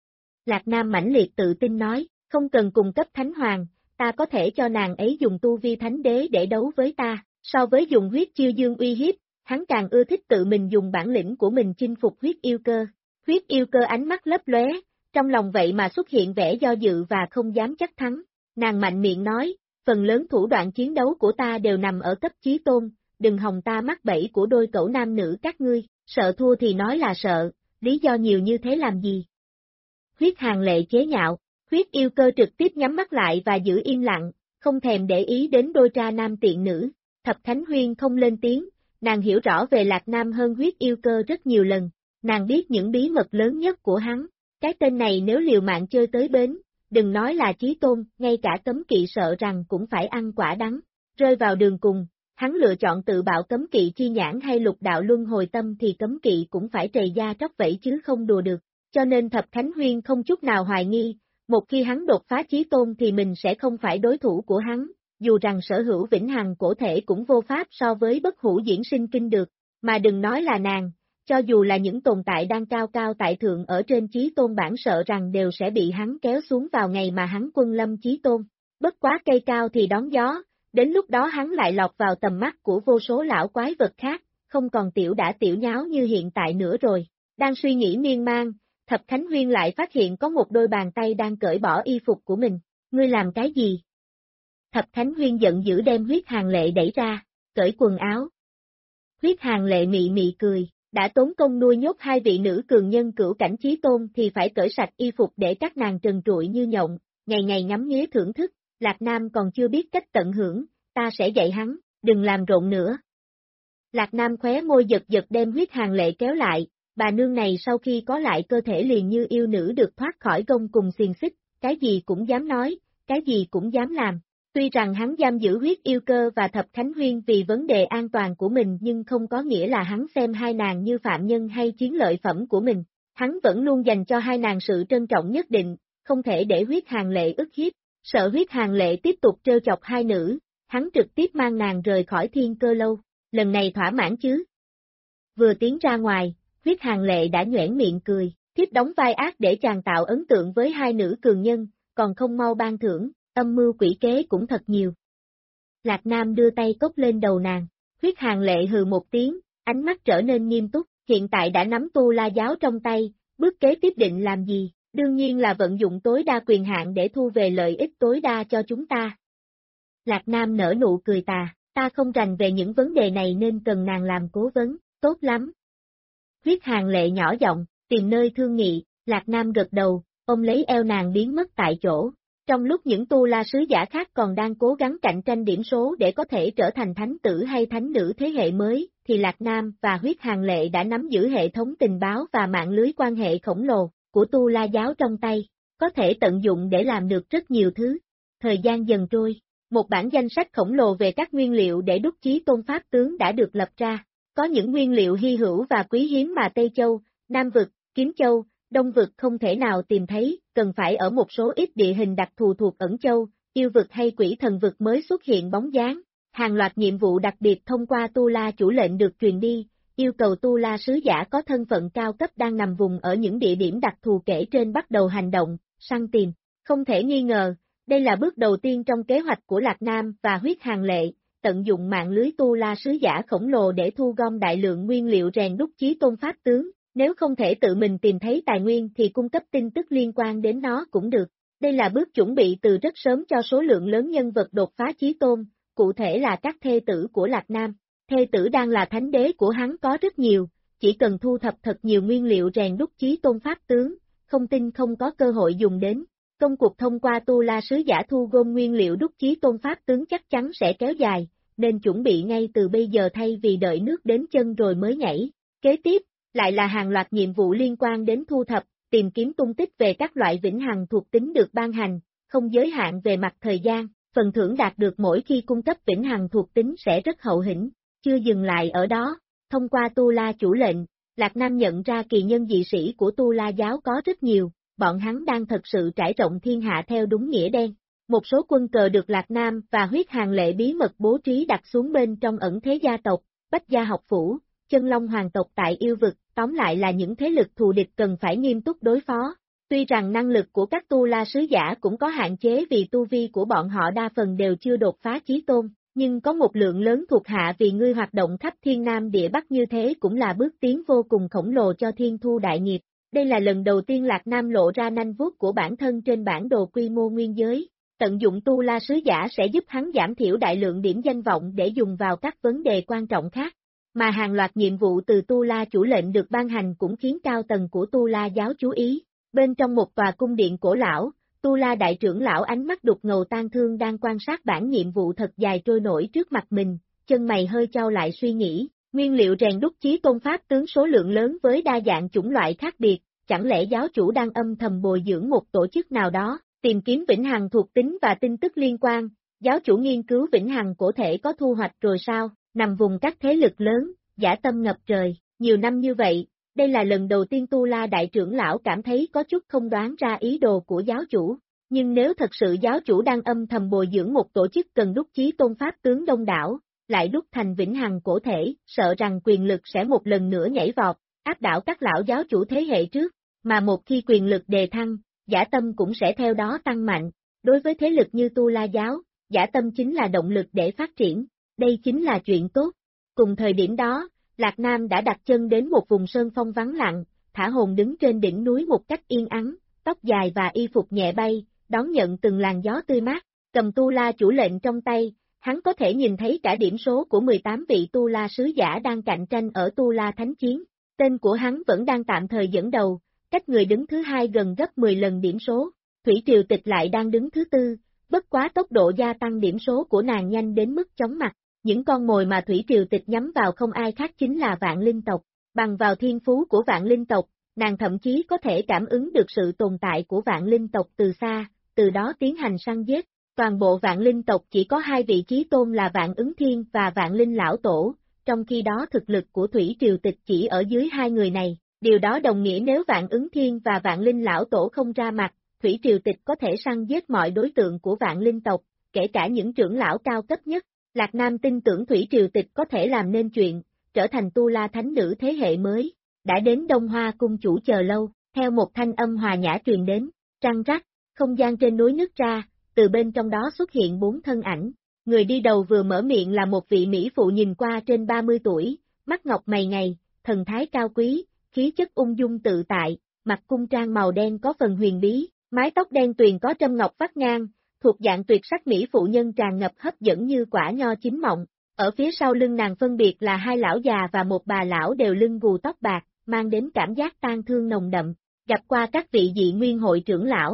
Lạc Nam mãnh liệt tự tin nói, không cần cùng cấp thánh hoàng, ta có thể cho nàng ấy dùng tu vi thánh đế để đấu với ta, so với dùng huyết chiêu dương uy hiếp, hắn càng ưa thích tự mình dùng bản lĩnh của mình chinh phục huyết yêu cơ. Huyết yêu cơ ánh mắt lấp lóe, trong lòng vậy mà xuất hiện vẻ do dự và không dám chắc thắng. Nàng mạnh miệng nói, phần lớn thủ đoạn chiến đấu của ta đều nằm ở cấp chí tôn, đừng hòng ta mắc bẫy của đôi cẩu nam nữ các ngươi, sợ thua thì nói là sợ, lý do nhiều như thế làm gì? Huyết Hàng Lệ chế nhạo, huyết yêu cơ trực tiếp nhắm mắt lại và giữ im lặng, không thèm để ý đến đôi tra nam tiện nữ. Thập Khánh Huyên không lên tiếng, nàng hiểu rõ về Lạc Nam hơn huyết yêu cơ rất nhiều lần, nàng biết những bí mật lớn nhất của hắn, cái tên này nếu liều mạng chơi tới bến, đừng nói là chí tôn, ngay cả cấm kỵ sợ rằng cũng phải ăn quả đắng, rơi vào đường cùng, hắn lựa chọn tự bạo cấm kỵ chi nhãn hay lục đạo luân hồi tâm thì cấm kỵ cũng phải trầy da tróc vẫy chứ không đùa được, cho nên Thập Khánh Huyên không chút nào hoài nghi, một khi hắn đột phá chí tôn thì mình sẽ không phải đối thủ của hắn, dù rằng sở hữu vĩnh hằng cổ thể cũng vô pháp so với bất hủ diễn sinh kinh được, mà đừng nói là nàng, cho dù là những tồn tại đang cao cao tại thượng ở trên chí tôn bản sợ rằng đều sẽ bị hắn kéo xuống vào ngày mà hắn quân lâm chí tôn, bất quá cây cao thì đón gió, đến lúc đó hắn lại lọt vào tầm mắt của vô số lão quái vật khác, không còn tiểu đã tiểu nháo như hiện tại nữa rồi, đang suy nghĩ miên man. Thập Khánh Huyên lại phát hiện có một đôi bàn tay đang cởi bỏ y phục của mình, ngươi làm cái gì? Thập Khánh Huyên giận dữ đem Huyết Hàng Lệ đẩy ra, cởi quần áo. Huyết Hàng Lệ mị mị cười, đã tốn công nuôi nhốt hai vị nữ cường nhân cửu cảnh chí tôn thì phải cởi sạch y phục để các nàng trần trụi như nhộng, ngày ngày ngắm nghía thưởng thức, Lạc Nam còn chưa biết cách tận hưởng, ta sẽ dạy hắn, đừng làm rộn nữa. Lạc Nam khóe môi giật giật đem Huyết Hàng Lệ kéo lại. Bà nương này sau khi có lại cơ thể liền như yêu nữ được thoát khỏi gông cùng xiềng xích, cái gì cũng dám nói, cái gì cũng dám làm. Tuy rằng hắn giam giữ huyết yêu cơ và Thập Khánh Huyên vì vấn đề an toàn của mình nhưng không có nghĩa là hắn xem hai nàng như phạm nhân hay chiến lợi phẩm của mình. Hắn vẫn luôn dành cho hai nàng sự trân trọng nhất định, không thể để Huyết Hàng Lệ ức hiếp. Sợ Huyết Hàng Lệ tiếp tục trêu chọc hai nữ, hắn trực tiếp mang nàng rời khỏi Thiên Cơ Lâu. Lần này thỏa mãn chứ? Vừa tiến ra ngoài, Huyết Hàng Lệ đã nhoẻn miệng cười, thiếp đóng vai ác để chàng tạo ấn tượng với hai nữ cường nhân, còn không mau ban thưởng, âm mưu quỷ kế cũng thật nhiều. Lạc Nam đưa tay cốc lên đầu nàng, Huyết Hàng Lệ hừ một tiếng, ánh mắt trở nên nghiêm túc, hiện tại đã nắm Tu La giáo trong tay, bước kế tiếp định làm gì, đương nhiên là vận dụng tối đa quyền hạn để thu về lợi ích tối đa cho chúng ta. Lạc Nam nở nụ cười tà, ta không rành về những vấn đề này nên cần nàng làm cố vấn, tốt lắm. Huyết Hàng Lệ nhỏ giọng, tìm nơi thương nghị, Lạc Nam gật đầu, ôm lấy eo nàng biến mất tại chỗ. Trong lúc những tu la sứ giả khác còn đang cố gắng cạnh tranh điểm số để có thể trở thành thánh tử hay thánh nữ thế hệ mới, thì Lạc Nam và Huyết Hàng Lệ đã nắm giữ hệ thống tình báo và mạng lưới quan hệ khổng lồ của tu la giáo trong tay, có thể tận dụng để làm được rất nhiều thứ. Thời gian dần trôi, một bản danh sách khổng lồ về các nguyên liệu để đúc chí tôn pháp tướng đã được lập ra. Có những nguyên liệu hy hữu và quý hiếm mà Tây Châu, Nam Vực, Kiếm Châu, Đông Vực không thể nào tìm thấy, cần phải ở một số ít địa hình đặc thù thuộc Ẩn Châu, Yêu Vực hay Quỷ Thần Vực mới xuất hiện bóng dáng. Hàng loạt nhiệm vụ đặc biệt thông qua Tu La chủ lệnh được truyền đi, yêu cầu Tu La sứ giả có thân phận cao cấp đang nằm vùng ở những địa điểm đặc thù kể trên bắt đầu hành động, săn tìm. Không thể nghi ngờ, đây là bước đầu tiên trong kế hoạch của Lạc Nam và Huyết Hàng Lệ. Tận dụng mạng lưới Tu La sứ giả khổng lồ để thu gom đại lượng nguyên liệu rèn đúc chí tôn pháp tướng, nếu không thể tự mình tìm thấy tài nguyên thì cung cấp tin tức liên quan đến nó cũng được. Đây là bước chuẩn bị từ rất sớm cho số lượng lớn nhân vật đột phá chí tôn, cụ thể là các thê tử của Lạc Nam. Thê tử đang là thánh đế của hắn có rất nhiều, chỉ cần thu thập thật nhiều nguyên liệu rèn đúc chí tôn pháp tướng, không tin không có cơ hội dùng đến. Công cuộc thông qua Tu La sứ giả thu gom nguyên liệu đúc chí tôn pháp tướng chắc chắn sẽ kéo dài, nên chuẩn bị ngay từ bây giờ thay vì đợi nước đến chân rồi mới nhảy. Kế tiếp, lại là hàng loạt nhiệm vụ liên quan đến thu thập, tìm kiếm tung tích về các loại vĩnh hằng thuộc tính được ban hành, không giới hạn về mặt thời gian, phần thưởng đạt được mỗi khi cung cấp vĩnh hằng thuộc tính sẽ rất hậu hĩnh. Chưa dừng lại ở đó, thông qua Tu La chủ lệnh, Lạc Nam nhận ra kỳ nhân dị sĩ của Tu La giáo có rất nhiều, bọn hắn đang thật sự trải rộng thiên hạ theo đúng nghĩa đen. Một số quân cờ được Lạc Nam và Huyết Hàng Lệ bí mật bố trí đặt xuống bên trong ẩn thế gia tộc, Bách Gia học phủ, Chân Long hoàng tộc tại yêu vực, tóm lại là những thế lực thù địch cần phải nghiêm túc đối phó. Tuy rằng năng lực của các Tu La sứ giả cũng có hạn chế vì tu vi của bọn họ đa phần đều chưa đột phá chí tôn, nhưng có một lượng lớn thuộc hạ vì ngươi hoạt động khắp thiên nam địa bắc như thế cũng là bước tiến vô cùng khổng lồ cho Thiên Thu đại nghiệp. Đây là lần đầu tiên Lạc Nam lộ ra nanh vuốt của bản thân trên bản đồ quy mô nguyên giới. Tận dụng Tu La sứ giả sẽ giúp hắn giảm thiểu đại lượng điểm danh vọng để dùng vào các vấn đề quan trọng khác. Mà hàng loạt nhiệm vụ từ Tu La chủ lệnh được ban hành cũng khiến cao tầng của Tu La giáo chú ý. Bên trong một tòa cung điện cổ lão, Tu La đại trưởng lão ánh mắt đục ngầu tang thương đang quan sát bản nhiệm vụ thật dài trôi nổi trước mặt mình, chân mày hơi chau lại suy nghĩ, nguyên liệu rèn đúc chí tôn pháp tướng số lượng lớn với đa dạng chủng loại khác biệt, chẳng lẽ giáo chủ đang âm thầm bồi dưỡng một tổ chức nào đó, tìm kiếm vĩnh hằng thuộc tính và tin tức liên quan, giáo chủ nghiên cứu vĩnh hằng cổ thể có thu hoạch rồi sao, nằm vùng các thế lực lớn, dã tâm ngập trời, nhiều năm như vậy. Đây là lần đầu tiên Tu La đại trưởng lão cảm thấy có chút không đoán ra ý đồ của giáo chủ, nhưng nếu thật sự giáo chủ đang âm thầm bồi dưỡng một tổ chức cần đúc chí tôn pháp tướng đông đảo, lại đúc thành vĩnh hằng cổ thể, sợ rằng quyền lực sẽ một lần nữa nhảy vọt, áp đảo các lão giáo chủ thế hệ trước, mà một khi quyền lực đề thăng, dã tâm cũng sẽ theo đó tăng mạnh. Đối với thế lực như Tu La giáo, dã tâm chính là động lực để phát triển, đây chính là chuyện tốt. Cùng thời điểm đó, Lạc Nam đã đặt chân đến một vùng sơn phong vắng lặng, thả hồn đứng trên đỉnh núi một cách yên ắng, tóc dài và y phục nhẹ bay, đón nhận từng làn gió tươi mát, cầm Tu La chủ lệnh trong tay, hắn có thể nhìn thấy cả điểm số của 18 vị Tu La sứ giả đang cạnh tranh ở Tu La Thánh Chiến. Tên của hắn vẫn đang tạm thời dẫn đầu, cách người đứng thứ hai gần gấp 10 lần điểm số, Thủy Triều Tịch lại đang đứng thứ tư, bất quá tốc độ gia tăng điểm số của nàng nhanh đến mức chóng mặt. Những con mồi mà Thủy Triều Tịch nhắm vào không ai khác chính là Vạn Linh tộc, bằng vào thiên phú của Vạn Linh tộc, nàng thậm chí có thể cảm ứng được sự tồn tại của Vạn Linh tộc từ xa, từ đó tiến hành săn giết. Toàn bộ Vạn Linh tộc chỉ có hai vị chí tôn là Vạn Ứng Thiên và Vạn Linh Lão Tổ, trong khi đó thực lực của Thủy Triều Tịch chỉ ở dưới hai người này, điều đó đồng nghĩa nếu Vạn Ứng Thiên và Vạn Linh Lão Tổ không ra mặt, Thủy Triều Tịch có thể săn giết mọi đối tượng của Vạn Linh tộc, kể cả những trưởng lão cao cấp nhất. Lạc Nam tin tưởng Thủy Triều Tịch có thể làm nên chuyện, trở thành Tu La thánh nữ thế hệ mới. Đã đến Đông Hoa cung chủ chờ lâu, theo một thanh âm hòa nhã truyền đến, trăng rắc, không gian trên núi nứt ra, từ bên trong đó xuất hiện 4 thân ảnh. Người đi đầu vừa mở miệng là một vị mỹ phụ nhìn qua trên 30 tuổi, mắt ngọc mày ngầy, thần thái cao quý, khí chất ung dung tự tại, mặc cung trang màu đen có phần huyền bí, mái tóc đen tuyền có trâm ngọc vắt ngang, thuộc dạng tuyệt sắc mỹ phụ nhân tràn ngập hấp dẫn như quả nho chín mọng. Ở phía sau lưng nàng phân biệt là hai lão già và một bà lão đều lưng gù tóc bạc, mang đến cảm giác tang thương nồng đậm. Gặp qua các vị dị nguyên hội trưởng lão.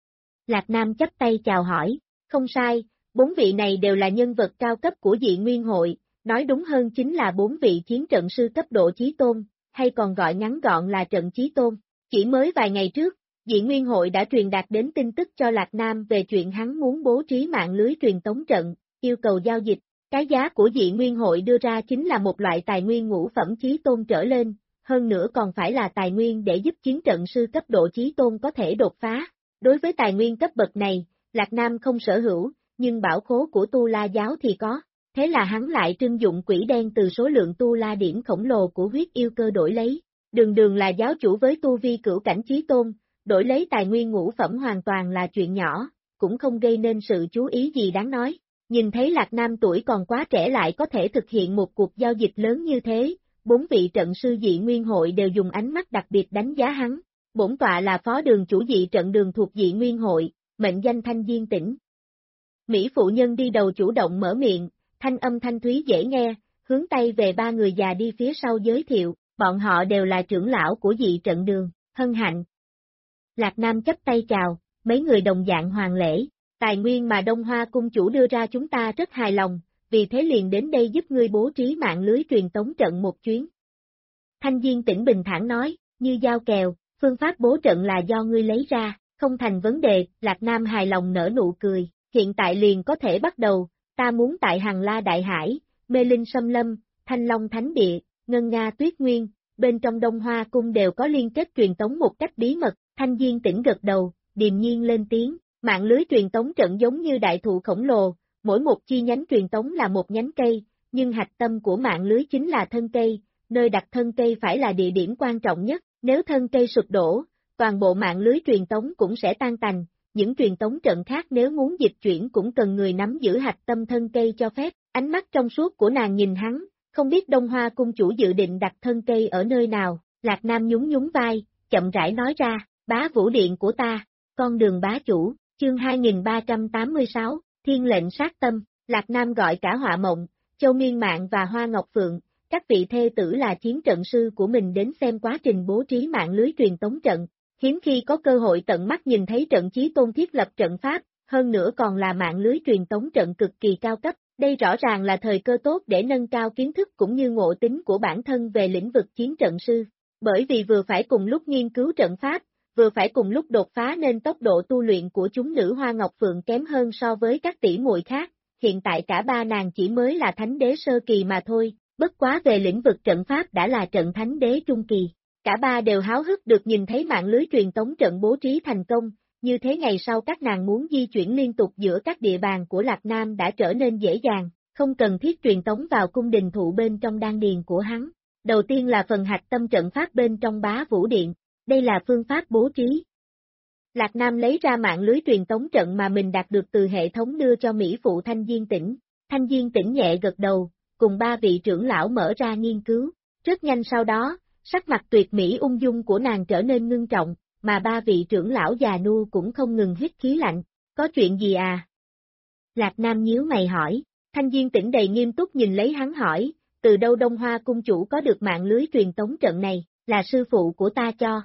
Lạc Nam chắp tay chào hỏi, không sai, 4 vị này đều là nhân vật cao cấp của dị nguyên hội, nói đúng hơn chính là 4 vị chiến trận sư cấp độ chí tôn, hay còn gọi ngắn gọn là trận chí tôn. Chỉ mới vài ngày trước, dị nguyên hội đã truyền đạt đến tin tức cho Lạc Nam về chuyện hắn muốn bố trí mạng lưới truyền tống trận, yêu cầu giao dịch. Cái giá của dị nguyên hội đưa ra chính là một loại tài nguyên ngũ phẩm chí tôn trở lên, hơn nữa còn phải là tài nguyên để giúp chiến trận sư cấp độ chí tôn có thể đột phá. Đối với tài nguyên cấp bậc này, Lạc Nam không sở hữu, nhưng bảo khố của Tu La giáo thì có, thế là hắn lại trưng dụng quỷ đen từ số lượng Tu La điểm khổng lồ của huyết yêu cơ đổi lấy. Đường đường là giáo chủ với tu vi cửu cảnh chí tôn, đổi lấy tài nguyên ngũ phẩm hoàn toàn là chuyện nhỏ, cũng không gây nên sự chú ý gì đáng nói. Nhìn thấy Lạc Nam tuổi còn quá trẻ lại có thể thực hiện một cuộc giao dịch lớn như thế, 4 vị trận sư dị nguyên hội đều dùng ánh mắt đặc biệt đánh giá hắn. Bổn tọa là phó đường chủ dị trận đường thuộc dị nguyên hội, mệnh danh Thanh Diên Tĩnh. Mỹ phụ nhân đi đầu chủ động mở miệng, thanh âm thanh thúy dễ nghe, hướng tay về 3 người già đi phía sau giới thiệu, bọn họ đều là trưởng lão của dị trận đường, hân hạnh. Lạc Nam chắp tay chào, mấy người đồng dạng hoàng lễ, tài nguyên mà Đông Hoa cung chủ đưa ra chúng ta rất hài lòng, vì thế liền đến đây giúp ngươi bố trí mạng lưới truyền tống trận một chuyến. Thanh Diên Tĩnh bình thản nói, như giao kèo, phương pháp bố trận là do ngươi lấy ra, không thành vấn đề, Lạc Nam hài lòng nở nụ cười, hiện tại liền có thể bắt đầu, ta muốn tại Hằng La Đại Hải, Mê Linh Xâm Lâm, Thanh Long Thánh Địa, Ngân Nga Tuyết Nguyên, bên trong Đông Hoa Cung đều có liên kết truyền tống một cách bí mật. Thanh Diên Tĩnh gật đầu, điềm nhiên lên tiếng, mạng lưới truyền tống trận giống như đại thụ khổng lồ, mỗi một chi nhánh truyền tống là một nhánh cây, nhưng hạch tâm của mạng lưới chính là thân cây, nơi đặt thân cây phải là địa điểm quan trọng nhất, nếu thân cây sụp đổ, toàn bộ mạng lưới truyền tống cũng sẽ tan tành, những truyền tống trận khác nếu muốn dịch chuyển cũng cần người nắm giữ hạch tâm thân cây cho phép. Ánh mắt trong suốt của nàng nhìn hắn, không biết Đông Hoa Cung chủ dự định đặt thân cây ở nơi nào. Lạc Nam nhún nhún vai, chậm rãi nói ra, Bá Vũ Điện của ta, con đường bá chủ, chương 2386, Thiên lệnh sát tâm. Lạc Nam gọi cả Họa Mộng, Châu Miên Mạng và Hoa Ngọc Phượng, các vị thê tử là chiến trận sư của mình đến xem quá trình bố trí mạng lưới truyền tống trận. Hiếm khi có cơ hội tận mắt nhìn thấy trận Chí Tôn thiết lập trận pháp, hơn nữa còn là mạng lưới truyền tống trận cực kỳ cao cấp. Đây rõ ràng là thời cơ tốt để nâng cao kiến thức cũng như ngộ tính của bản thân về lĩnh vực chiến trận sư. Bởi vì vừa phải cùng lúc nghiên cứu trận pháp, vừa phải cùng lúc đột phá nên tốc độ tu luyện của chúng nữ Hoa Ngọc Phượng kém hơn so với các tỷ muội khác. Hiện tại cả ba nàng chỉ mới là thánh đế sơ kỳ mà thôi, bất quá về lĩnh vực trận pháp đã là trận thánh đế trung kỳ. Cả ba đều háo hức được nhìn thấy mạng lưới truyền tống trận bố trí thành công, như thế ngày sau các nàng muốn di chuyển liên tục giữa các địa bàn của Lạc Nam đã trở nên dễ dàng, không cần thiết truyền tống vào cung đình thụ bên trong đan điền của hắn. Đầu tiên là phần hạch tâm trận pháp bên trong Bá Vũ Điện, đây là phương pháp bố trí. Lạc Nam lấy ra mạng lưới truyền tống trận mà mình đạt được từ hệ thống đưa cho Mỹ phụ Thanh Diên Tĩnh. Thanh Diên Tĩnh nhẹ gật đầu, cùng ba vị trưởng lão mở ra nghiên cứu. Rất nhanh sau đó, sắc mặt tuyệt mỹ ung dung của nàng trở nên ngưng trọng, mà ba vị trưởng lão già nua cũng không ngừng hít khí lạnh. Có chuyện gì à? Lạc Nam nhíu mày hỏi. Thanh Diên Tĩnh đầy nghiêm túc nhìn lấy hắn hỏi, từ đâu Đông Hoa Cung chủ có được mạng lưới truyền tống trận này, là sư phụ của ta cho.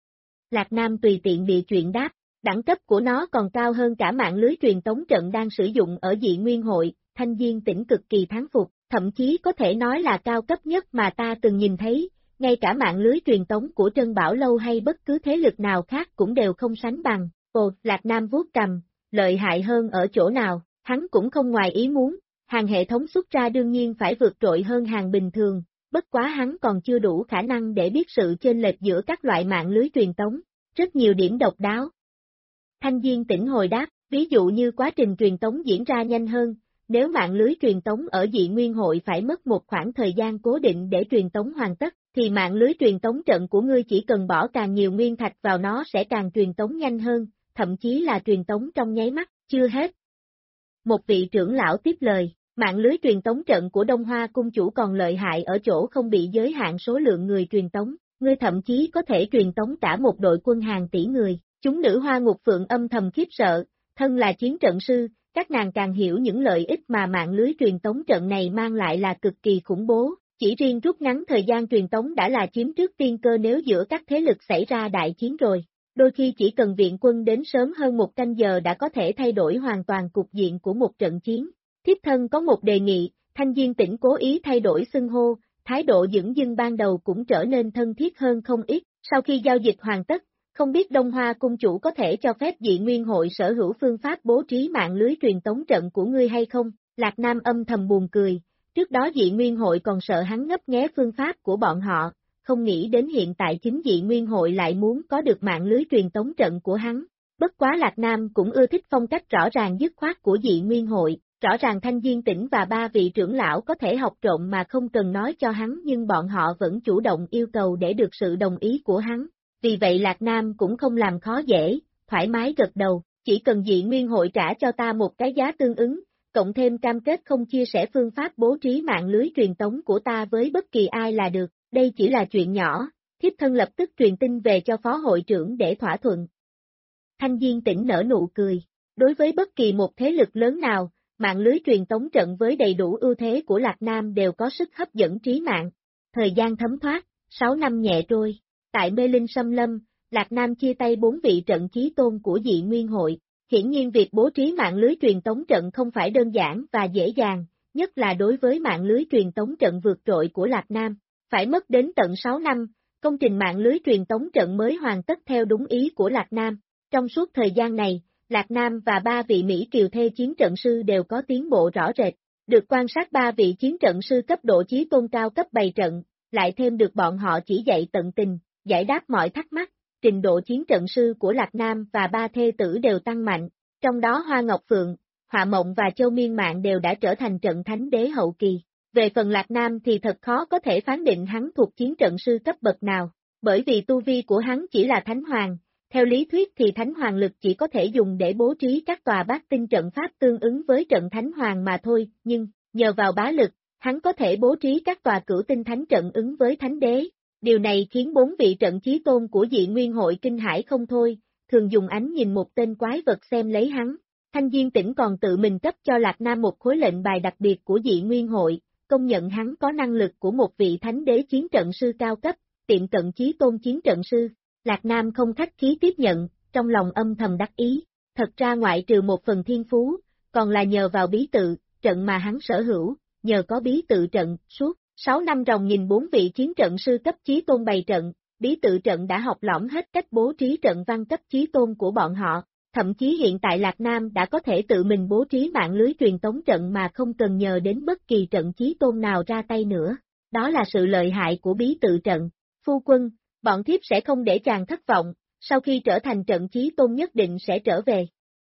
Lạc Nam tùy tiện bịa chuyện đáp, đẳng cấp của nó còn cao hơn cả mạng lưới truyền tống trận đang sử dụng ở Dị Nguyên Hội. Thanh Diên Tĩnh cực kỳ thán phục, thậm chí có thể nói là cao cấp nhất mà ta từng nhìn thấy, ngay cả mạng lưới truyền tống của Trân Bảo Lâu hay bất cứ thế lực nào khác cũng đều không sánh bằng. Ồ, Lạc Nam vuốt cầm, lợi hại hơn ở chỗ nào, hắn cũng không ngoài ý muốn, hàng hệ thống xuất ra đương nhiên phải vượt trội hơn hàng bình thường, bất quá hắn còn chưa đủ khả năng để biết sự chênh lệch giữa các loại mạng lưới truyền tống, rất nhiều điểm độc đáo. Thanh Diên Tĩnh hồi đáp, ví dụ như quá trình truyền tống diễn ra nhanh hơn, nếu mạng lưới truyền tống ở Dị Nguyên Hội phải mất một khoảng thời gian cố định để truyền tống hoàn tất, thì mạng lưới truyền tống trận của ngươi chỉ cần bỏ càng nhiều nguyên thạch vào nó sẽ càng truyền tống nhanh hơn, thậm chí là truyền tống trong nháy mắt, chưa hết. Một vị trưởng lão tiếp lời, mạng lưới truyền tống trận của Đông Hoa Cung chủ còn lợi hại ở chỗ không bị giới hạn số lượng người truyền tống, ngươi thậm chí có thể truyền tống cả một đội quân hàng tỷ người. Chúng nữ Hoa Ngục Phượng âm thầm khiếp sợ, thân là chiến trận sư, các nàng càng hiểu những lợi ích mà mạng lưới truyền tống trận này mang lại là cực kỳ khủng bố, chỉ riêng rút ngắn thời gian truyền tống đã là chiếm trước tiên cơ nếu giữa các thế lực xảy ra đại chiến rồi. Đôi khi chỉ cần viện quân đến sớm hơn một canh giờ đã có thể thay đổi hoàn toàn cục diện của một trận chiến. Thiếp thân có một đề nghị, Thanh Diên Tĩnh cố ý thay đổi xưng hô, thái độ dửng dưng ban đầu cũng trở nên thân thiết hơn không ít, sau khi giao dịch hoàn tất, không biết Đông Hoa Cung chủ có thể cho phép Dị Nguyên Hội sở hữu phương pháp bố trí mạng lưới truyền tống trận của ngươi hay không? Lạc Nam âm thầm buồn cười, trước đó Dị Nguyên Hội còn sợ hắn ngấp nghé phương pháp của bọn họ, không nghĩ đến hiện tại chính Dị Nguyên Hội lại muốn có được mạng lưới truyền tống trận của hắn. Bất quá Lạc Nam cũng ưa thích phong cách rõ ràng dứt khoát của Dị Nguyên Hội, rõ ràng Thanh Diên Tĩnh và ba vị trưởng lão có thể học trộm mà không cần nói cho hắn nhưng bọn họ vẫn chủ động yêu cầu để được sự đồng ý của hắn. Vì vậy Lạc Nam cũng không làm khó dễ, thoải mái gật đầu, chỉ cần Dị Nguyên Hội trả cho ta một cái giá tương ứng, cộng thêm cam kết không chia sẻ phương pháp bố trí mạng lưới truyền tống của ta với bất kỳ ai là được, đây chỉ là chuyện nhỏ, thiếp thân lập tức truyền tin về cho phó hội trưởng để thỏa thuận. Thanh Diên Tĩnh nở nụ cười, đối với bất kỳ một thế lực lớn nào, mạng lưới truyền tống trận với đầy đủ ưu thế của Lạc Nam đều có sức hấp dẫn trí mạng. Thời gian thấm thoát, 6 năm nhẹ trôi. Tại Mê Linh Xâm Lâm, Lạc Nam chia tay 4 vị trận chí tôn của Dị Nguyên Hội. Hiển nhiên việc bố trí mạng lưới truyền tống trận không phải đơn giản và dễ dàng, nhất là đối với mạng lưới truyền tống trận vượt trội của Lạc Nam. Phải mất đến tận 6 năm, công trình mạng lưới truyền tống trận mới hoàn tất theo đúng ý của Lạc Nam. Trong suốt thời gian này, Lạc Nam và ba vị Mỹ Kiều Thê chiến trận sư đều có tiến bộ rõ rệt. Được quan sát ba vị chiến trận sư cấp độ chí tôn cao cấp bày trận, lại thêm được bọn họ chỉ dạy tận tình, giải đáp mọi thắc mắc, trình độ chiến trận sư của Lạc Nam và ba thê tử đều tăng mạnh, trong đó Hoa Ngọc Phượng, Họa Mộng và Châu Miên Mạng đều đã trở thành trận thánh đế hậu kỳ. Về phần Lạc Nam thì thật khó có thể phán định hắn thuộc chiến trận sư cấp bậc nào, bởi vì tu vi của hắn chỉ là thánh hoàng, theo lý thuyết thì thánh hoàng lực chỉ có thể dùng để bố trí các tòa bát tinh trận pháp tương ứng với trận thánh hoàng mà thôi, nhưng, nhờ vào bá lực, hắn có thể bố trí các tòa cửu tinh thánh trận ứng với thánh đế. Điều này khiến bốn vị trận chí tôn của Dị Nguyên hội kinh hãi không thôi, thường dùng ánh nhìn một tên quái vật xem lấy hắn. Thanh Diên Tĩnh còn tự mình cấp cho Lạc Nam một khối lệnh bài đặc biệt của Dị Nguyên hội, công nhận hắn có năng lực của một vị thánh đế chiến trận sư cao cấp, tiệm cận chí tôn chiến trận sư. Lạc Nam không khách khí tiếp nhận, trong lòng âm thầm đắc ý, thật ra ngoại trừ một phần thiên phú, còn là nhờ vào bí tự, trận mà hắn sở hữu, nhờ có bí tự trận, suốt 6 năm ròng nhìn bốn vị chiến trận sư cấp chí tôn bày trận, bí tự trận đã học lỏm hết cách bố trí trận văn cấp chí tôn của bọn họ, thậm chí hiện tại Lạc Nam đã có thể tự mình bố trí mạng lưới truyền tống trận mà không cần nhờ đến bất kỳ trận chí tôn nào ra tay nữa, đó là sự lợi hại của bí tự trận. Phu quân, bọn thiếp sẽ không để chàng thất vọng, sau khi trở thành trận chí tôn nhất định sẽ trở về.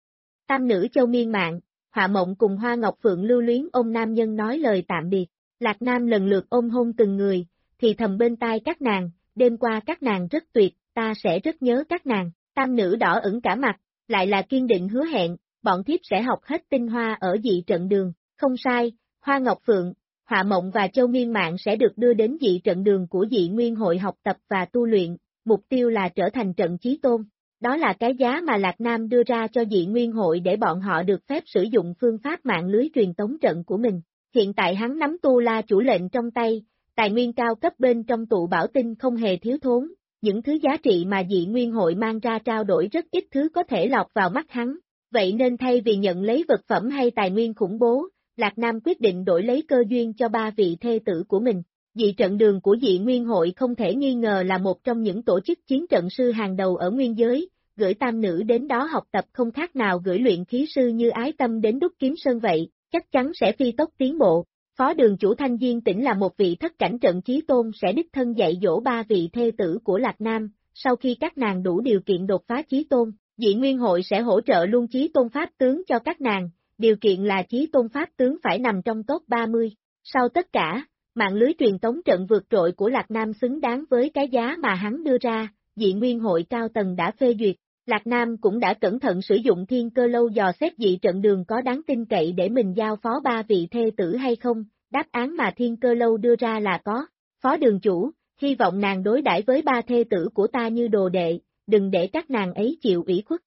Tam nữ Châu Miên Mạng, Họa Mộng cùng Hoa Ngọc Phượng lưu luyến ôm nam nhân nói lời tạm biệt, Lạc Nam lần lượt ôm hôn từng người, thì thầm bên tai các nàng, đêm qua các nàng rất tuyệt, ta sẽ rất nhớ các nàng, tam nữ đỏ ửng cả mặt, lại là kiên định hứa hẹn, bọn thiếp sẽ học hết tinh hoa ở dị trận đường, không sai, Hoa Ngọc Phượng, Họa Mộng và Châu Miên Mạng sẽ được đưa đến dị trận đường của Dị Nguyên hội học tập và tu luyện, mục tiêu là trở thành trận chí tôn. Đó là cái giá mà Lạc Nam đưa ra cho Dị Nguyên hội để bọn họ được phép sử dụng phương pháp mạng lưới truyền tống trận của mình. Hiện tại hắn nắm Tu La chủ lệnh trong tay, tài nguyên cao cấp bên trong tụ bảo tinh không hề thiếu thốn, những thứ giá trị mà Dị Nguyên hội mang ra trao đổi rất ít thứ có thể lọt vào mắt hắn. Vậy nên thay vì nhận lấy vật phẩm hay tài nguyên khủng bố, Lạc Nam quyết định đổi lấy cơ duyên cho ba vị thê tử của mình. Dị trận đường của Dị Nguyên hội không thể nghi ngờ là một trong những tổ chức chiến trận sư hàng đầu ở nguyên giới, gửi tam nữ đến đó học tập không khác nào gửi luyện khí sư như Ái Tâm đến Đúc Kiếm Sơn vậy, chắc chắn sẽ phi tốc tiến bộ. Phó đường chủ Thanh Diên Tĩnh là một vị thất cảnh trận chí tôn sẽ đích thân dạy dỗ ba vị thê tử của Lạc Nam, sau khi các nàng đủ điều kiện đột phá chí tôn, Dị Nguyên hội sẽ hỗ trợ luôn chí tôn pháp tướng cho các nàng, điều kiện là chí tôn pháp tướng phải nằm trong top 30. Sau tất cả, mạng lưới truyền tống trận vượt trội của Lạc Nam xứng đáng với cái giá mà hắn đưa ra, Dị Nguyên hội cao tầng đã phê duyệt. Lạc Nam cũng đã cẩn thận sử dụng thiên cơ lâu dò xét dị trận đường có đáng tin cậy để mình giao phó ba vị thê tử hay không, đáp án mà thiên cơ lâu đưa ra là có. Phó đường chủ, hy vọng nàng đối đãi với ba thê tử của ta như đồ đệ, đừng để các nàng ấy chịu ủy khuất.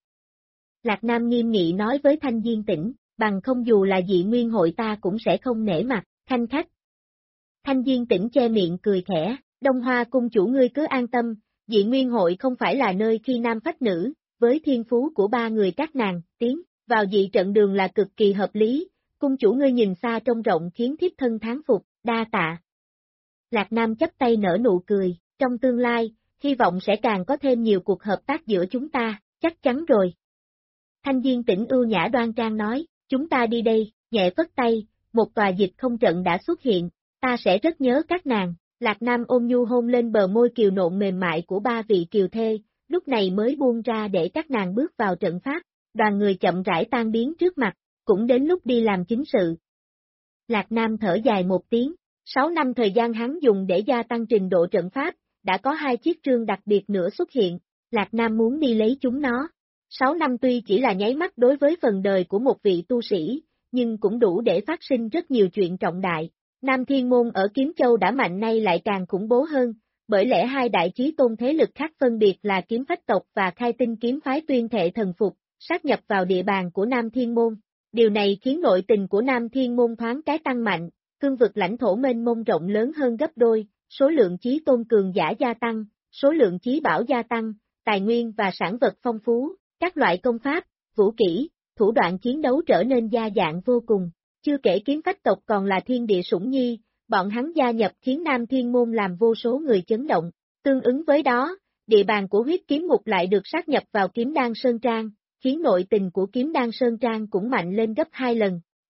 Lạc Nam nghiêm nghị nói với Thanh Diên Tĩnh, bằng không dù là Dị Nguyên hội ta cũng sẽ không nể mặt, khanh khách. Thanh Diên Tĩnh che miệng cười khẽ, Đông Hoa cung chủ ngươi cứ an tâm, Dị Nguyên hội không phải là nơi khi nam phách nữ, với thiên phú của ba người các nàng, tiến vào dị trận đường là cực kỳ hợp lý, cung chủ ngươi nhìn xa trông rộng khiến thiếp thân thán phục, đa tạ. Lạc Nam chắp tay nở nụ cười, trong tương lai, hy vọng sẽ càng có thêm nhiều cuộc hợp tác giữa chúng ta, chắc chắn rồi. Thanh Diên Tĩnh ưu nhã đoan trang nói, chúng ta đi đây, nhẹ phất tay, một tòa dịch không trận đã xuất hiện, ta sẽ rất nhớ các nàng. Lạc Nam ôm nhu hôn lên bờ môi kiều nộn mềm mại của ba vị kiều thê, lúc này mới buông ra để các nàng bước vào trận pháp, đoàn người chậm rãi tan biến trước mặt, cũng đến lúc đi làm chính sự. Lạc Nam thở dài một tiếng, 6 năm thời gian hắn dùng để gia tăng trình độ trận pháp, đã có 2 chiếc trương đặc biệt nữa xuất hiện, Lạc Nam muốn đi lấy chúng nó. 6 năm tuy chỉ là nháy mắt đối với phần đời của một vị tu sĩ, nhưng cũng đủ để phát sinh rất nhiều chuyện trọng đại. Nam Thiên Môn ở Kiếm Châu đã mạnh nay lại càng khủng bố hơn, bởi lẽ hai đại chí tôn thế lực khác phân biệt là Kiếm Phách tộc và Khai Tinh kiếm phái tuyên thệ thần phục, sát nhập vào địa bàn của Nam Thiên Môn. Điều này khiến nội tình của Nam Thiên Môn thoáng cái tăng mạnh, cương vực lãnh thổ mênh mông rộng lớn hơn gấp đôi, số lượng chí tôn cường giả gia tăng, số lượng chí bảo gia tăng, tài nguyên và sản vật phong phú, các loại công pháp, vũ kỹ, thủ đoạn chiến đấu trở nên đa dạng vô cùng. Chưa kể Kiếm Phách tộc còn là thiên địa sủng nhi, bọn hắn gia nhập khiến Nam Thiên Môn làm vô số người chấn động. Tương ứng với đó, địa bàn của huyết kiếm ngục lại được sát nhập vào Kiếm Đan Sơn Trang, khiến nội tình của Kiếm Đan Sơn Trang cũng mạnh lên gấp 2 lần.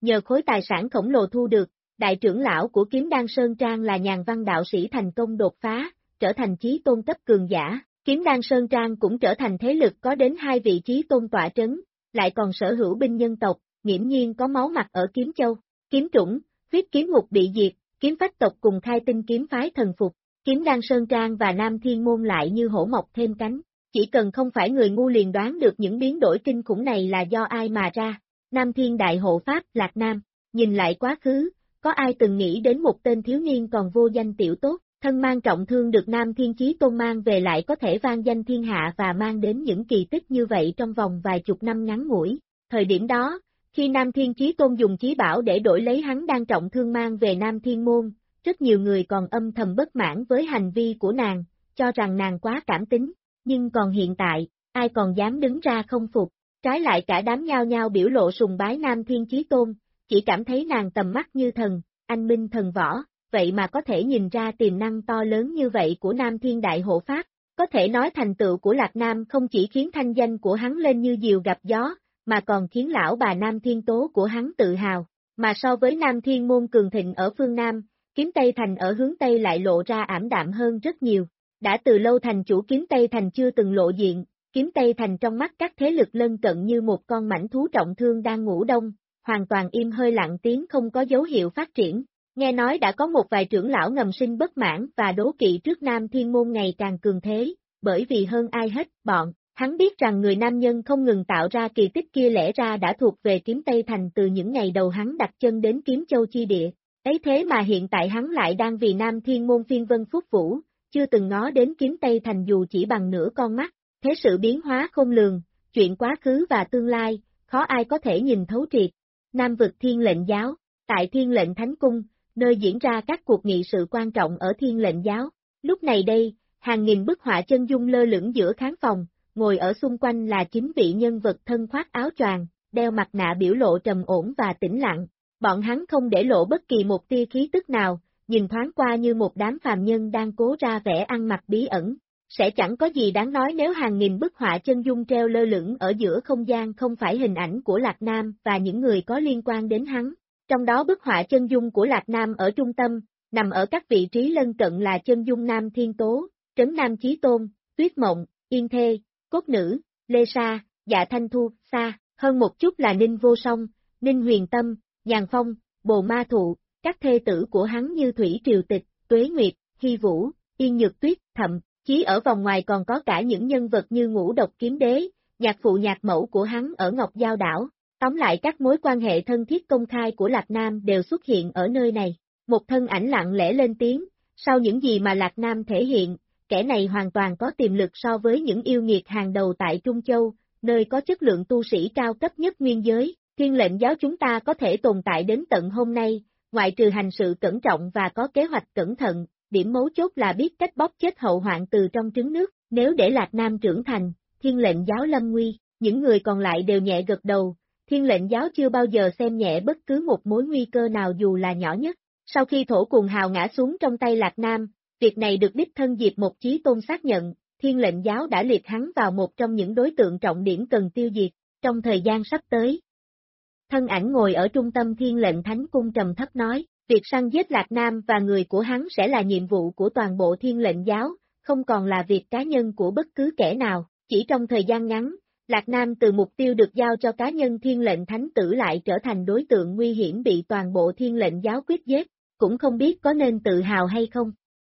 nhờ khối tài sản khổng lồ thu được, đại trưởng lão của Kiếm Đan Sơn Trang là Nhàn Văn đạo sĩ thành công đột phá, trở thành chí tôn cấp cường giả. Kiếm Đan Sơn Trang cũng trở thành thế lực có đến 2 vị chí tôn tọa trấn, lại còn sở hữu binh nhân tộc, nghiễm nhiên có máu mặt ở Kiếm Châu. Kiếm Trũng, huyết kiếm ngục bị diệt, kiếm phách tộc cùng Khai Tinh kiếm phái thần phục. Kiếm Đan Sơn Trang và Nam Thiên Môn lại như hổ mọc thêm cánh, chỉ cần không phải người ngu liền đoán được những biến đổi kinh khủng này là do ai mà ra. Nam Thiên Đại Hộ Pháp Lạc Nam, nhìn lại quá khứ, có ai từng nghĩ đến một tên thiếu niên còn vô danh tiểu tốt, thân mang trọng thương được Nam Thiên Chí Tôn mang về lại có thể vang danh thiên hạ và mang đến những kỳ tích như vậy trong vòng vài chục năm ngắn ngủi. Thời điểm đó, khi Nam Thiên Chí Tôn dùng chí bảo để đổi lấy hắn đang trọng thương mang về Nam Thiên Môn, rất nhiều người còn âm thầm bất mãn với hành vi của nàng, cho rằng nàng quá cảm tính, nhưng còn hiện tại, ai còn dám đứng ra không phục, trái lại cả đám nhao nhao biểu lộ sùng bái Nam Thiên Chí Tôn, chỉ cảm thấy nàng tầm mắt như thần, anh minh thần võ, vậy mà có thể nhìn ra tiềm năng to lớn như vậy của Nam Thiên Đại Hộ Pháp. Có thể nói thành tựu của Lạc Nam không chỉ khiến thanh danh của hắn lên như diều gặp gió, mà còn khiến lão bà Nam Thiên Tố của hắn tự hào. Mà so với Nam Thiên Môn cường thịnh ở phương Nam, Kiếm Tây Thành ở hướng Tây lại lộ ra ảm đạm hơn rất nhiều. Đã từ lâu thành chủ Kiếm Tây Thành chưa từng lộ diện, Kiếm Tây Thành trong mắt các thế lực lân cận như một con mãnh thú trọng thương đang ngủ đông, hoàn toàn im hơi lặng tiếng không có dấu hiệu phát triển. Nghe nói đã có một vài trưởng lão ngầm sinh bất mãn và đố kỵ trước Nam Thiên Môn ngày càng cường thế, bởi vì hơn ai hết, hắn biết rằng người nam nhân không ngừng tạo ra kỳ tích kia lẽ ra đã thuộc về Kiếm Tây Thành từ những ngày đầu hắn đặt chân đến Kiếm Châu chi địa. Ấy thế mà hiện tại hắn lại đang vì Nam Thiên Môn phiên vân phúc vũ, chưa từng ngó đến Kiếm Tây Thành dù chỉ bằng nửa con mắt. Thế sự biến hóa khôn lường, chuyện quá khứ và tương lai, khó ai có thể nhìn thấu triệt. Nam vực Thiên Lệnh Giáo, tại Thiên Lệnh Thánh Cung, nơi diễn ra các cuộc nghị sự quan trọng ở Thiên Lệnh Giáo. Lúc này đây, hàng nghìn bức họa chân dung lơ lửng giữa khán phòng, ngồi ở xung quanh là 9 vị nhân vật thân khoác áo choàng, đeo mặt nạ biểu lộ trầm ổn và tĩnh lặng. Bọn hắn không để lộ bất kỳ một tia khí tức nào, nhìn thoáng qua như một đám phàm nhân đang cố ra vẻ ăn mặc bí ẩn. Sẽ chẳng có gì đáng nói nếu hàng nghìn bức họa chân dung treo lơ lửng ở giữa không gian không phải hình ảnh của Lạc Nam và những người có liên quan đến hắn. Trong đó bức họa chân dung của Lạc Nam ở trung tâm, nằm ở các vị trí lân cận là chân dung Nam Thiên Tố, Trấn Nam Chí Tôn, Tuyết Mộng, Yên Thê, Cốt Nữ, Lê Sa, Dạ Thanh Thu, xa hơn một chút là Ninh Vô Song, Ninh Huyền Tâm, Nhàn Phong, Bồ Ma Thụ, các thê tử của hắn như Thủy Triều Tịch, Tuế Nguyệt, Hy Vũ, Yên Nhược Tuyết, thậm chí ở vòng ngoài còn có cả những nhân vật như Ngũ Độc Kiếm Đế, nhạc phụ nhạc mẫu của hắn ở Ngọc Giao Đảo. Tóm lại các mối quan hệ thân thiết công khai của Lạc Nam đều xuất hiện ở nơi này. Một thân ảnh lặng lẽ lên tiếng, sau những gì mà Lạc Nam thể hiện, kẻ này hoàn toàn có tiềm lực so với những yêu nghiệt hàng đầu tại Trung Châu, nơi có chất lượng tu sĩ cao cấp nhất nguyên giới. Thiên Lệnh Giáo chúng ta có thể tồn tại đến tận hôm nay, ngoại trừ hành sự cẩn trọng và có kế hoạch cẩn thận, điểm mấu chốt là biết cách bóp chết hậu hoạn từ trong trứng nước. Nếu để Lạc Nam trưởng thành, Thiên Lệnh Giáo lâm nguy. Những người còn lại đều nhẹ gật đầu. Thiên Lệnh Giáo chưa bao giờ xem nhẹ bất cứ một mối nguy cơ nào dù là nhỏ nhất. Sau khi Thổ Cuồng Hào ngã xuống trong tay Lạc Nam, việc này được đích thân Diệp Một Chí Tôn xác nhận, Thiên Lệnh Giáo đã liệt hắn vào một trong những đối tượng trọng điểm cần tiêu diệt, trong thời gian sắp tới. Thân ảnh ngồi ở trung tâm Thiên Lệnh Thánh Cung trầm thấp nói, việc săn giết Lạc Nam và người của hắn sẽ là nhiệm vụ của toàn bộ Thiên Lệnh Giáo, không còn là việc cá nhân của bất cứ kẻ nào. Chỉ trong thời gian ngắn, Lạc Nam từ mục tiêu được giao cho cá nhân Thiên Lệnh Thánh Tử lại trở thành đối tượng nguy hiểm bị toàn bộ Thiên Lệnh Giáo quyết giết, cũng không biết có nên tự hào hay không.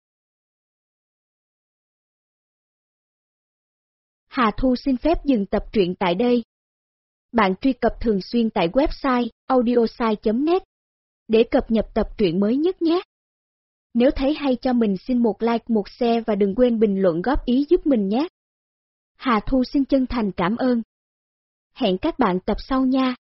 Hà Thu xin phép dừng tập truyện tại đây. Bạn truy cập thường xuyên tại website audiosai.net để cập nhật tập truyện mới nhất nhé. Nếu thấy hay cho mình xin một like, một share và đừng quên bình luận góp ý giúp mình nhé. Hà Thu xin chân thành cảm ơn. Hẹn các bạn tập sau nha.